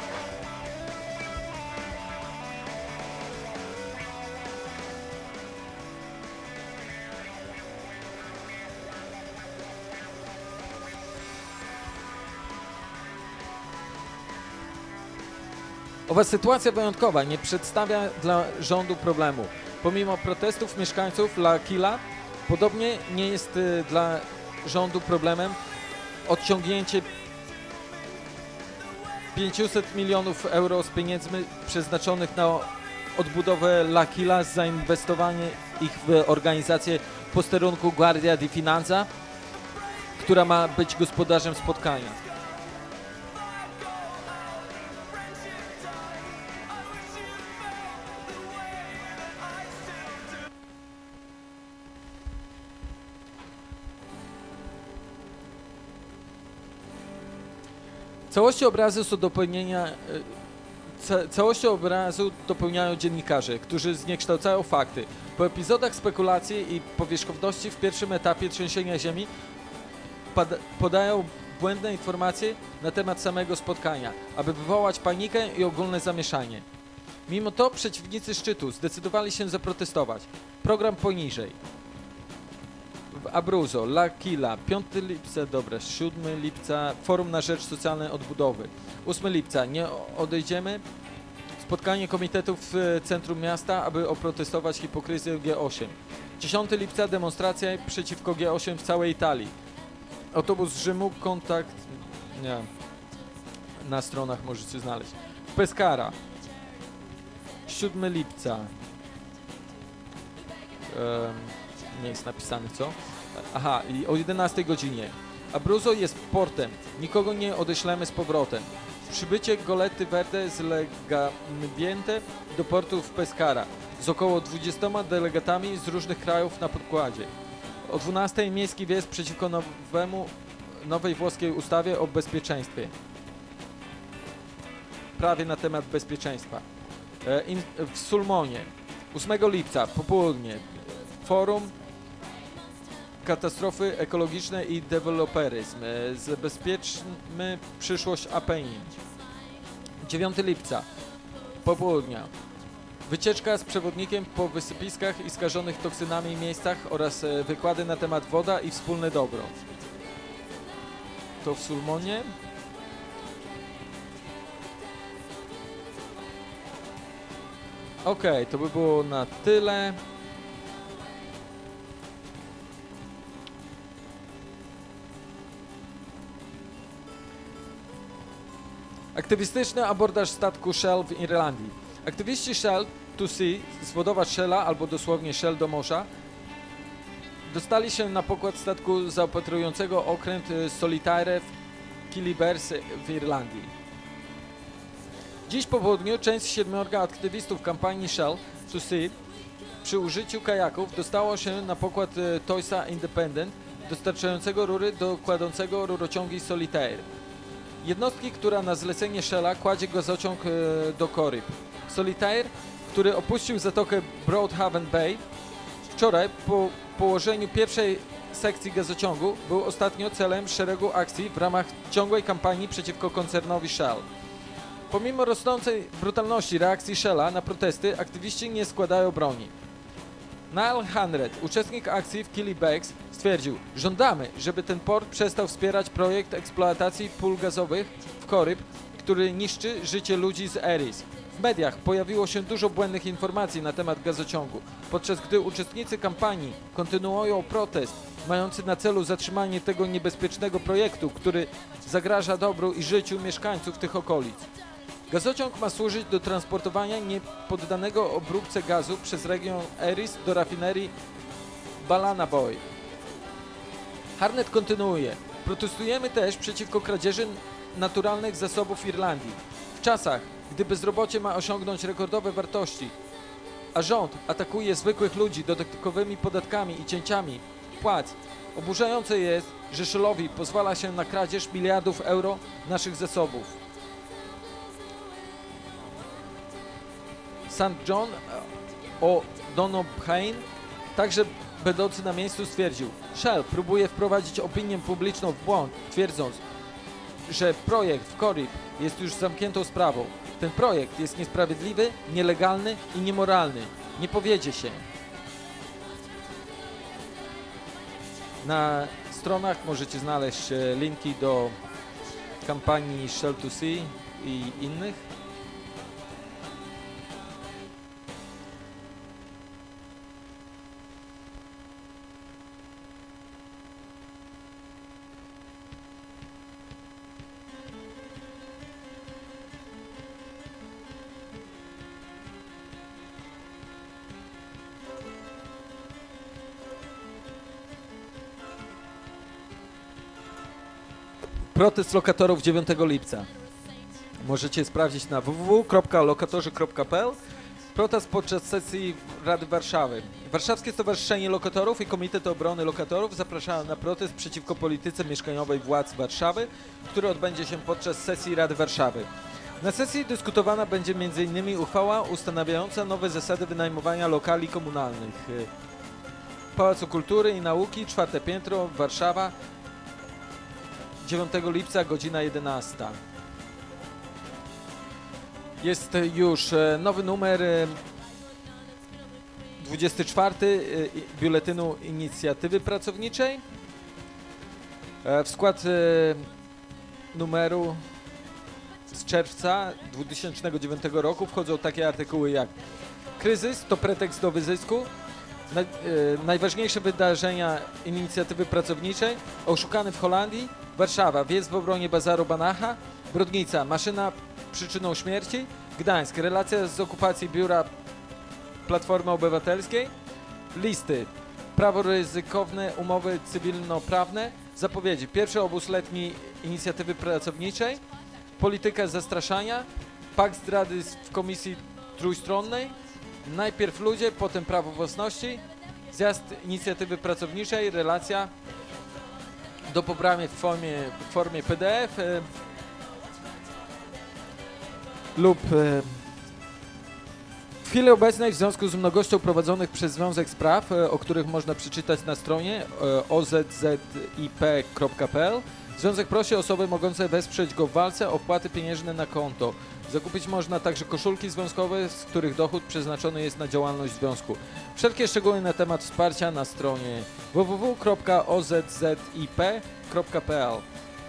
Owa sytuacja wyjątkowa nie przedstawia dla rządu problemu. Pomimo protestów mieszkańców L'Aquila, podobnie nie jest y, dla rządu problemem odciągnięcie pięćset milionów euro z pieniędzmi przeznaczonych na odbudowę L'Aquila, zainwestowanie ich w organizację posterunku Guardia di Finanza, która ma być gospodarzem spotkania. Całości obrazu są dopełnienia, ca, całości obrazu dopełniają dziennikarze, którzy zniekształcają fakty. Po epizodach spekulacji i powierzchowności w pierwszym etapie trzęsienia ziemi pada, podają błędne informacje na temat samego spotkania, aby wywołać panikę i ogólne zamieszanie. Mimo to przeciwnicy szczytu zdecydowali się zaprotestować. Program poniżej. W Abruzzo, L'Aquila, piątego lipca, dobra, siódmego lipca, Forum na Rzecz Socjalnej Odbudowy. ósmego lipca, nie odejdziemy, spotkanie komitetów w centrum miasta, aby oprotestować hipokryzję G osiem. dziesiątego lipca, demonstracja przeciwko G osiem w całej Italii. Autobus z Rzymu, kontakt, nie, na stronach możecie znaleźć. W Pescara, siódmego lipca, um, nie jest napisane co? Aha, i o jedenastej godzinie. Abruzzo jest portem, nikogo nie odeślemy z powrotem. Przybycie Golety Verde z Legambiente do portu w Pescara z około dwudziestoma delegatami z różnych krajów na podkładzie. O dwunastej miejski wjazd przeciwko nowemu, nowej włoskiej ustawie o bezpieczeństwie. Prawie na temat bezpieczeństwa. E, in, w Sulmonie, ósmego lipca, popołudnie, Forum Katastrofy ekologiczne i deweloperyzm. Zabezpieczmy przyszłość Apenin. dziewiątego lipca, popołudnia. Wycieczka z przewodnikiem po wysypiskach i skażonych toksynami miejscach oraz wykłady na temat woda i wspólne dobro. To w Sulmonie. Okej, okay, to by było na tyle. Aktywistyczny abordaż statku Shell w Irlandii. Aktywiści Shell to Sea, zwodowa Shella albo dosłownie Shell do morza, dostali się na pokład statku zaopatrującego okręt Solitaire w Kilibers w Irlandii. Dziś po południu część siedmiorga aktywistów kampanii Shell to Sea przy użyciu kajaków dostało się na pokład Toysa Independent dostarczającego rury do kładącego rurociągi Solitaire. Jednostki, która na zlecenie Shella kładzie gazociąg do koryb. Solitaire, który opuścił zatokę Broadhaven Bay, wczoraj po położeniu pierwszej sekcji gazociągu był ostatnio celem szeregu akcji w ramach ciągłej kampanii przeciwko koncernowi Shell. Pomimo rosnącej brutalności reakcji Shella na protesty, aktywiści nie składają broni. Niall Hanred, uczestnik akcji w Killybegs, stwierdził: żądamy, żeby ten port przestał wspierać projekt eksploatacji pól gazowych w koryb, który niszczy życie ludzi z Erris. W mediach pojawiło się dużo błędnych informacji na temat gazociągu, podczas gdy uczestnicy kampanii kontynuują protest mający na celu zatrzymanie tego niebezpiecznego projektu, który zagraża dobru i życiu mieszkańców tych okolic. Gazociąg ma służyć do transportowania niepoddanego obróbce gazu przez region Eris do rafinerii Ballanaboy. Harnett kontynuuje. Protestujemy też przeciwko kradzieży naturalnych zasobów Irlandii. W czasach, gdy bezrobocie ma osiągnąć rekordowe wartości, a rząd atakuje zwykłych ludzi dodatkowymi podatkami i cięciami płac, oburzające jest, że Shellowi pozwala się na kradzież miliardów euro naszych zasobów. Saint John O'Donoghue, także będący na miejscu, stwierdził: Shell próbuje wprowadzić opinię publiczną w błąd, twierdząc, że projekt w Corrib jest już zamkniętą sprawą. Ten projekt jest niesprawiedliwy, nielegalny i niemoralny. Nie powiedzie się. Na stronach możecie znaleźć linki do kampanii Shell to Sea i innych. Protest lokatorów dziewiątego lipca. Możecie sprawdzić na w w w kropka lokatorzy kropka p l. Protest podczas sesji Rady Warszawy. Warszawskie Stowarzyszenie Lokatorów i Komitet Obrony Lokatorów zapraszają na protest przeciwko polityce mieszkaniowej władz Warszawy, który odbędzie się podczas sesji Rady Warszawy. Na sesji dyskutowana będzie między innymi uchwała ustanawiająca nowe zasady wynajmowania lokali komunalnych. Pałacu Kultury i Nauki, czwarte piętro, Warszawa, dziewiątego lipca, godzina jedenasta. Jest już nowy numer dwudziesty czwarty Biuletynu Inicjatywy Pracowniczej. W skład numeru z czerwca dwa tysiące dziewiątego roku wchodzą takie artykuły jak: kryzys to pretekst do wyzysku, Naj, e, najważniejsze wydarzenia inicjatywy pracowniczej, oszukany w Holandii, Warszawa, wiec w obronie bazaru Banacha, Brodnica, maszyna przyczyną śmierci, Gdańsk, relacja z okupacji biura Platformy Obywatelskiej, listy, prawo ryzykowne, umowy cywilnoprawne, zapowiedzi, pierwszy obóz letni inicjatywy pracowniczej, polityka zastraszania, pakt zdrady w komisji trójstronnej, najpierw ludzie, potem prawo własności, zjazd inicjatywy pracowniczej, relacja do pobrania w formie, w formie P D F e, lub e, w chwili obecnej w związku z mnogością prowadzonych przez Związek spraw, e, o których można przeczytać na stronie e, o z z i p kropka p l, Związek prosi osoby mogące wesprzeć go w walce o wpłaty pieniężne na konto. Zakupić można także koszulki związkowe, z których dochód przeznaczony jest na działalność związku. Wszelkie szczegóły na temat wsparcia na stronie w w w kropka o z z i p kropka p l.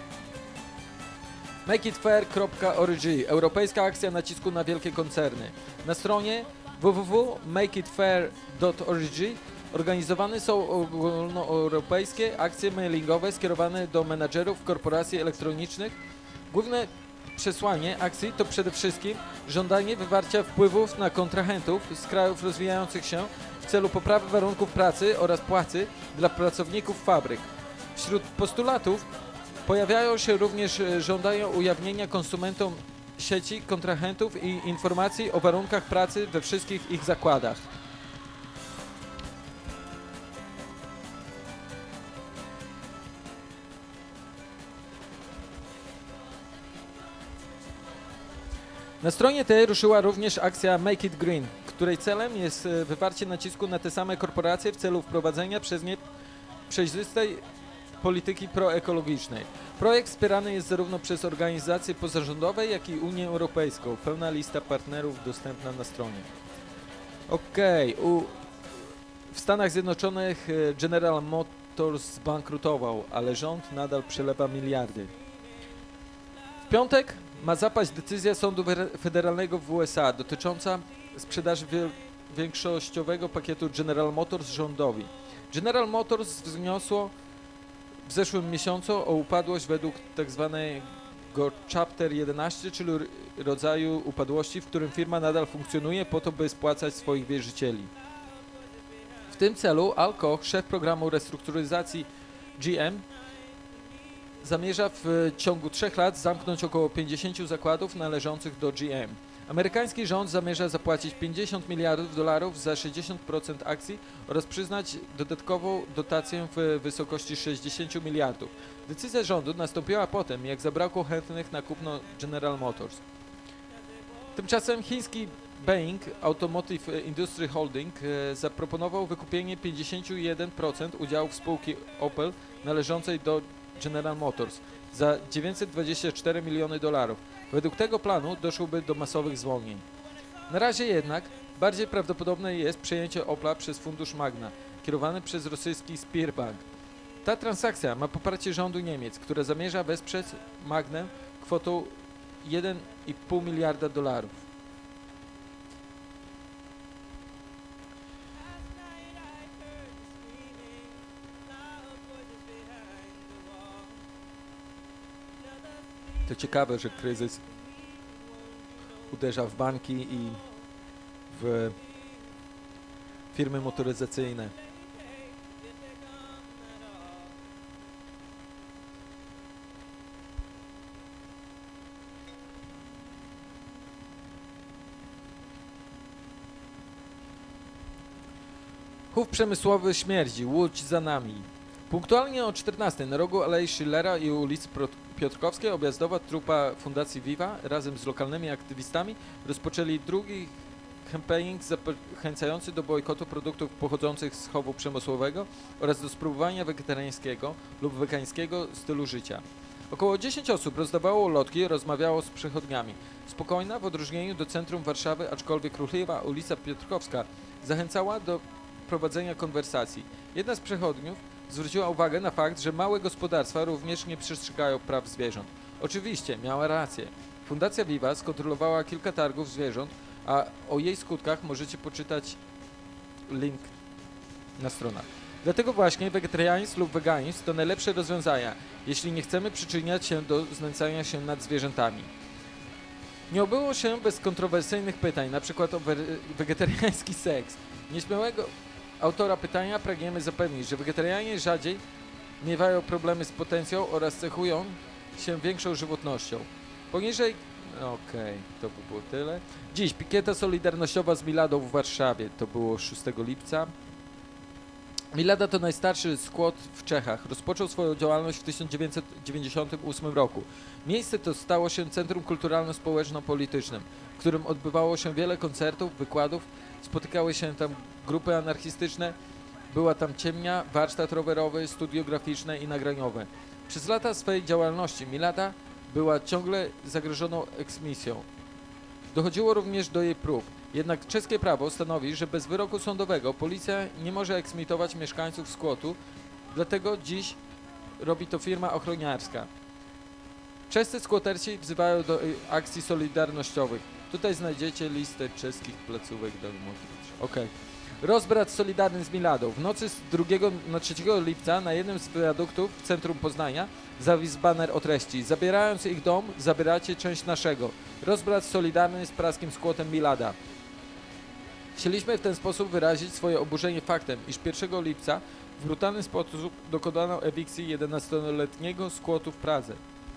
make it fair kropka org. Europejska akcja nacisku na wielkie koncerny. Na stronie w w w kropka make it fair kropka org organizowane są ogólnoeuropejskie akcje mailingowe skierowane do menadżerów korporacji elektronicznych. Główne przesłanie akcji to przede wszystkim żądanie wywarcia wpływów na kontrahentów z krajów rozwijających się w celu poprawy warunków pracy oraz płacy dla pracowników fabryk. Wśród postulatów pojawiają się również żądania ujawnienia konsumentom sieci kontrahentów i informacji o warunkach pracy we wszystkich ich zakładach. Na stronie tej ruszyła również akcja Make It Green, której celem jest wywarcie nacisku na te same korporacje w celu wprowadzenia przez nie przejrzystej polityki proekologicznej. Projekt wspierany jest zarówno przez organizacje pozarządowe, jak i Unię Europejską. Pełna lista partnerów dostępna na stronie. Okej, okay. W Stanach Zjednoczonych General Motors zbankrutował, ale rząd nadal przelewa miliardy. W piątek ma zapaść decyzja sądu federalnego w U S A dotycząca sprzedaży wie większościowego pakietu General Motors rządowi. General Motors wzniosło w zeszłym miesiącu o upadłość według tzw. Chapter jedenaście, czyli rodzaju upadłości, w którym firma nadal funkcjonuje po to, by spłacać swoich wierzycieli. W tym celu Al Koch, szef programu restrukturyzacji G M, zamierza w ciągu trzech lat zamknąć około pięćdziesięciu zakładów należących do G M. Amerykański rząd zamierza zapłacić pięćdziesiąt miliardów dolarów za sześćdziesiąt procent akcji oraz przyznać dodatkową dotację w wysokości sześćdziesięciu miliardów. Decyzja rządu nastąpiła potem, jak zabrakło chętnych na kupno General Motors. Tymczasem chiński Boeing Automotive Industry Holding zaproponował wykupienie pięćdziesiąt jeden procent udziałów spółki Opel należącej do General Motors za dziewięćset dwadzieścia cztery miliony dolarów. Według tego planu doszłoby do masowych zwolnień. Na razie jednak bardziej prawdopodobne jest przejęcie Opla przez fundusz Magna, kierowany przez rosyjski Sberbank. Ta transakcja ma poparcie rządu Niemiec, które zamierza wesprzeć Magnę kwotą jeden i pół miliarda dolarów. To ciekawe, że kryzys uderza w banki i w firmy motoryzacyjne. Chów przemysłowy śmierdzi, Łódź za nami. Punktualnie o czternastej na rogu Alei Schillera i ulicy Piotrkowskiej objazdowa trupa Fundacji Viva razem z lokalnymi aktywistami rozpoczęli drugi campaigning zachęcający do bojkotu produktów pochodzących z chowu przemysłowego oraz do spróbowania wegetariańskiego lub wegańskiego stylu życia. Około dziesięć osób rozdawało ulotki i rozmawiało z przechodniami. Spokojna w odróżnieniu do centrum Warszawy, aczkolwiek ruchliwa ulica Piotrkowska zachęcała do prowadzenia konwersacji. Jedna z przechodniów zwróciła uwagę na fakt, że małe gospodarstwa również nie przestrzegają praw zwierząt. Oczywiście, miała rację. Fundacja Viva skontrolowała kilka targów zwierząt, a o jej skutkach możecie poczytać link na stronach. Dlatego właśnie wegetarianizm lub weganizm to najlepsze rozwiązania, jeśli nie chcemy przyczyniać się do znęcania się nad zwierzętami. Nie obyło się bez kontrowersyjnych pytań, np. o wegetariański seks. Nieśmiałego autora pytania pragniemy zapewnić, że wegetarianie rzadziej miewają problemy z potencją oraz cechują się większą żywotnością. Poniżej... Okej, okay, to by było tyle. Dziś pikieta solidarnościowa z Miladą w Warszawie. To było szóstego lipca. Milada to najstarszy skład w Czechach. Rozpoczął swoją działalność w tysiąc dziewięćset dziewięćdziesiątym ósmym roku. Miejsce to stało się centrum kulturalno-społeczno-politycznym, w którym odbywało się wiele koncertów, wykładów, spotykały się tam grupy anarchistyczne, była tam ciemnia, warsztat rowerowy, studio graficzne i nagraniowe. Przez lata swej działalności Milada była ciągle zagrożoną eksmisją. Dochodziło również do jej prób. Jednak czeskie prawo stanowi, że bez wyroku sądowego policja nie może eksmitować mieszkańców skłotu, dlatego dziś robi to firma ochroniarska. Czescy skłoterci wzywają do akcji solidarnościowych. Tutaj znajdziecie listę czeskich placówek darmowych. Okej. Rozbrat solidarny z Miladą. W nocy z drugiego na trzeciego lipca na jednym z wiaduktów w centrum Poznania zawisł baner o treści: zabierając ich dom, zabieracie część naszego. Rozbrat solidarny z praskim skłotem Milada. Chcieliśmy w ten sposób wyrazić swoje oburzenie faktem, iż pierwszego lipca w brutalny sposób dokonano ewikcji jedenastoletniego skłotu w Pradze.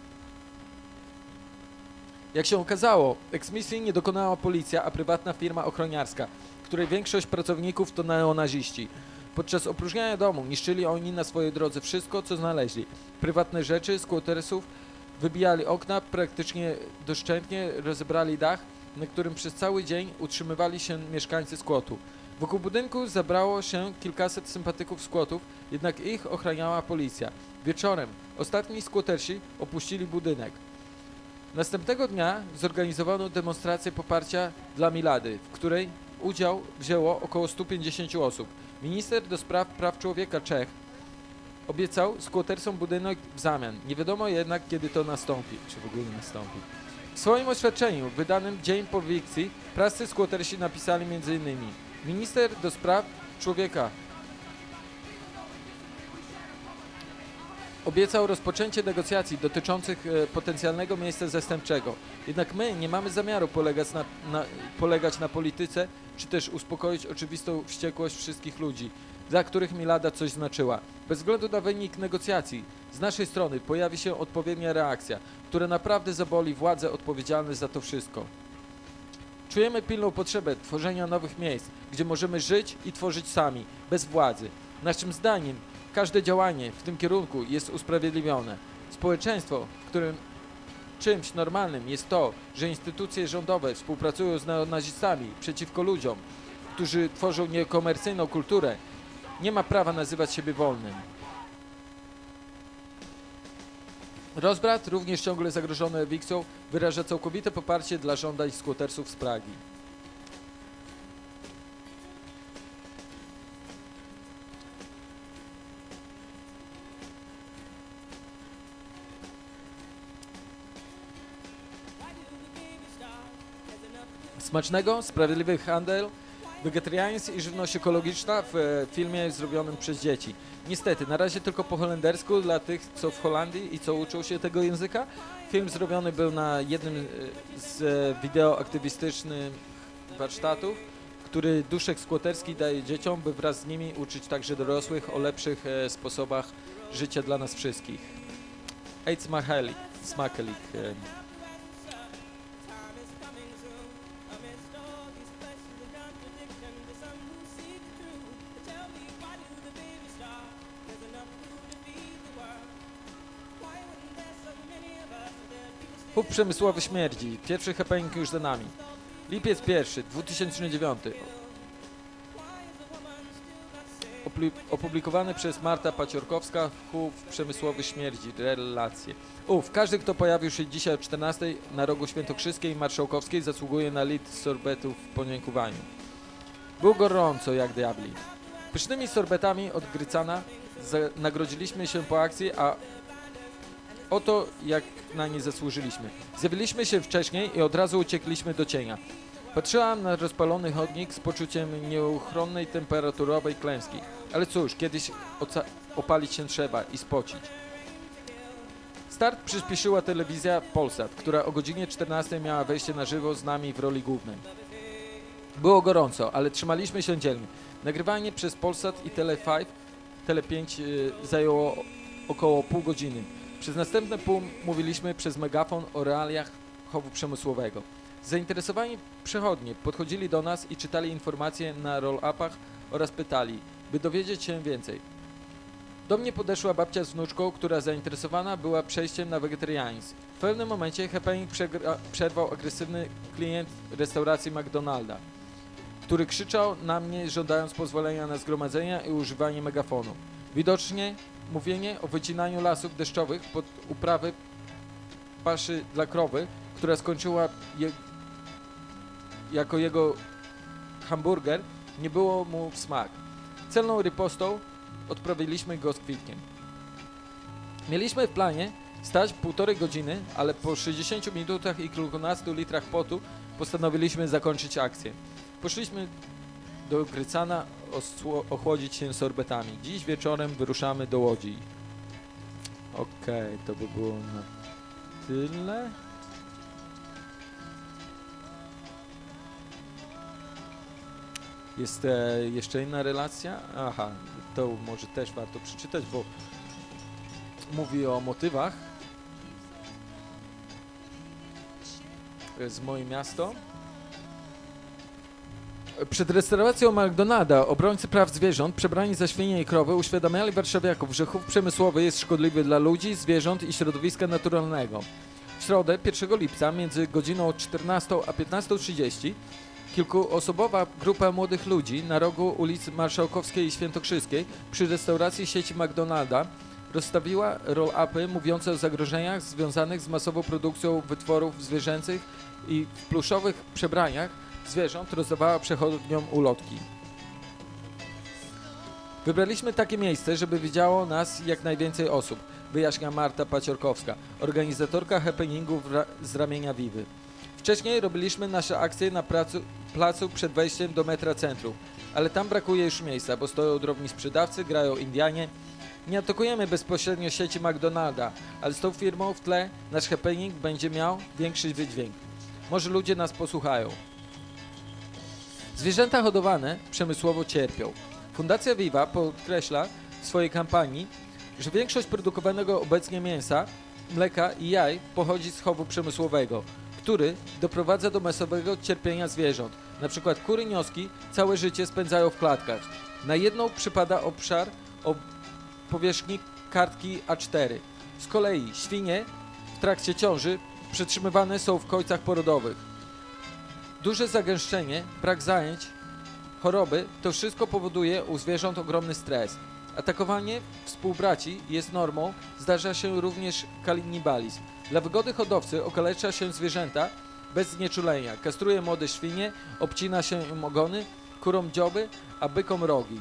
Jak się okazało, eksmisji nie dokonała policja, a prywatna firma ochroniarska, której większość pracowników to neonaziści. Podczas opróżniania domu niszczyli oni na swojej drodze wszystko, co znaleźli. Prywatne rzeczy, skłotersów, wybijali okna, praktycznie doszczętnie rozebrali dach, na którym przez cały dzień utrzymywali się mieszkańcy skłotu. Wokół budynku zebrało się kilkaset sympatyków skłotów, jednak ich ochraniała policja. Wieczorem ostatni skłotersi opuścili budynek. Następnego dnia zorganizowano demonstrację poparcia dla Milady, w której udział wzięło około stu pięćdziesięciu osób. Minister do spraw praw człowieka Czech obiecał skłotersom budynek w zamian. Nie wiadomo jednak, kiedy to nastąpi, czy w ogóle nastąpi. W swoim oświadczeniu wydanym dzień po ewiksji prascy skłotersi napisali między innymi: minister do spraw człowieka obiecał rozpoczęcie negocjacji dotyczących e, potencjalnego miejsca zastępczego. Jednak my nie mamy zamiaru polegać na, na, polegać na polityce, czy też uspokoić oczywistą wściekłość wszystkich ludzi, dla których Milada coś znaczyła. Bez względu na wynik negocjacji, z naszej strony pojawi się odpowiednia reakcja, która naprawdę zaboli władze odpowiedzialne za to wszystko. Czujemy pilną potrzebę tworzenia nowych miejsc, gdzie możemy żyć i tworzyć sami, bez władzy. Naszym zdaniem każde działanie w tym kierunku jest usprawiedliwione. Społeczeństwo, w którym czymś normalnym jest to, że instytucje rządowe współpracują z neonazistami przeciwko ludziom, którzy tworzą niekomercyjną kulturę, nie ma prawa nazywać siebie wolnym. Rozbrat, również ciągle zagrożony ewiksją, wyraża całkowite poparcie dla żądań skłotersów z Pragi. Smacznego, sprawiedliwy handel, wegetarianizm i żywność ekologiczna w e, filmie zrobionym przez dzieci. Niestety, na razie tylko po holendersku dla tych, co w Holandii i co uczą się tego języka. Film zrobiony był na jednym e, z e, wideoaktywistycznych warsztatów, który Duszek Skłoterski daje dzieciom, by wraz z nimi uczyć także dorosłych o lepszych e, sposobach życia dla nas wszystkich. Ejc smakelik. smakelik e. Hub przemysłowy śmierdzi. Pierwszy happening już za nami. Lipiec pierwszy, dwa tysiące dziewiąty. Opli- opublikowany przez Marta Paciorkowska. Hub przemysłowy śmierdzi. Relacje. Uf, każdy, kto pojawił się dzisiaj o czternastej na rogu Świętokrzyskiej i Marszałkowskiej, zasługuje na litr sorbetów w podziękowaniu. Było gorąco jak diabli. Pysznymi sorbetami od Grycana nagrodziliśmy się po akcji, a oto jak na nie zasłużyliśmy. Zjawiliśmy się wcześniej i od razu uciekliśmy do cienia. Patrzyłam na rozpalony chodnik z poczuciem nieuchronnej temperaturowej klęski. Ale cóż, kiedyś opalić się trzeba i spocić. Start przyspieszyła telewizja Polsat, która o godzinie czternastej miała wejście na żywo z nami w roli głównej. Było gorąco, ale trzymaliśmy się dzielnie. Nagrywanie przez Polsat i Tele pięć, Tele pięć yy, zajęło około pół godziny. Przez następne pół mówiliśmy przez megafon o realiach chowu przemysłowego. Zainteresowani przechodnie podchodzili do nas i czytali informacje na roll-upach oraz pytali, by dowiedzieć się więcej. Do mnie podeszła babcia z wnuczką, która zainteresowana była przejściem na wegetarianizm. W pewnym momencie happening przerwał agresywny klient restauracji McDonalda, który krzyczał na mnie, żądając pozwolenia na zgromadzenia i używanie megafonu. Widocznie mówienie o wycinaniu lasów deszczowych pod uprawy paszy dla krowy, która skończyła je, jako jego hamburger, nie było mu w smak. Celną ripostą odprawiliśmy go z kwitkiem. Mieliśmy w planie stać półtorej godziny, ale po sześćdziesięciu minutach i kilkunastu litrach potu postanowiliśmy zakończyć akcję. Poszliśmy do Grycana ochłodzić się sorbetami. Dziś wieczorem wyruszamy do Łodzi. Okej, okay, to by było na tyle. Jest e, jeszcze inna relacja. Aha, to może też warto przeczytać, bo mówi o motywach. Z moje miasto. Przed restauracją McDonalda obrońcy praw zwierząt przebrani za świnie i krowy uświadamiali warszawiaków, że chów przemysłowy jest szkodliwy dla ludzi, zwierząt i środowiska naturalnego. W środę, pierwszego lipca, między godziną czternastą a piętnastą trzydzieści kilkuosobowa grupa młodych ludzi na rogu ulic Marszałkowskiej i Świętokrzyskiej przy restauracji sieci McDonalda rozstawiła roll-upy mówiące o zagrożeniach związanych z masową produkcją wytworów zwierzęcych i w pluszowych przebraniach zwierząt rozdawała przechodniom ulotki. Wybraliśmy takie miejsce, żeby widziało nas jak najwięcej osób, wyjaśnia Marta Paciorkowska, organizatorka happeningu z ramienia Vivy. Wcześniej robiliśmy nasze akcje na placu, placu przed wejściem do metra centrum, ale tam brakuje już miejsca, bo stoją drobni sprzedawcy, grają Indianie. Nie atakujemy bezpośrednio sieci McDonalda, ale z tą firmą w tle nasz happening będzie miał większy wydźwięk. Może ludzie nas posłuchają. Zwierzęta hodowane przemysłowo cierpią. Fundacja Viva podkreśla w swojej kampanii, że większość produkowanego obecnie mięsa, mleka i jaj pochodzi z chowu przemysłowego, który doprowadza do masowego cierpienia zwierząt. Na przykład kury nioski całe życie spędzają w klatkach. Na jedną przypada obszar o powierzchni kartki A cztery. Z kolei świnie w trakcie ciąży przetrzymywane są w kojcach porodowych. Duże zagęszczenie, brak zajęć, choroby, to wszystko powoduje u zwierząt ogromny stres. Atakowanie współbraci jest normą, zdarza się również kanibalizm. Dla wygody hodowcy okalecza się zwierzęta bez znieczulenia, kastruje młode świnie, obcina się im ogony, kurom dzioby, a bykom rogi.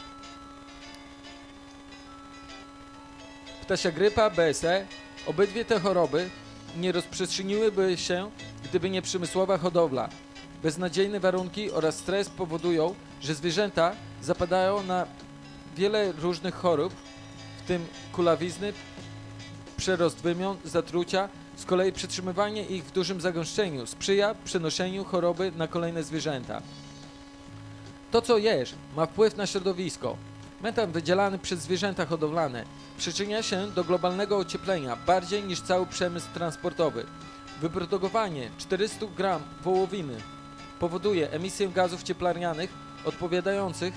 Ptasia grypa, B S E, obydwie te choroby nie rozprzestrzeniłyby się, gdyby nie przemysłowa hodowla. Beznadziejne warunki oraz stres powodują, że zwierzęta zapadają na wiele różnych chorób, w tym kulawizny, przerost wymion, zatrucia. Z kolei przetrzymywanie ich w dużym zagęszczeniu sprzyja przenoszeniu choroby na kolejne zwierzęta. To, co jesz, ma wpływ na środowisko. Metan wydzielany przez zwierzęta hodowlane przyczynia się do globalnego ocieplenia bardziej niż cały przemysł transportowy. Wyprodukowanie czterysta gram wołowiny powoduje emisję gazów cieplarnianych odpowiadających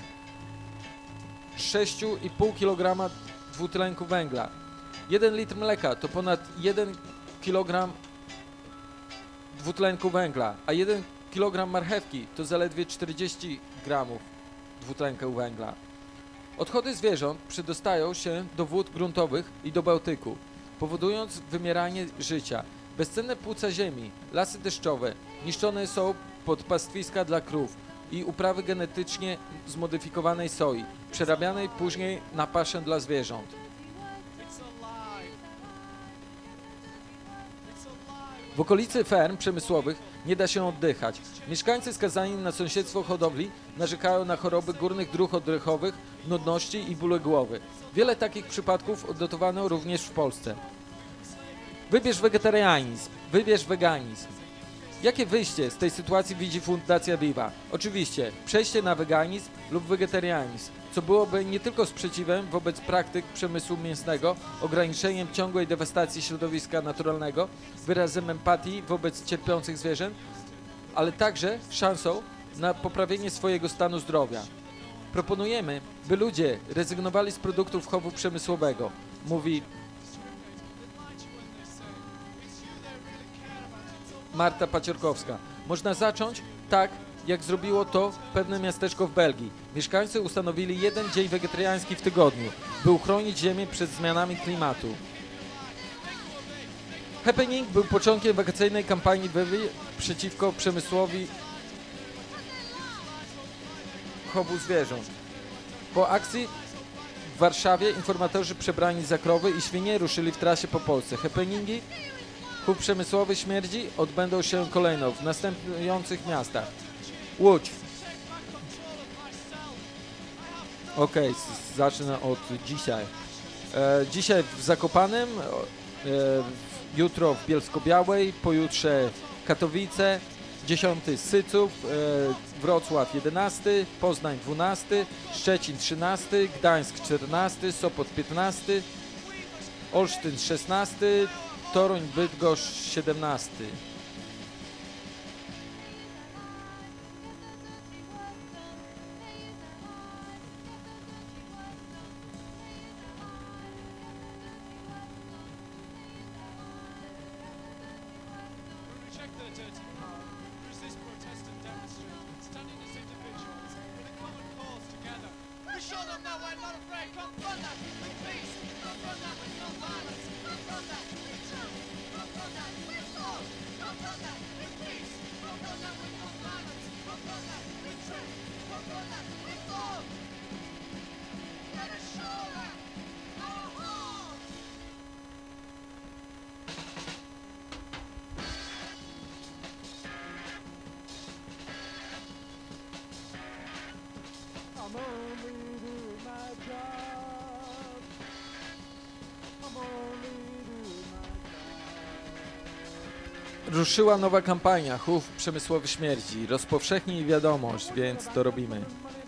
sześć i pół kilograma dwutlenku węgla. jeden litr mleka to ponad jeden kilogram dwutlenku węgla, a jeden kilogram marchewki to zaledwie czterdzieści gramów dwutlenku węgla. Odchody zwierząt przedostają się do wód gruntowych i do Bałtyku, powodując wymieranie życia. Bezcenne płuca ziemi, lasy deszczowe niszczone są pod pastwiska dla krów i uprawy genetycznie zmodyfikowanej soi, przerabianej później na paszę dla zwierząt. W okolicy ferm przemysłowych nie da się oddychać. Mieszkańcy skazani na sąsiedztwo hodowli narzekają na choroby górnych dróg oddechowych, nudności i bóle głowy. Wiele takich przypadków odnotowano również w Polsce. Wybierz wegetarianizm, wybierz weganizm. Jakie wyjście z tej sytuacji widzi Fundacja Viva? Oczywiście przejście na weganizm lub wegetarianizm, co byłoby nie tylko sprzeciwem wobec praktyk przemysłu mięsnego, ograniczeniem ciągłej dewastacji środowiska naturalnego, wyrazem empatii wobec cierpiących zwierząt, ale także szansą na poprawienie swojego stanu zdrowia. Proponujemy, by ludzie rezygnowali z produktów chowu przemysłowego, mówi Marta Paciorkowska. Można zacząć tak, jak zrobiło to pewne miasteczko w Belgii. Mieszkańcy ustanowili jeden dzień wegetariański w tygodniu, by uchronić ziemię przed zmianami klimatu. Happening był początkiem wakacyjnej kampanii Vivy przeciwko przemysłowi chowu zwierząt. Po akcji w Warszawie informatorzy przebrani za krowy i świnie ruszyli w trasie po Polsce. Happeningi chów przemysłowy śmierdzi odbędą się kolejno w następujących miastach. Łódź. Ok, zacznę od dzisiaj. E, dzisiaj w Zakopanem, e, jutro w Bielsko-Białej, pojutrze Katowice, dziesiąty Syców, e, Wrocław jedenasty, Poznań dwunasty, Szczecin trzynasty, Gdańsk czternasty, Sopot piętnasty, Olsztyn szesnasty, Toruń, Bydgoszcz siedemnasty. I'm only doing my job. I'm only doing my Ruszyła nowa kampania, chów przemysłowy śmierdzi. Rozpowszechnij wiadomość, więc to robimy.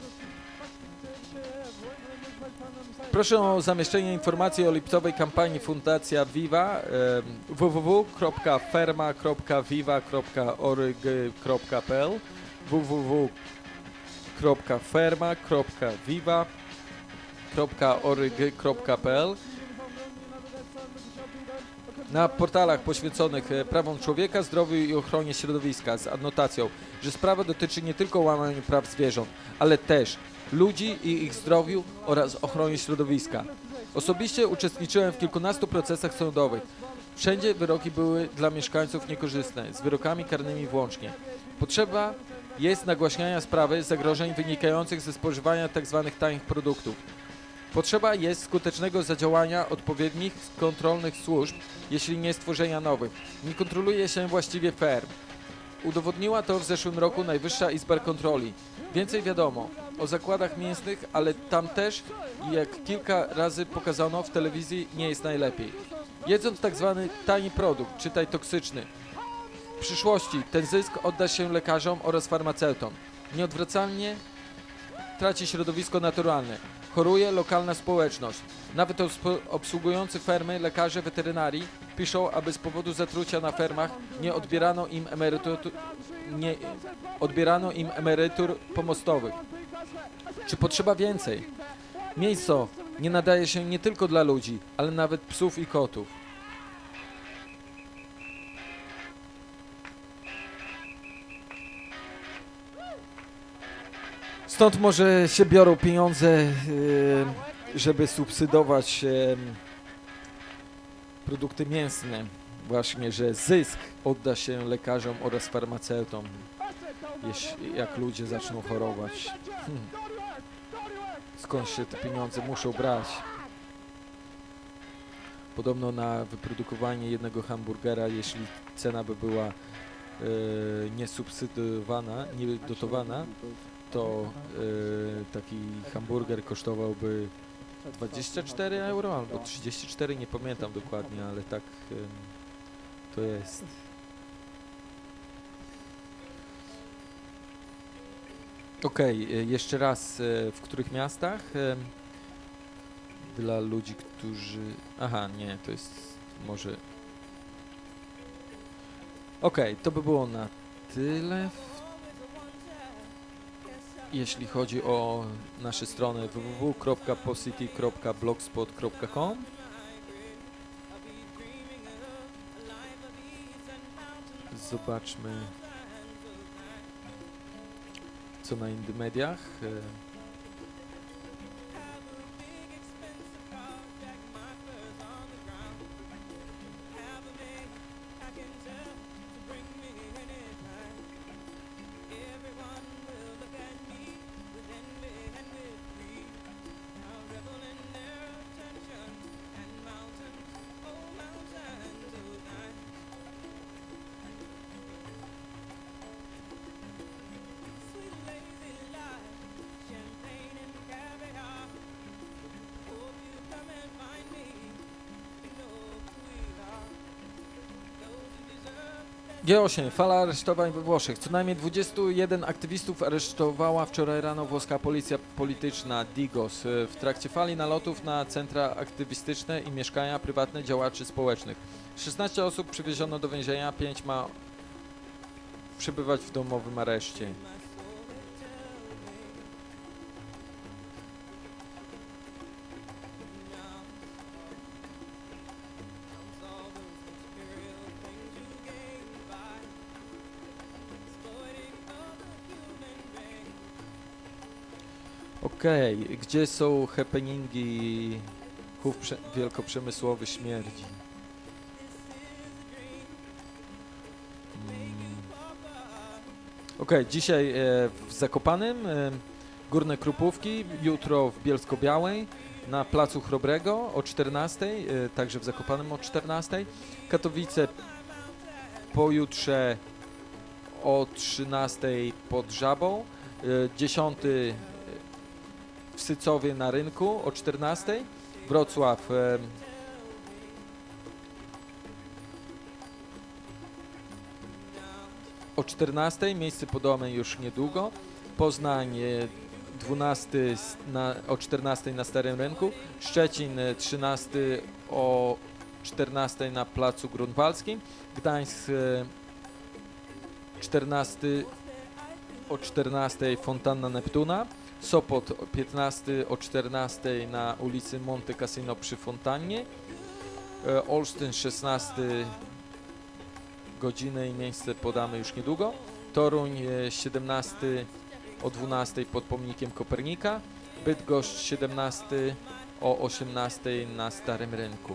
Proszę o zamieszczenie informacji o lipcowej kampanii Fundacja Viva e, w w w kropka ferma kropka viva kropka org kropka p l w w w kropka ferma kropka viva kropka org kropka p l na portalach poświęconych e, prawom człowieka, zdrowiu i ochronie środowiska z adnotacją, że sprawa dotyczy nie tylko łamania praw zwierząt, ale też ludzi i ich zdrowiu oraz ochronie środowiska. Osobiście uczestniczyłem w kilkunastu procesach sądowych. Wszędzie wyroki były dla mieszkańców niekorzystne, z wyrokami karnymi włącznie. Potrzeba jest nagłaśniania sprawy zagrożeń wynikających ze spożywania tzw. tanich produktów. Potrzeba jest skutecznego zadziałania odpowiednich kontrolnych służb, jeśli nie stworzenia nowych. Nie kontroluje się właściwie ferm. Udowodniła to w zeszłym roku Najwyższa Izba Kontroli. Więcej wiadomo o zakładach mięsnych, ale tam też, jak kilka razy pokazano w telewizji, nie jest najlepiej. Jedząc tak zwany tani produkt, czytaj toksyczny, w przyszłości ten zysk odda się lekarzom oraz farmaceutom. Nieodwracalnie traci środowisko naturalne. Choruje lokalna społeczność. Nawet obsługujący fermy lekarze weterynarii piszą, aby z powodu zatrucia na fermach nie odbierano im emerytur, nie odbierano im emerytur pomostowych. Czy potrzeba więcej? Mięso nie nadaje się nie tylko dla ludzi, ale nawet psów i kotów. Stąd może się biorą pieniądze, żeby subsydować produkty mięsne. Właśnie, że zysk odda się lekarzom oraz farmaceutom, jeśli, jak ludzie zaczną chorować. Hmm. Skąd się te pieniądze muszą brać? Podobno na wyprodukowanie jednego hamburgera, jeśli cena by była e, niesubsydowana, niedotowana, to e, taki hamburger kosztowałby dwadzieścia cztery euro albo trzydzieści cztery, nie pamiętam dokładnie, ale tak e, to jest. Okej, okay, jeszcze raz, w których miastach? Dla ludzi, którzy... Aha, nie, to jest może... Okej, okay, to by było na tyle. Jeśli chodzi o nasze strony w w w kropka pocity kropka blogspot kropka com. Zobaczmy, co na Indie Mediach. G osiem. Fala aresztowań we Włoszech. Co najmniej dwudziestu jeden aktywistów aresztowała wczoraj rano włoska policja polityczna Digos w trakcie fali nalotów na centra aktywistyczne i mieszkania prywatne działaczy społecznych. szesnaście osób przywieziono do więzienia, pięć ma przebywać w domowym areszcie. Okej, okay. Gdzie są happeningi? Chów wielkoprzemysłowy śmierdzi. Hmm. Okej, okay. Dzisiaj e, w Zakopanem, e, Górne Krupówki, jutro w Bielsko-Białej, na Placu Chrobrego o czternastej, e, także w Zakopanem o czternastej. Katowice pojutrze o trzynastej pod Żabą. E, dziesiąty w Sycowie na Rynku o czternastej. Wrocław e, o czternastej, miejsce podane już niedługo. Poznań dwunasty na, o czternastej na Starym Rynku. Szczecin trzynasty o czternastej na Placu Grunwaldzkim. Gdańsk czternasty o czternastej Fontanna Neptuna. Sopot piętnasty o czternastej na ulicy Monte Cassino przy Fontannie. Olsztyn szesnasty, godzinę i miejsce podamy już niedługo. Toruń siedemnasty o dwunastej pod pomnikiem Kopernika. Bydgoszcz siedemnasty o osiemnastej na Starym Rynku.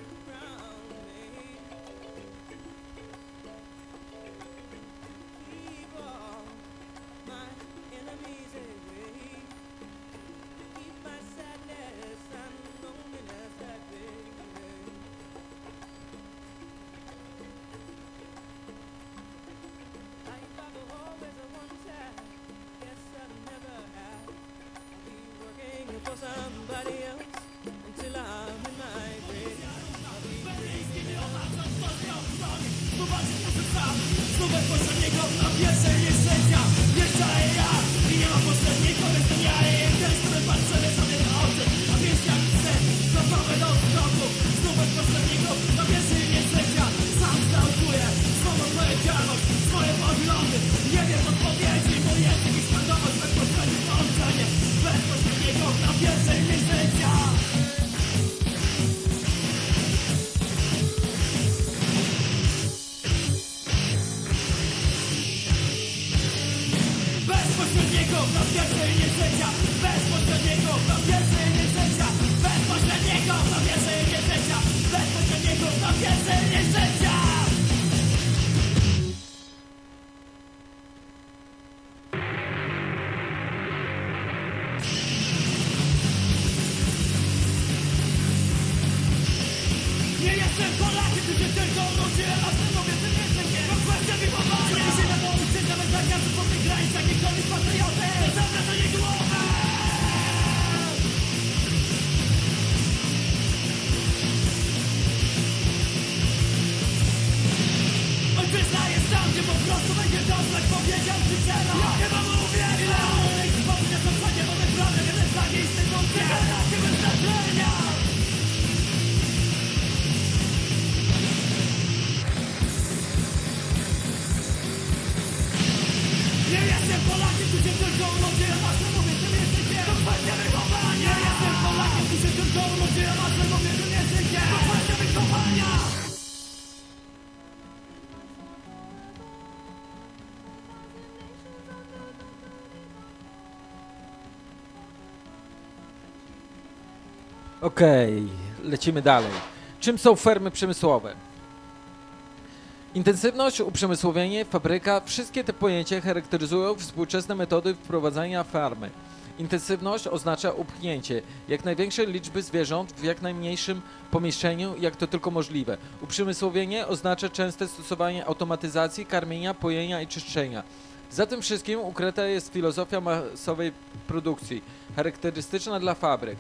Okej, okay, lecimy dalej. Czym są fermy przemysłowe? Intensywność, uprzemysłowienie, fabryka, wszystkie te pojęcia charakteryzują współczesne metody wprowadzania farmy. Intensywność oznacza upchnięcie jak największej liczby zwierząt w jak najmniejszym pomieszczeniu, jak to tylko możliwe. Uprzemysłowienie oznacza częste stosowanie automatyzacji, karmienia, pojenia i czyszczenia. Za tym wszystkim ukryta jest filozofia masowej produkcji, charakterystyczna dla fabryk.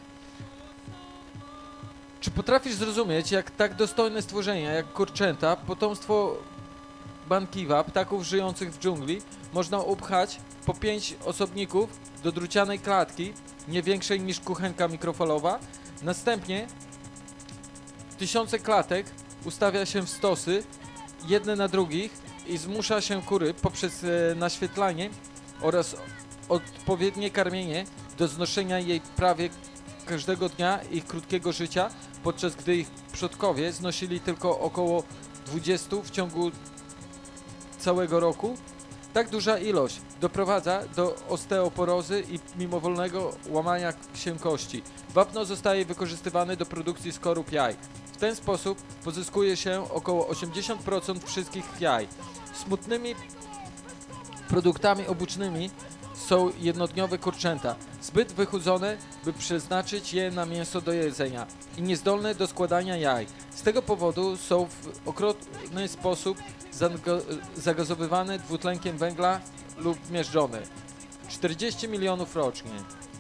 Czy potrafisz zrozumieć, jak tak dostojne stworzenia jak kurczęta, potomstwo bankiwa, ptaków żyjących w dżungli, można upchać po pięć osobników do drucianej klatki, nie większej niż kuchenka mikrofalowa? Następnie tysiące klatek ustawia się w stosy, jedne na drugich, i zmusza się kury poprzez e, naświetlanie oraz odpowiednie karmienie do znoszenia jej prawie każdego dnia ich krótkiego życia, podczas gdy ich przodkowie znosili tylko około dwudziestu w ciągu całego roku. Tak duża ilość doprowadza do osteoporozy i mimowolnego łamania się kości. Wapno zostaje wykorzystywane do produkcji skorup jaj. W ten sposób pozyskuje się około osiemdziesiąt procent wszystkich jaj. Smutnymi produktami obucznymi są jednodniowe kurczęta. zbyt wychudzone, by przeznaczyć je na mięso do jedzenia i niezdolne do składania jaj. Z tego powodu są w okropny sposób zagazowywane dwutlenkiem węgla lub miażdżone. czterdzieści milionów rocznie.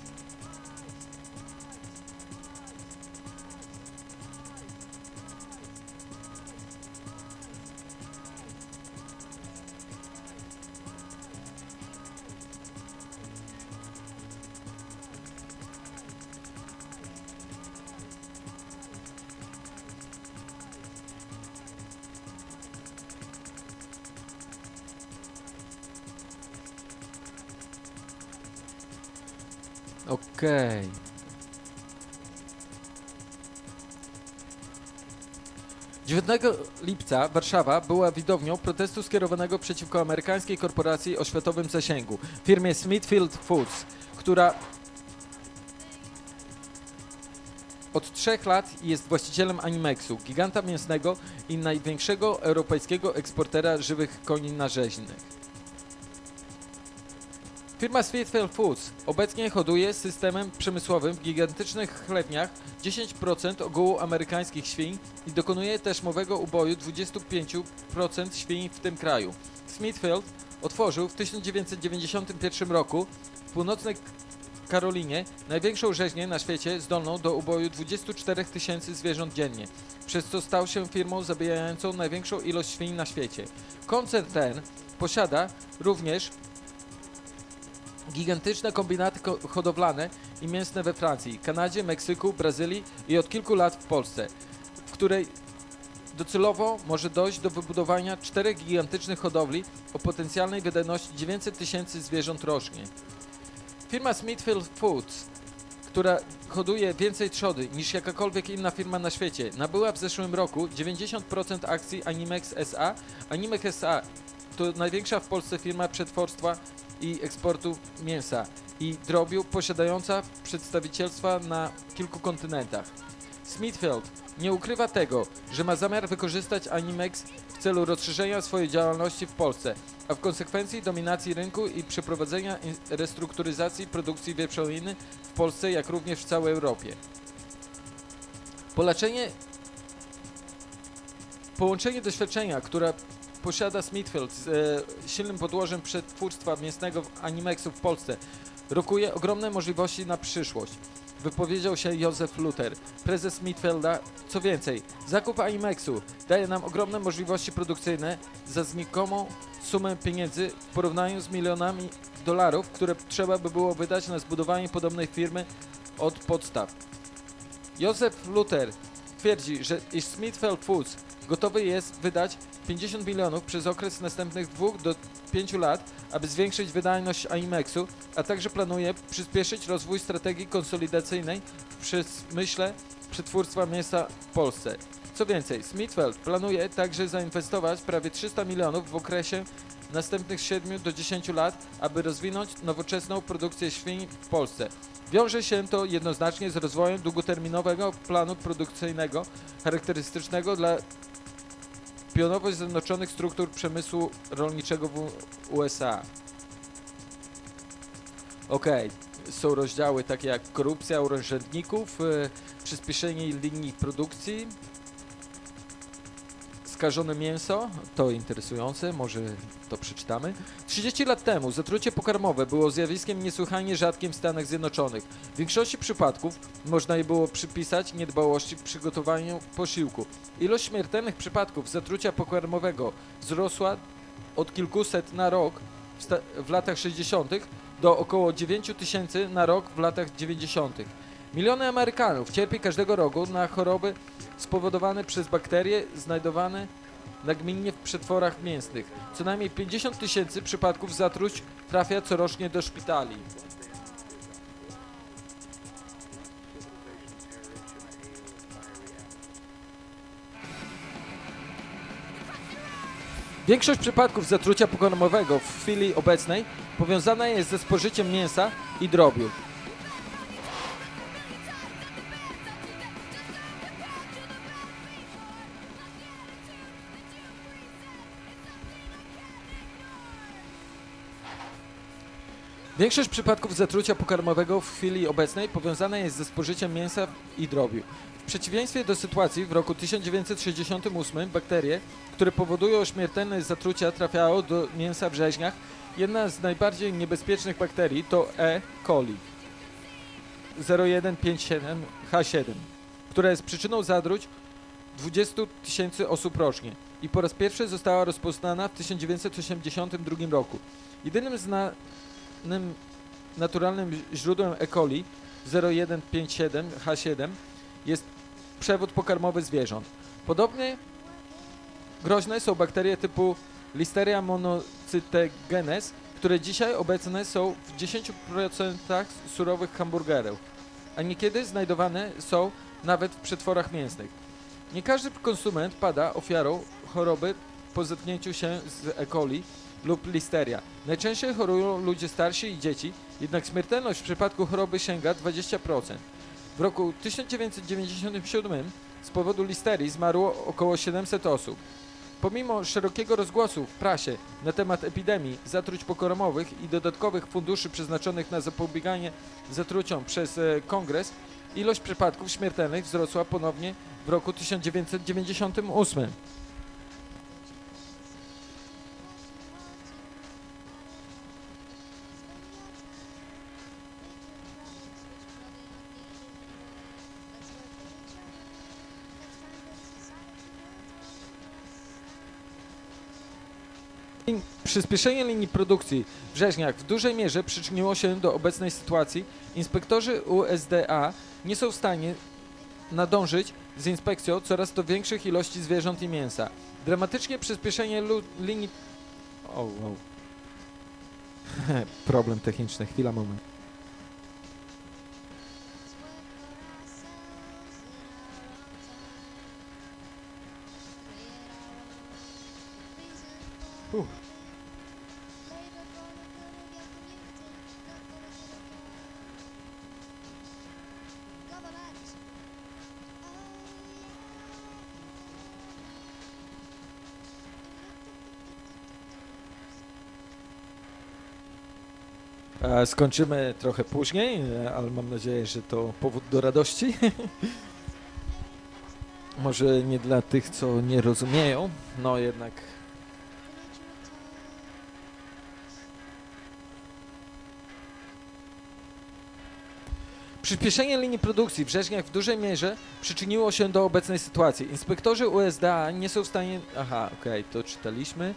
Okej. Okay. dziewiątego lipca Warszawa była widownią protestu skierowanego przeciwko amerykańskiej korporacji o światowym zasięgu, firmie Smithfield Foods, która od trzech lat jest właścicielem Animexu, giganta mięsnego i największego europejskiego eksportera żywych koni narzeźnych. Firma Smithfield Foods obecnie hoduje systemem przemysłowym w gigantycznych chlewniach dziesięć procent ogółu amerykańskich świń i dokonuje taśmowego uboju dwadzieścia pięć procent świń w tym kraju. Smithfield otworzył w tysiąc dziewięćset dziewięćdziesiątym pierwszym roku w północnej Karolinie największą rzeźnię na świecie zdolną do uboju dwudziestu czterech tysięcy zwierząt dziennie, przez co stał się firmą zabijającą największą ilość świń na świecie. Koncern ten posiada również gigantyczne kombinaty hodowlane i mięsne we Francji, Kanadzie, Meksyku, Brazylii i od kilku lat w Polsce, w której docelowo może dojść do wybudowania czterech gigantycznych hodowli o potencjalnej wydajności dziewięćset tysięcy zwierząt rocznie. Firma Smithfield Foods, która hoduje więcej trzody niż jakakolwiek inna firma na świecie, nabyła w zeszłym roku dziewięćdziesiąt procent akcji Animex S A. Animex S A to największa w Polsce firma przetwórstwa i eksportu mięsa i drobiu posiadająca przedstawicielstwa na kilku kontynentach. Smithfield nie ukrywa tego, że ma zamiar wykorzystać Animex w celu rozszerzenia swojej działalności w Polsce, a w konsekwencji dominacji rynku i przeprowadzenia restrukturyzacji produkcji wieprzowiny w Polsce, jak również w całej Europie. Połączenie, połączenie doświadczenia, które posiada Smithfield z e, silnym podłożem przetwórstwa mięsnego Animexu w Polsce, rokuje ogromne możliwości na przyszłość, wypowiedział się Józef Luter, prezes Smithfielda. Co więcej, zakup Animexu daje nam ogromne możliwości produkcyjne za znikomą sumę pieniędzy w porównaniu z milionami dolarów, które trzeba by było wydać na zbudowanie podobnej firmy od podstaw. Józef Luter twierdzi, że iż Smithfield Foods gotowy jest wydać pięćdziesiąt milionów przez okres następnych dwóch do pięciu lat, aby zwiększyć wydajność Animexu, a także planuje przyspieszyć rozwój strategii konsolidacyjnej w przemyśle przetwórstwa mięsa w Polsce. Co więcej, Smithfield planuje także zainwestować prawie trzysta milionów w okresie następnych siedmiu do dziesięciu lat, aby rozwinąć nowoczesną produkcję świń w Polsce. Wiąże się to jednoznacznie z rozwojem długoterminowego planu produkcyjnego charakterystycznego dla pionowo zjednoczonych struktur przemysłu rolniczego w U S A. Okej, okay. Są rozdziały takie jak korupcja urzędników, yy, przyspieszenie linii produkcji, skażone mięso, to interesujące, może to przeczytamy. trzydzieści lat temu zatrucie pokarmowe było zjawiskiem niesłychanie rzadkim w Stanach Zjednoczonych. W większości przypadków można je było przypisać niedbałości w przygotowaniu posiłku. Ilość śmiertelnych przypadków zatrucia pokarmowego wzrosła od kilkuset na rok w, w latach sześćdziesiątych do około dziewięć tysięcy na rok w latach dziewięćdziesiątych. Miliony Amerykanów cierpi każdego roku na choroby spowodowane przez bakterie znajdowane nagminnie w przetworach mięsnych. Co najmniej pięćdziesiąt tysięcy przypadków zatruć trafia corocznie do szpitali. Większość przypadków zatrucia pokarmowego w chwili obecnej powiązana jest ze spożyciem mięsa i drobiu. Większość przypadków zatrucia pokarmowego w chwili obecnej powiązana jest ze spożyciem mięsa i drobiu. W przeciwieństwie do sytuacji w roku tysiąc dziewięćset sześćdziesiątym ósmym bakterie, które powodują śmiertelne zatrucia, trafiają do mięsa w rzeźniach. Jedna z najbardziej niebezpiecznych bakterii to E. coli zero jeden pięć siedem H siedem, która jest przyczyną zatruć dwudziestu tysięcy osób rocznie i po raz pierwszy została rozpoznana w tysiąc dziewięćset osiemdziesiątym drugim roku. Jedynym znanym naturalnym źródłem E. coli zero jeden pięć siedem H siedem jest przewód pokarmowy zwierząt. Podobnie groźne są bakterie typu Listeria monocytogenes, które dzisiaj obecne są w dziesięciu procentach surowych hamburgerów, a niekiedy znajdowane są nawet w przetworach mięsnych. Nie każdy konsument pada ofiarą choroby po zetknięciu się z E. coli lub Listeria. Najczęściej chorują ludzie starsi i dzieci, jednak śmiertelność w przypadku choroby sięga dwadzieścia procent. W roku tysiąc dziewięćset dziewięćdziesiątym siódmym z powodu listerii zmarło około siedemset osób. Pomimo szerokiego rozgłosu w prasie na temat epidemii zatruć pokarmowych i dodatkowych funduszy przeznaczonych na zapobieganie zatruciom przez e, Kongres, ilość przypadków śmiertelnych wzrosła ponownie w roku tysiąc dziewięćset dziewięćdziesiątym ósmym. Przyspieszenie linii produkcji w rzeźniach w dużej mierze przyczyniło się do obecnej sytuacji. Inspektorzy U S D A nie są w stanie nadążyć z inspekcją coraz to większych ilości zwierząt i mięsa. Dramatycznie przyspieszenie linii... O, wow. Problem techniczny, chwila, moment. Uh. E, skończymy trochę później, ale mam nadzieję, że to powód do radości. Może nie dla tych, co nie rozumieją, no jednak... Przyspieszenie linii produkcji w rzeźniach w dużej mierze przyczyniło się do obecnej sytuacji. Inspektorzy U S D A nie są w stanie... Aha, okej, okay, to czytaliśmy.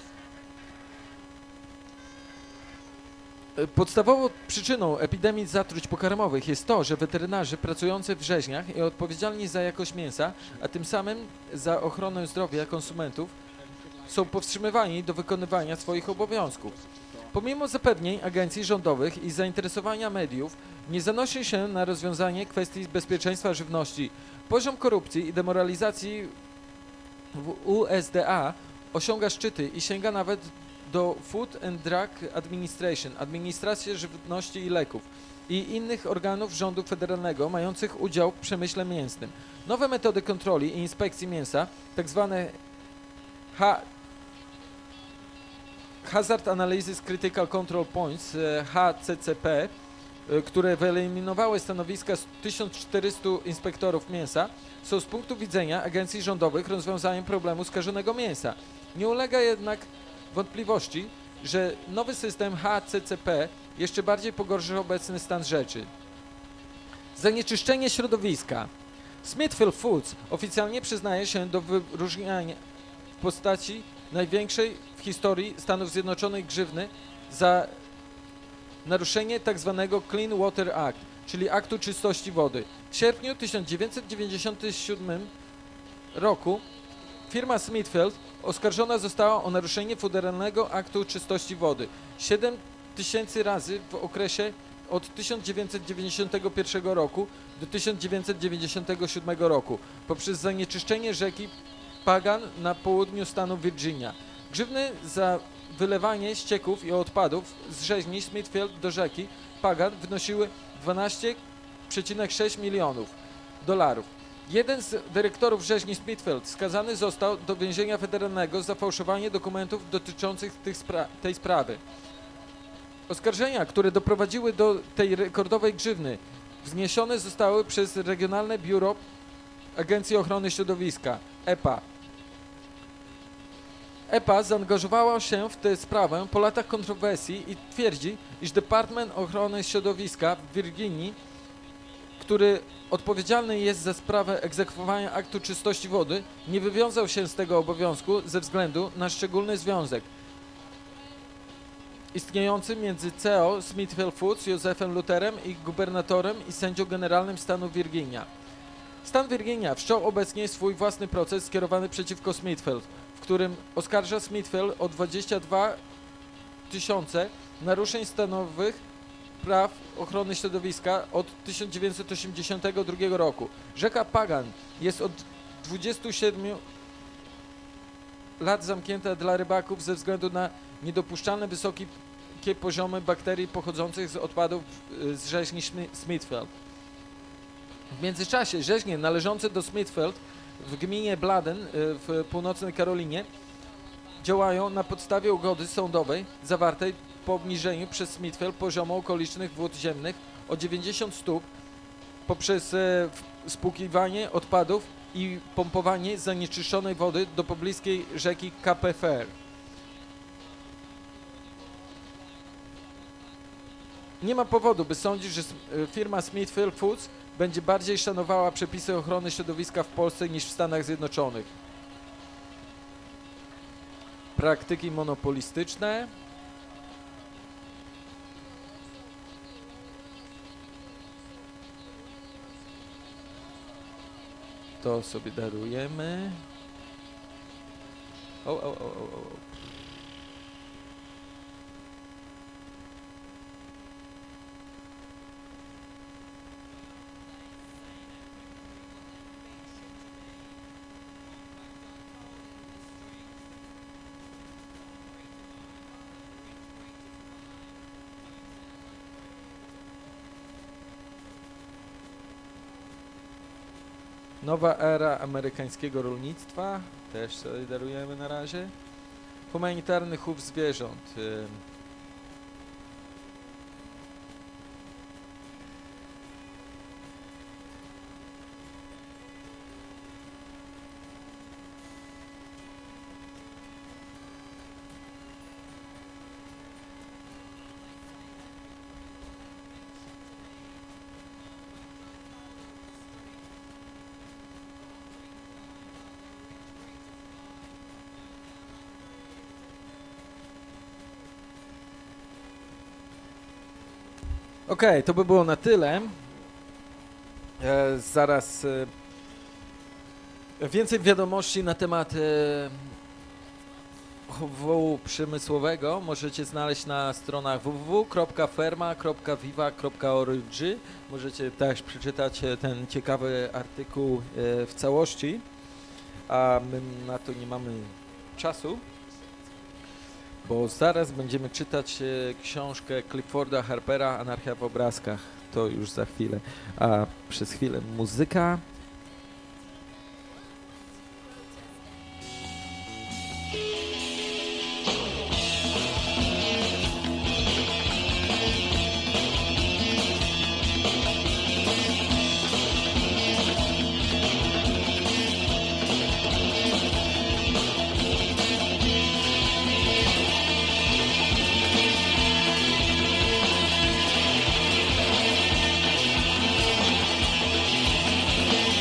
Podstawową przyczyną epidemii zatruć pokarmowych jest to, że weterynarze pracujący w rzeźniach i odpowiedzialni za jakość mięsa, a tym samym za ochronę zdrowia konsumentów, są powstrzymywani do wykonywania swoich obowiązków. Pomimo zapewnień agencji rządowych i zainteresowania mediów, nie zanosi się na rozwiązanie kwestii bezpieczeństwa żywności. Poziom korupcji i demoralizacji w U S D A osiąga szczyty i sięga nawet do Food and Drug Administration, Administracji Żywności i Leków i innych organów rządu federalnego mających udział w przemyśle mięsnym. Nowe metody kontroli i inspekcji mięsa, tak zwane H Hazard Analysis Critical Control Points, H C C P, które wyeliminowały stanowiska z tysiąc czterystu inspektorów mięsa, są z punktu widzenia agencji rządowych rozwiązaniem problemu skażonego mięsa. Nie ulega jednak wątpliwości, że nowy system H C C P jeszcze bardziej pogorszy obecny stan rzeczy. Zanieczyszczenie środowiska. Smithfield Foods oficjalnie przyznaje się do wyróżniania w postaci największej w historii Stanów Zjednoczonych grzywny za naruszenie tzw. Clean Water Act, czyli Aktu Czystości Wody. W sierpniu tysiąc dziewięćset dziewięćdziesiątym siódmym roku firma Smithfield oskarżona została o naruszenie Federalnego Aktu Czystości Wody siedem tysięcy razy w okresie od tysiąc dziewięćset dziewięćdziesiątego pierwszego roku do tysiąc dziewięćset dziewięćdziesiątego siódmego roku poprzez zanieczyszczenie rzeki Pagan na południu stanu Virginia. Grzywny za wylewanie ścieków i odpadów z rzeźni Smithfield do rzeki Pagan wynosiły dwanaście przecinek sześć milionów dolarów. Jeden z dyrektorów rzeźni Smithfield skazany został do więzienia federalnego za fałszowanie dokumentów dotyczących tych spra tej sprawy. Oskarżenia, które doprowadziły do tej rekordowej grzywny, wzniesione zostały przez Regionalne Biuro Agencji Ochrony Środowiska, E P A. E P A zaangażowała się w tę sprawę po latach kontrowersji i twierdzi, iż Departament Ochrony Środowiska w Virginii, który odpowiedzialny jest za sprawę egzekwowania aktu czystości wody, nie wywiązał się z tego obowiązku ze względu na szczególny związek istniejący między C E O Smithfield Foods Józefem Lutherem i gubernatorem i sędzią generalnym stanu Virginia. Stan Virginia wszczął obecnie swój własny proces skierowany przeciwko Smithfield, w którym oskarża Smithfield o dwadzieścia dwa tysiące naruszeń stanowych praw ochrony środowiska od tysiąc dziewięćset osiemdziesiątego drugiego roku. Rzeka Pagan jest od dwudziestu siedmiu lat zamknięta dla rybaków ze względu na niedopuszczalne wysokie poziomy bakterii pochodzących z odpadów z rzeźni Smithfield. W międzyczasie rzeźnie należące do Smithfield w gminie Bladen w północnej Karolinie działają na podstawie ugody sądowej zawartej po obniżeniu przez Smithfield poziomu okolicznych wód ziemnych o dziewięćdziesiąt stóp poprzez e, spłukiwanie odpadów i pompowanie zanieczyszczonej wody do pobliskiej rzeki Cape Fear. Nie ma powodu, by sądzić, że firma Smithfield Foods będzie bardziej szanowała przepisy ochrony środowiska w Polsce niż w Stanach Zjednoczonych. Praktyki monopolistyczne. To sobie darujemy. O, o, o, o, o. Nowa era amerykańskiego rolnictwa, też sobie darujemy na razie. Humanitarny chów zwierząt. Okej, okay, to by było na tyle. E, zaraz e, więcej wiadomości na temat e, chowu przemysłowego możecie znaleźć na stronach w w w kropka ferma kropka viva kropka org. Możecie też przeczytać ten ciekawy artykuł e, w całości, a my na to nie mamy czasu, bo zaraz będziemy czytać e, książkę Clifforda Harpera Anarchia w obrazkach. To już za chwilę. A przez chwilę muzyka. Thank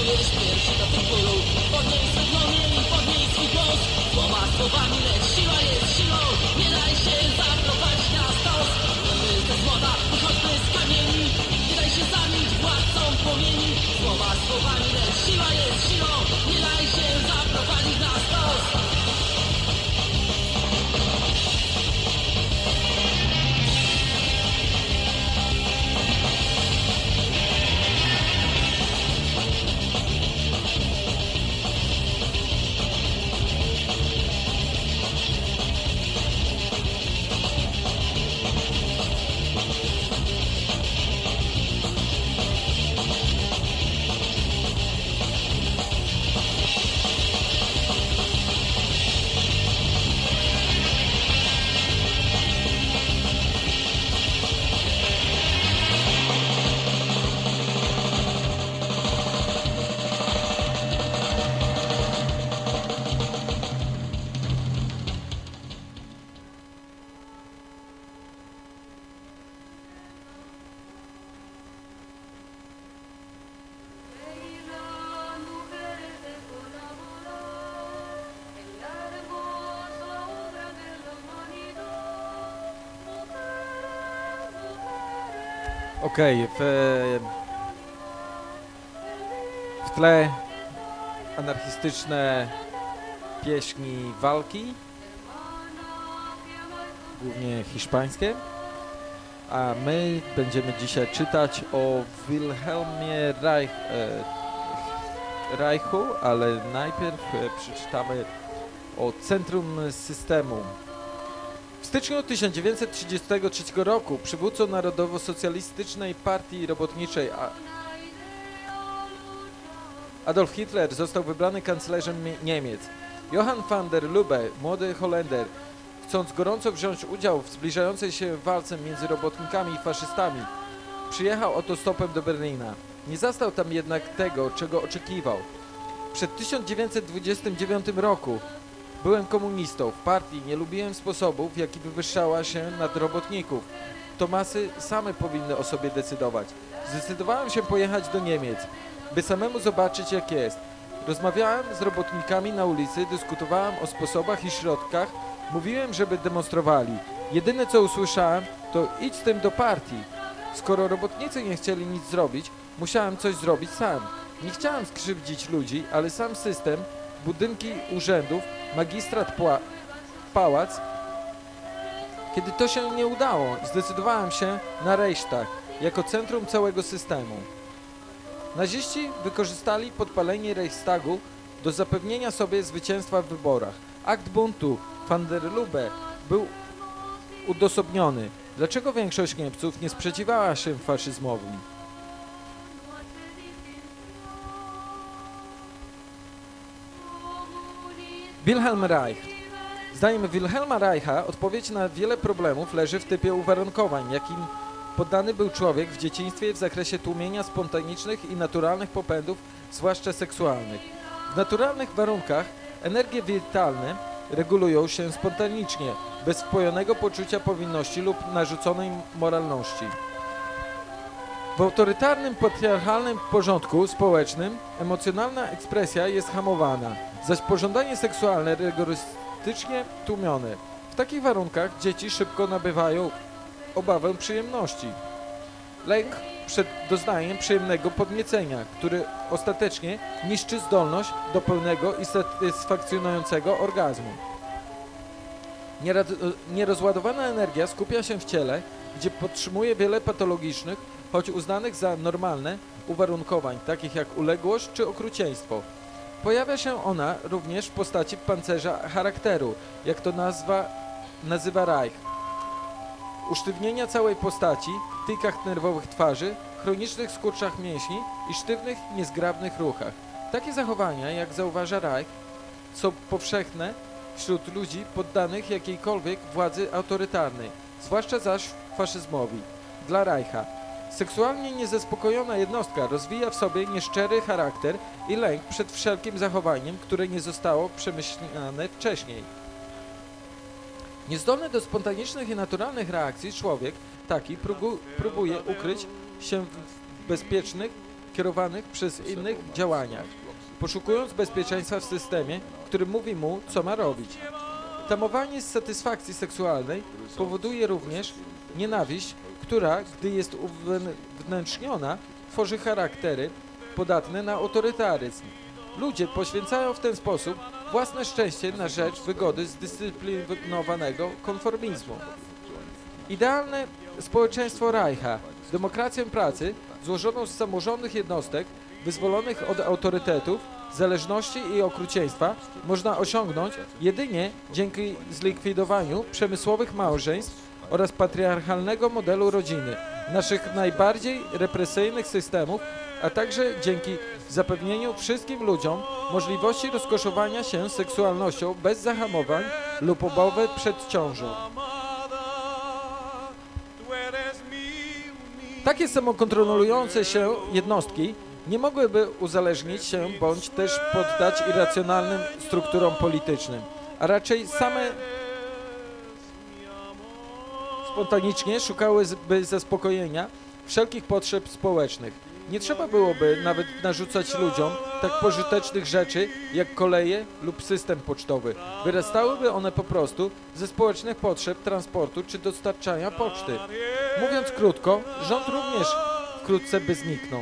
jest pierwszy na tym polu. Podnieś swój płomień, podnieś swój głos. Słowa słowami, lecz siła jest siłą. Nie daj się zaprowadzić na stos. Choćby ze złota i choćby z kamieni. Nie daj się zabić władcą płomieni. Słowa słowami, lecz siła jest siłą. Nie daj się zaprowadzić na stos. Okej, okay, w, w tle anarchistyczne pieśni walki, głównie hiszpańskie, a my będziemy dzisiaj czytać o Wilhelmie Reich, e, Reichu, ale najpierw e, przeczytamy o Centrum Systemu. W styczniu tysiąc dziewięćset trzydziestego trzeciego roku przywódcą Narodowo-Socjalistycznej Partii Robotniczej Adolf Hitler został wybrany kanclerzem Niemiec. Johann van der Lubbe, młody Holender, chcąc gorąco wziąć udział w zbliżającej się walce między robotnikami i faszystami, przyjechał autostopem do Berlina. Nie zastał tam jednak tego, czego oczekiwał. Przed tysiąc dziewięćset dwudziestym dziewiątym roku byłem komunistą. W partii nie lubiłem sposobu, w jaki wywyższała się nad robotników. To masy same powinny o sobie decydować. Zdecydowałem się pojechać do Niemiec, by samemu zobaczyć, jak jest. Rozmawiałem z robotnikami na ulicy, dyskutowałem o sposobach i środkach, mówiłem, żeby demonstrowali. Jedyne, co usłyszałem, to idź z tym do partii. Skoro robotnicy nie chcieli nic zrobić, musiałem coś zrobić sam. Nie chciałem skrzywdzić ludzi, ale sam system, budynki urzędów, magistrat, pałac. Kiedy to się nie udało, zdecydowałem się na Reichstag jako centrum całego systemu. Naziści wykorzystali podpalenie Reichstagu do zapewnienia sobie zwycięstwa w wyborach. Akt buntu van der Lubbe był odosobniony. Dlaczego większość Niemców nie sprzeciwała się faszyzmowi? Wilhelm Reich. Zdaniem Wilhelma Reicha odpowiedź na wiele problemów leży w typie uwarunkowań, jakim poddany był człowiek w dzieciństwie w zakresie tłumienia spontanicznych i naturalnych popędów, zwłaszcza seksualnych. W naturalnych warunkach energie witalne regulują się spontanicznie, bez wpojonego poczucia powinności lub narzuconej moralności. W autorytarnym, patriarchalnym porządku społecznym emocjonalna ekspresja jest hamowana, zaś pożądanie seksualne rygorystycznie tłumione. W takich warunkach dzieci szybko nabywają obawę przyjemności. Lęk przed doznaniem przyjemnego podniecenia, który ostatecznie niszczy zdolność do pełnego i satysfakcjonującego orgazmu. Nierozładowana energia skupia się w ciele, gdzie podtrzymuje wiele patologicznych, choć uznanych za normalne uwarunkowań, takich jak uległość czy okrucieństwo. Pojawia się ona również w postaci pancerza charakteru, jak to nazwa, nazywa Reich. Usztywnienia całej postaci, tykach nerwowych twarzy, chronicznych skurczach mięśni i sztywnych, niezgrabnych ruchach. Takie zachowania, jak zauważa Reich, są powszechne wśród ludzi poddanych jakiejkolwiek władzy autorytarnej, zwłaszcza zaś faszyzmowi. Dla Reicha seksualnie niezaspokojona jednostka rozwija w sobie nieszczery charakter i lęk przed wszelkim zachowaniem, które nie zostało przemyślane wcześniej. Niezdolny do spontanicznych i naturalnych reakcji człowiek taki próbu, próbuje ukryć się w bezpiecznych, kierowanych przez innych działaniach, poszukując bezpieczeństwa w systemie, który mówi mu, co ma robić. Tamowanie satysfakcji seksualnej powoduje również nienawiść, która, gdy jest uwewnętrzniona, tworzy charaktery podatne na autorytaryzm. Ludzie poświęcają w ten sposób własne szczęście na rzecz wygody zdyscyplinowanego konformizmu. Idealne społeczeństwo Reicha, demokrację pracy złożoną z samorządnych jednostek wyzwolonych od autorytetów, zależności i okrucieństwa można osiągnąć jedynie dzięki zlikwidowaniu przemysłowych małżeństw oraz patriarchalnego modelu rodziny, naszych najbardziej represyjnych systemów, a także dzięki zapewnieniu wszystkim ludziom możliwości rozkoszowania się seksualnością bez zahamowań lub obawy przed ciążą. Takie samokontrolujące się jednostki nie mogłyby uzależnić się bądź też poddać irracjonalnym strukturom politycznym, a raczej same spontanicznie szukałyby zaspokojenia wszelkich potrzeb społecznych. Nie trzeba byłoby nawet narzucać ludziom tak pożytecznych rzeczy jak koleje lub system pocztowy. Wyrastałyby one po prostu ze społecznych potrzeb transportu czy dostarczania poczty. Mówiąc krótko, rząd również wkrótce by zniknął.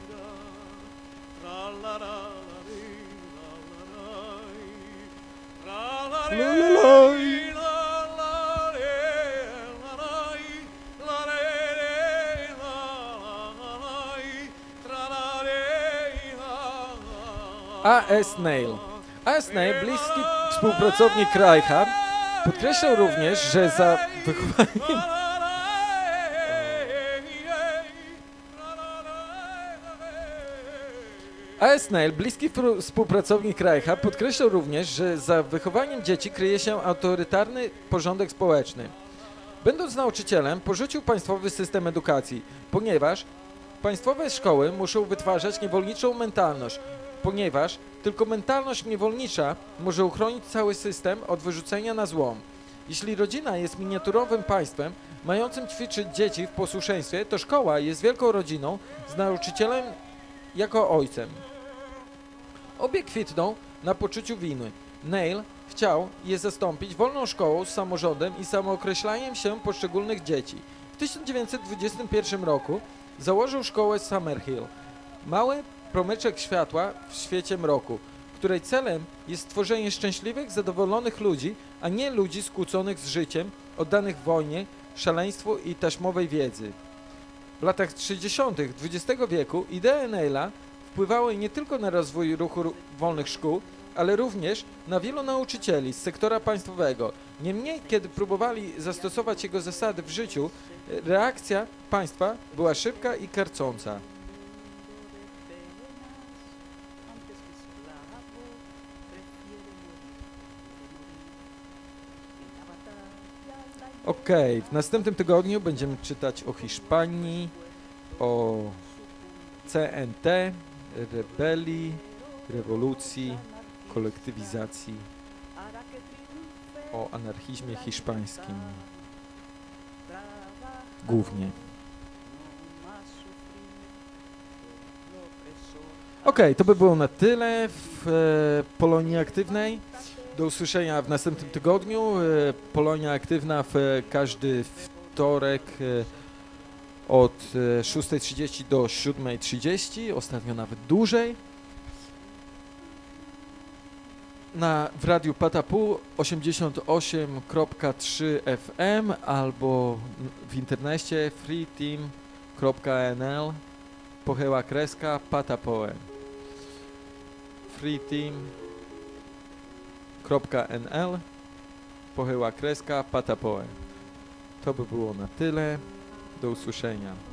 A S Neil. A S Neil, bliski współpracownik Reicha, podkreślał również, że za wychowaniem A S Neil, bliski współpracownik Reicha, podkreślał również, że za wychowaniem dzieci kryje się autorytarny porządek społeczny. Będąc nauczycielem, porzucił państwowy system edukacji, ponieważ państwowe szkoły muszą wytwarzać niewolniczą mentalność, ponieważ tylko mentalność niewolnicza może uchronić cały system od wyrzucenia na złom. Jeśli rodzina jest miniaturowym państwem, mającym ćwiczyć dzieci w posłuszeństwie, to szkoła jest wielką rodziną z nauczycielem jako ojcem. Obie kwitną na poczuciu winy. Neil chciał je zastąpić wolną szkołą z samorządem i samookreślaniem się poszczególnych dzieci. W tysiąc dziewięćset dwudziestym pierwszym roku założył szkołę Summerhill, mały promyczek światła w świecie mroku, której celem jest stworzenie szczęśliwych, zadowolonych ludzi, a nie ludzi skłóconych z życiem, oddanych wojnie, szaleństwu i taśmowej wiedzy. W latach trzydziestych dwudziestego wieku idee Neila wpływały nie tylko na rozwój ruchu wolnych szkół, ale również na wielu nauczycieli z sektora państwowego. Niemniej, kiedy próbowali zastosować jego zasady w życiu, reakcja państwa była szybka i karcąca. Okej, okay, w następnym tygodniu będziemy czytać o Hiszpanii, o C N T, rebelii, rewolucji, kolektywizacji, o anarchizmie hiszpańskim głównie. Okej, okay, to by było na tyle w e, Polonii Aktywnej. Do usłyszenia w następnym tygodniu. E, Polonia Aktywna w e, każdy wtorek e, od e, szóstej trzydzieści do siódmej trzydzieści, ostatnio nawet dłużej. Na, w radiu Patapu osiemdziesiąt osiem kropka trzy F M albo w internecie freeteam kropka n l pochyła kreska Patapoe. freeteam kropka n l pochyła kreska Patapoe. To by było na tyle. Do usłyszenia.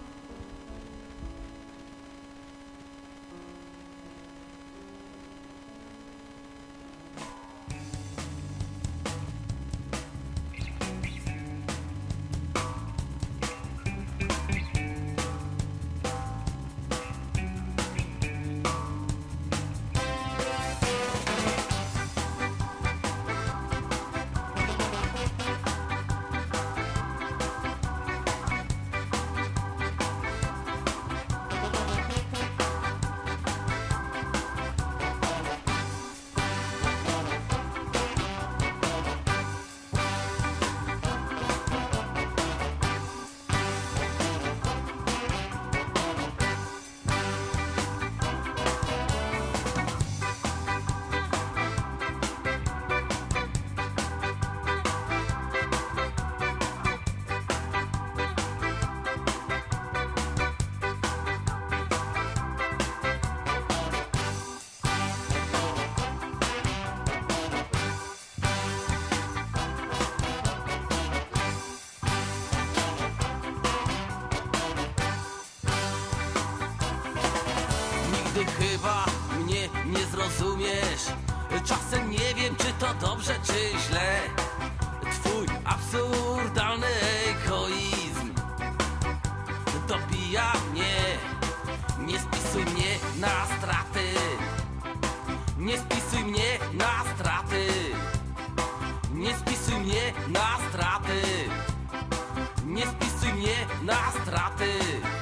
Nigdy chyba mnie nie zrozumiesz. Czasem nie wiem, czy to dobrze, czy źle. Twój absurdalny egoizm dobija mnie. Nie spisuj mnie na straty. Nie spisuj mnie na straty. Nie spisuj mnie na straty. Nie spisuj mnie na straty.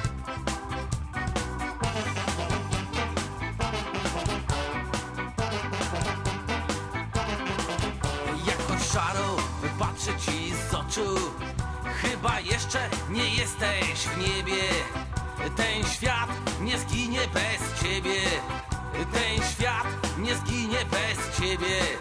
Jako szaro patrzę ci z oczu. Chyba jeszcze nie jesteś w niebie. Ten świat nie zginie bez ciebie. Ten świat nie zginie bez ciebie.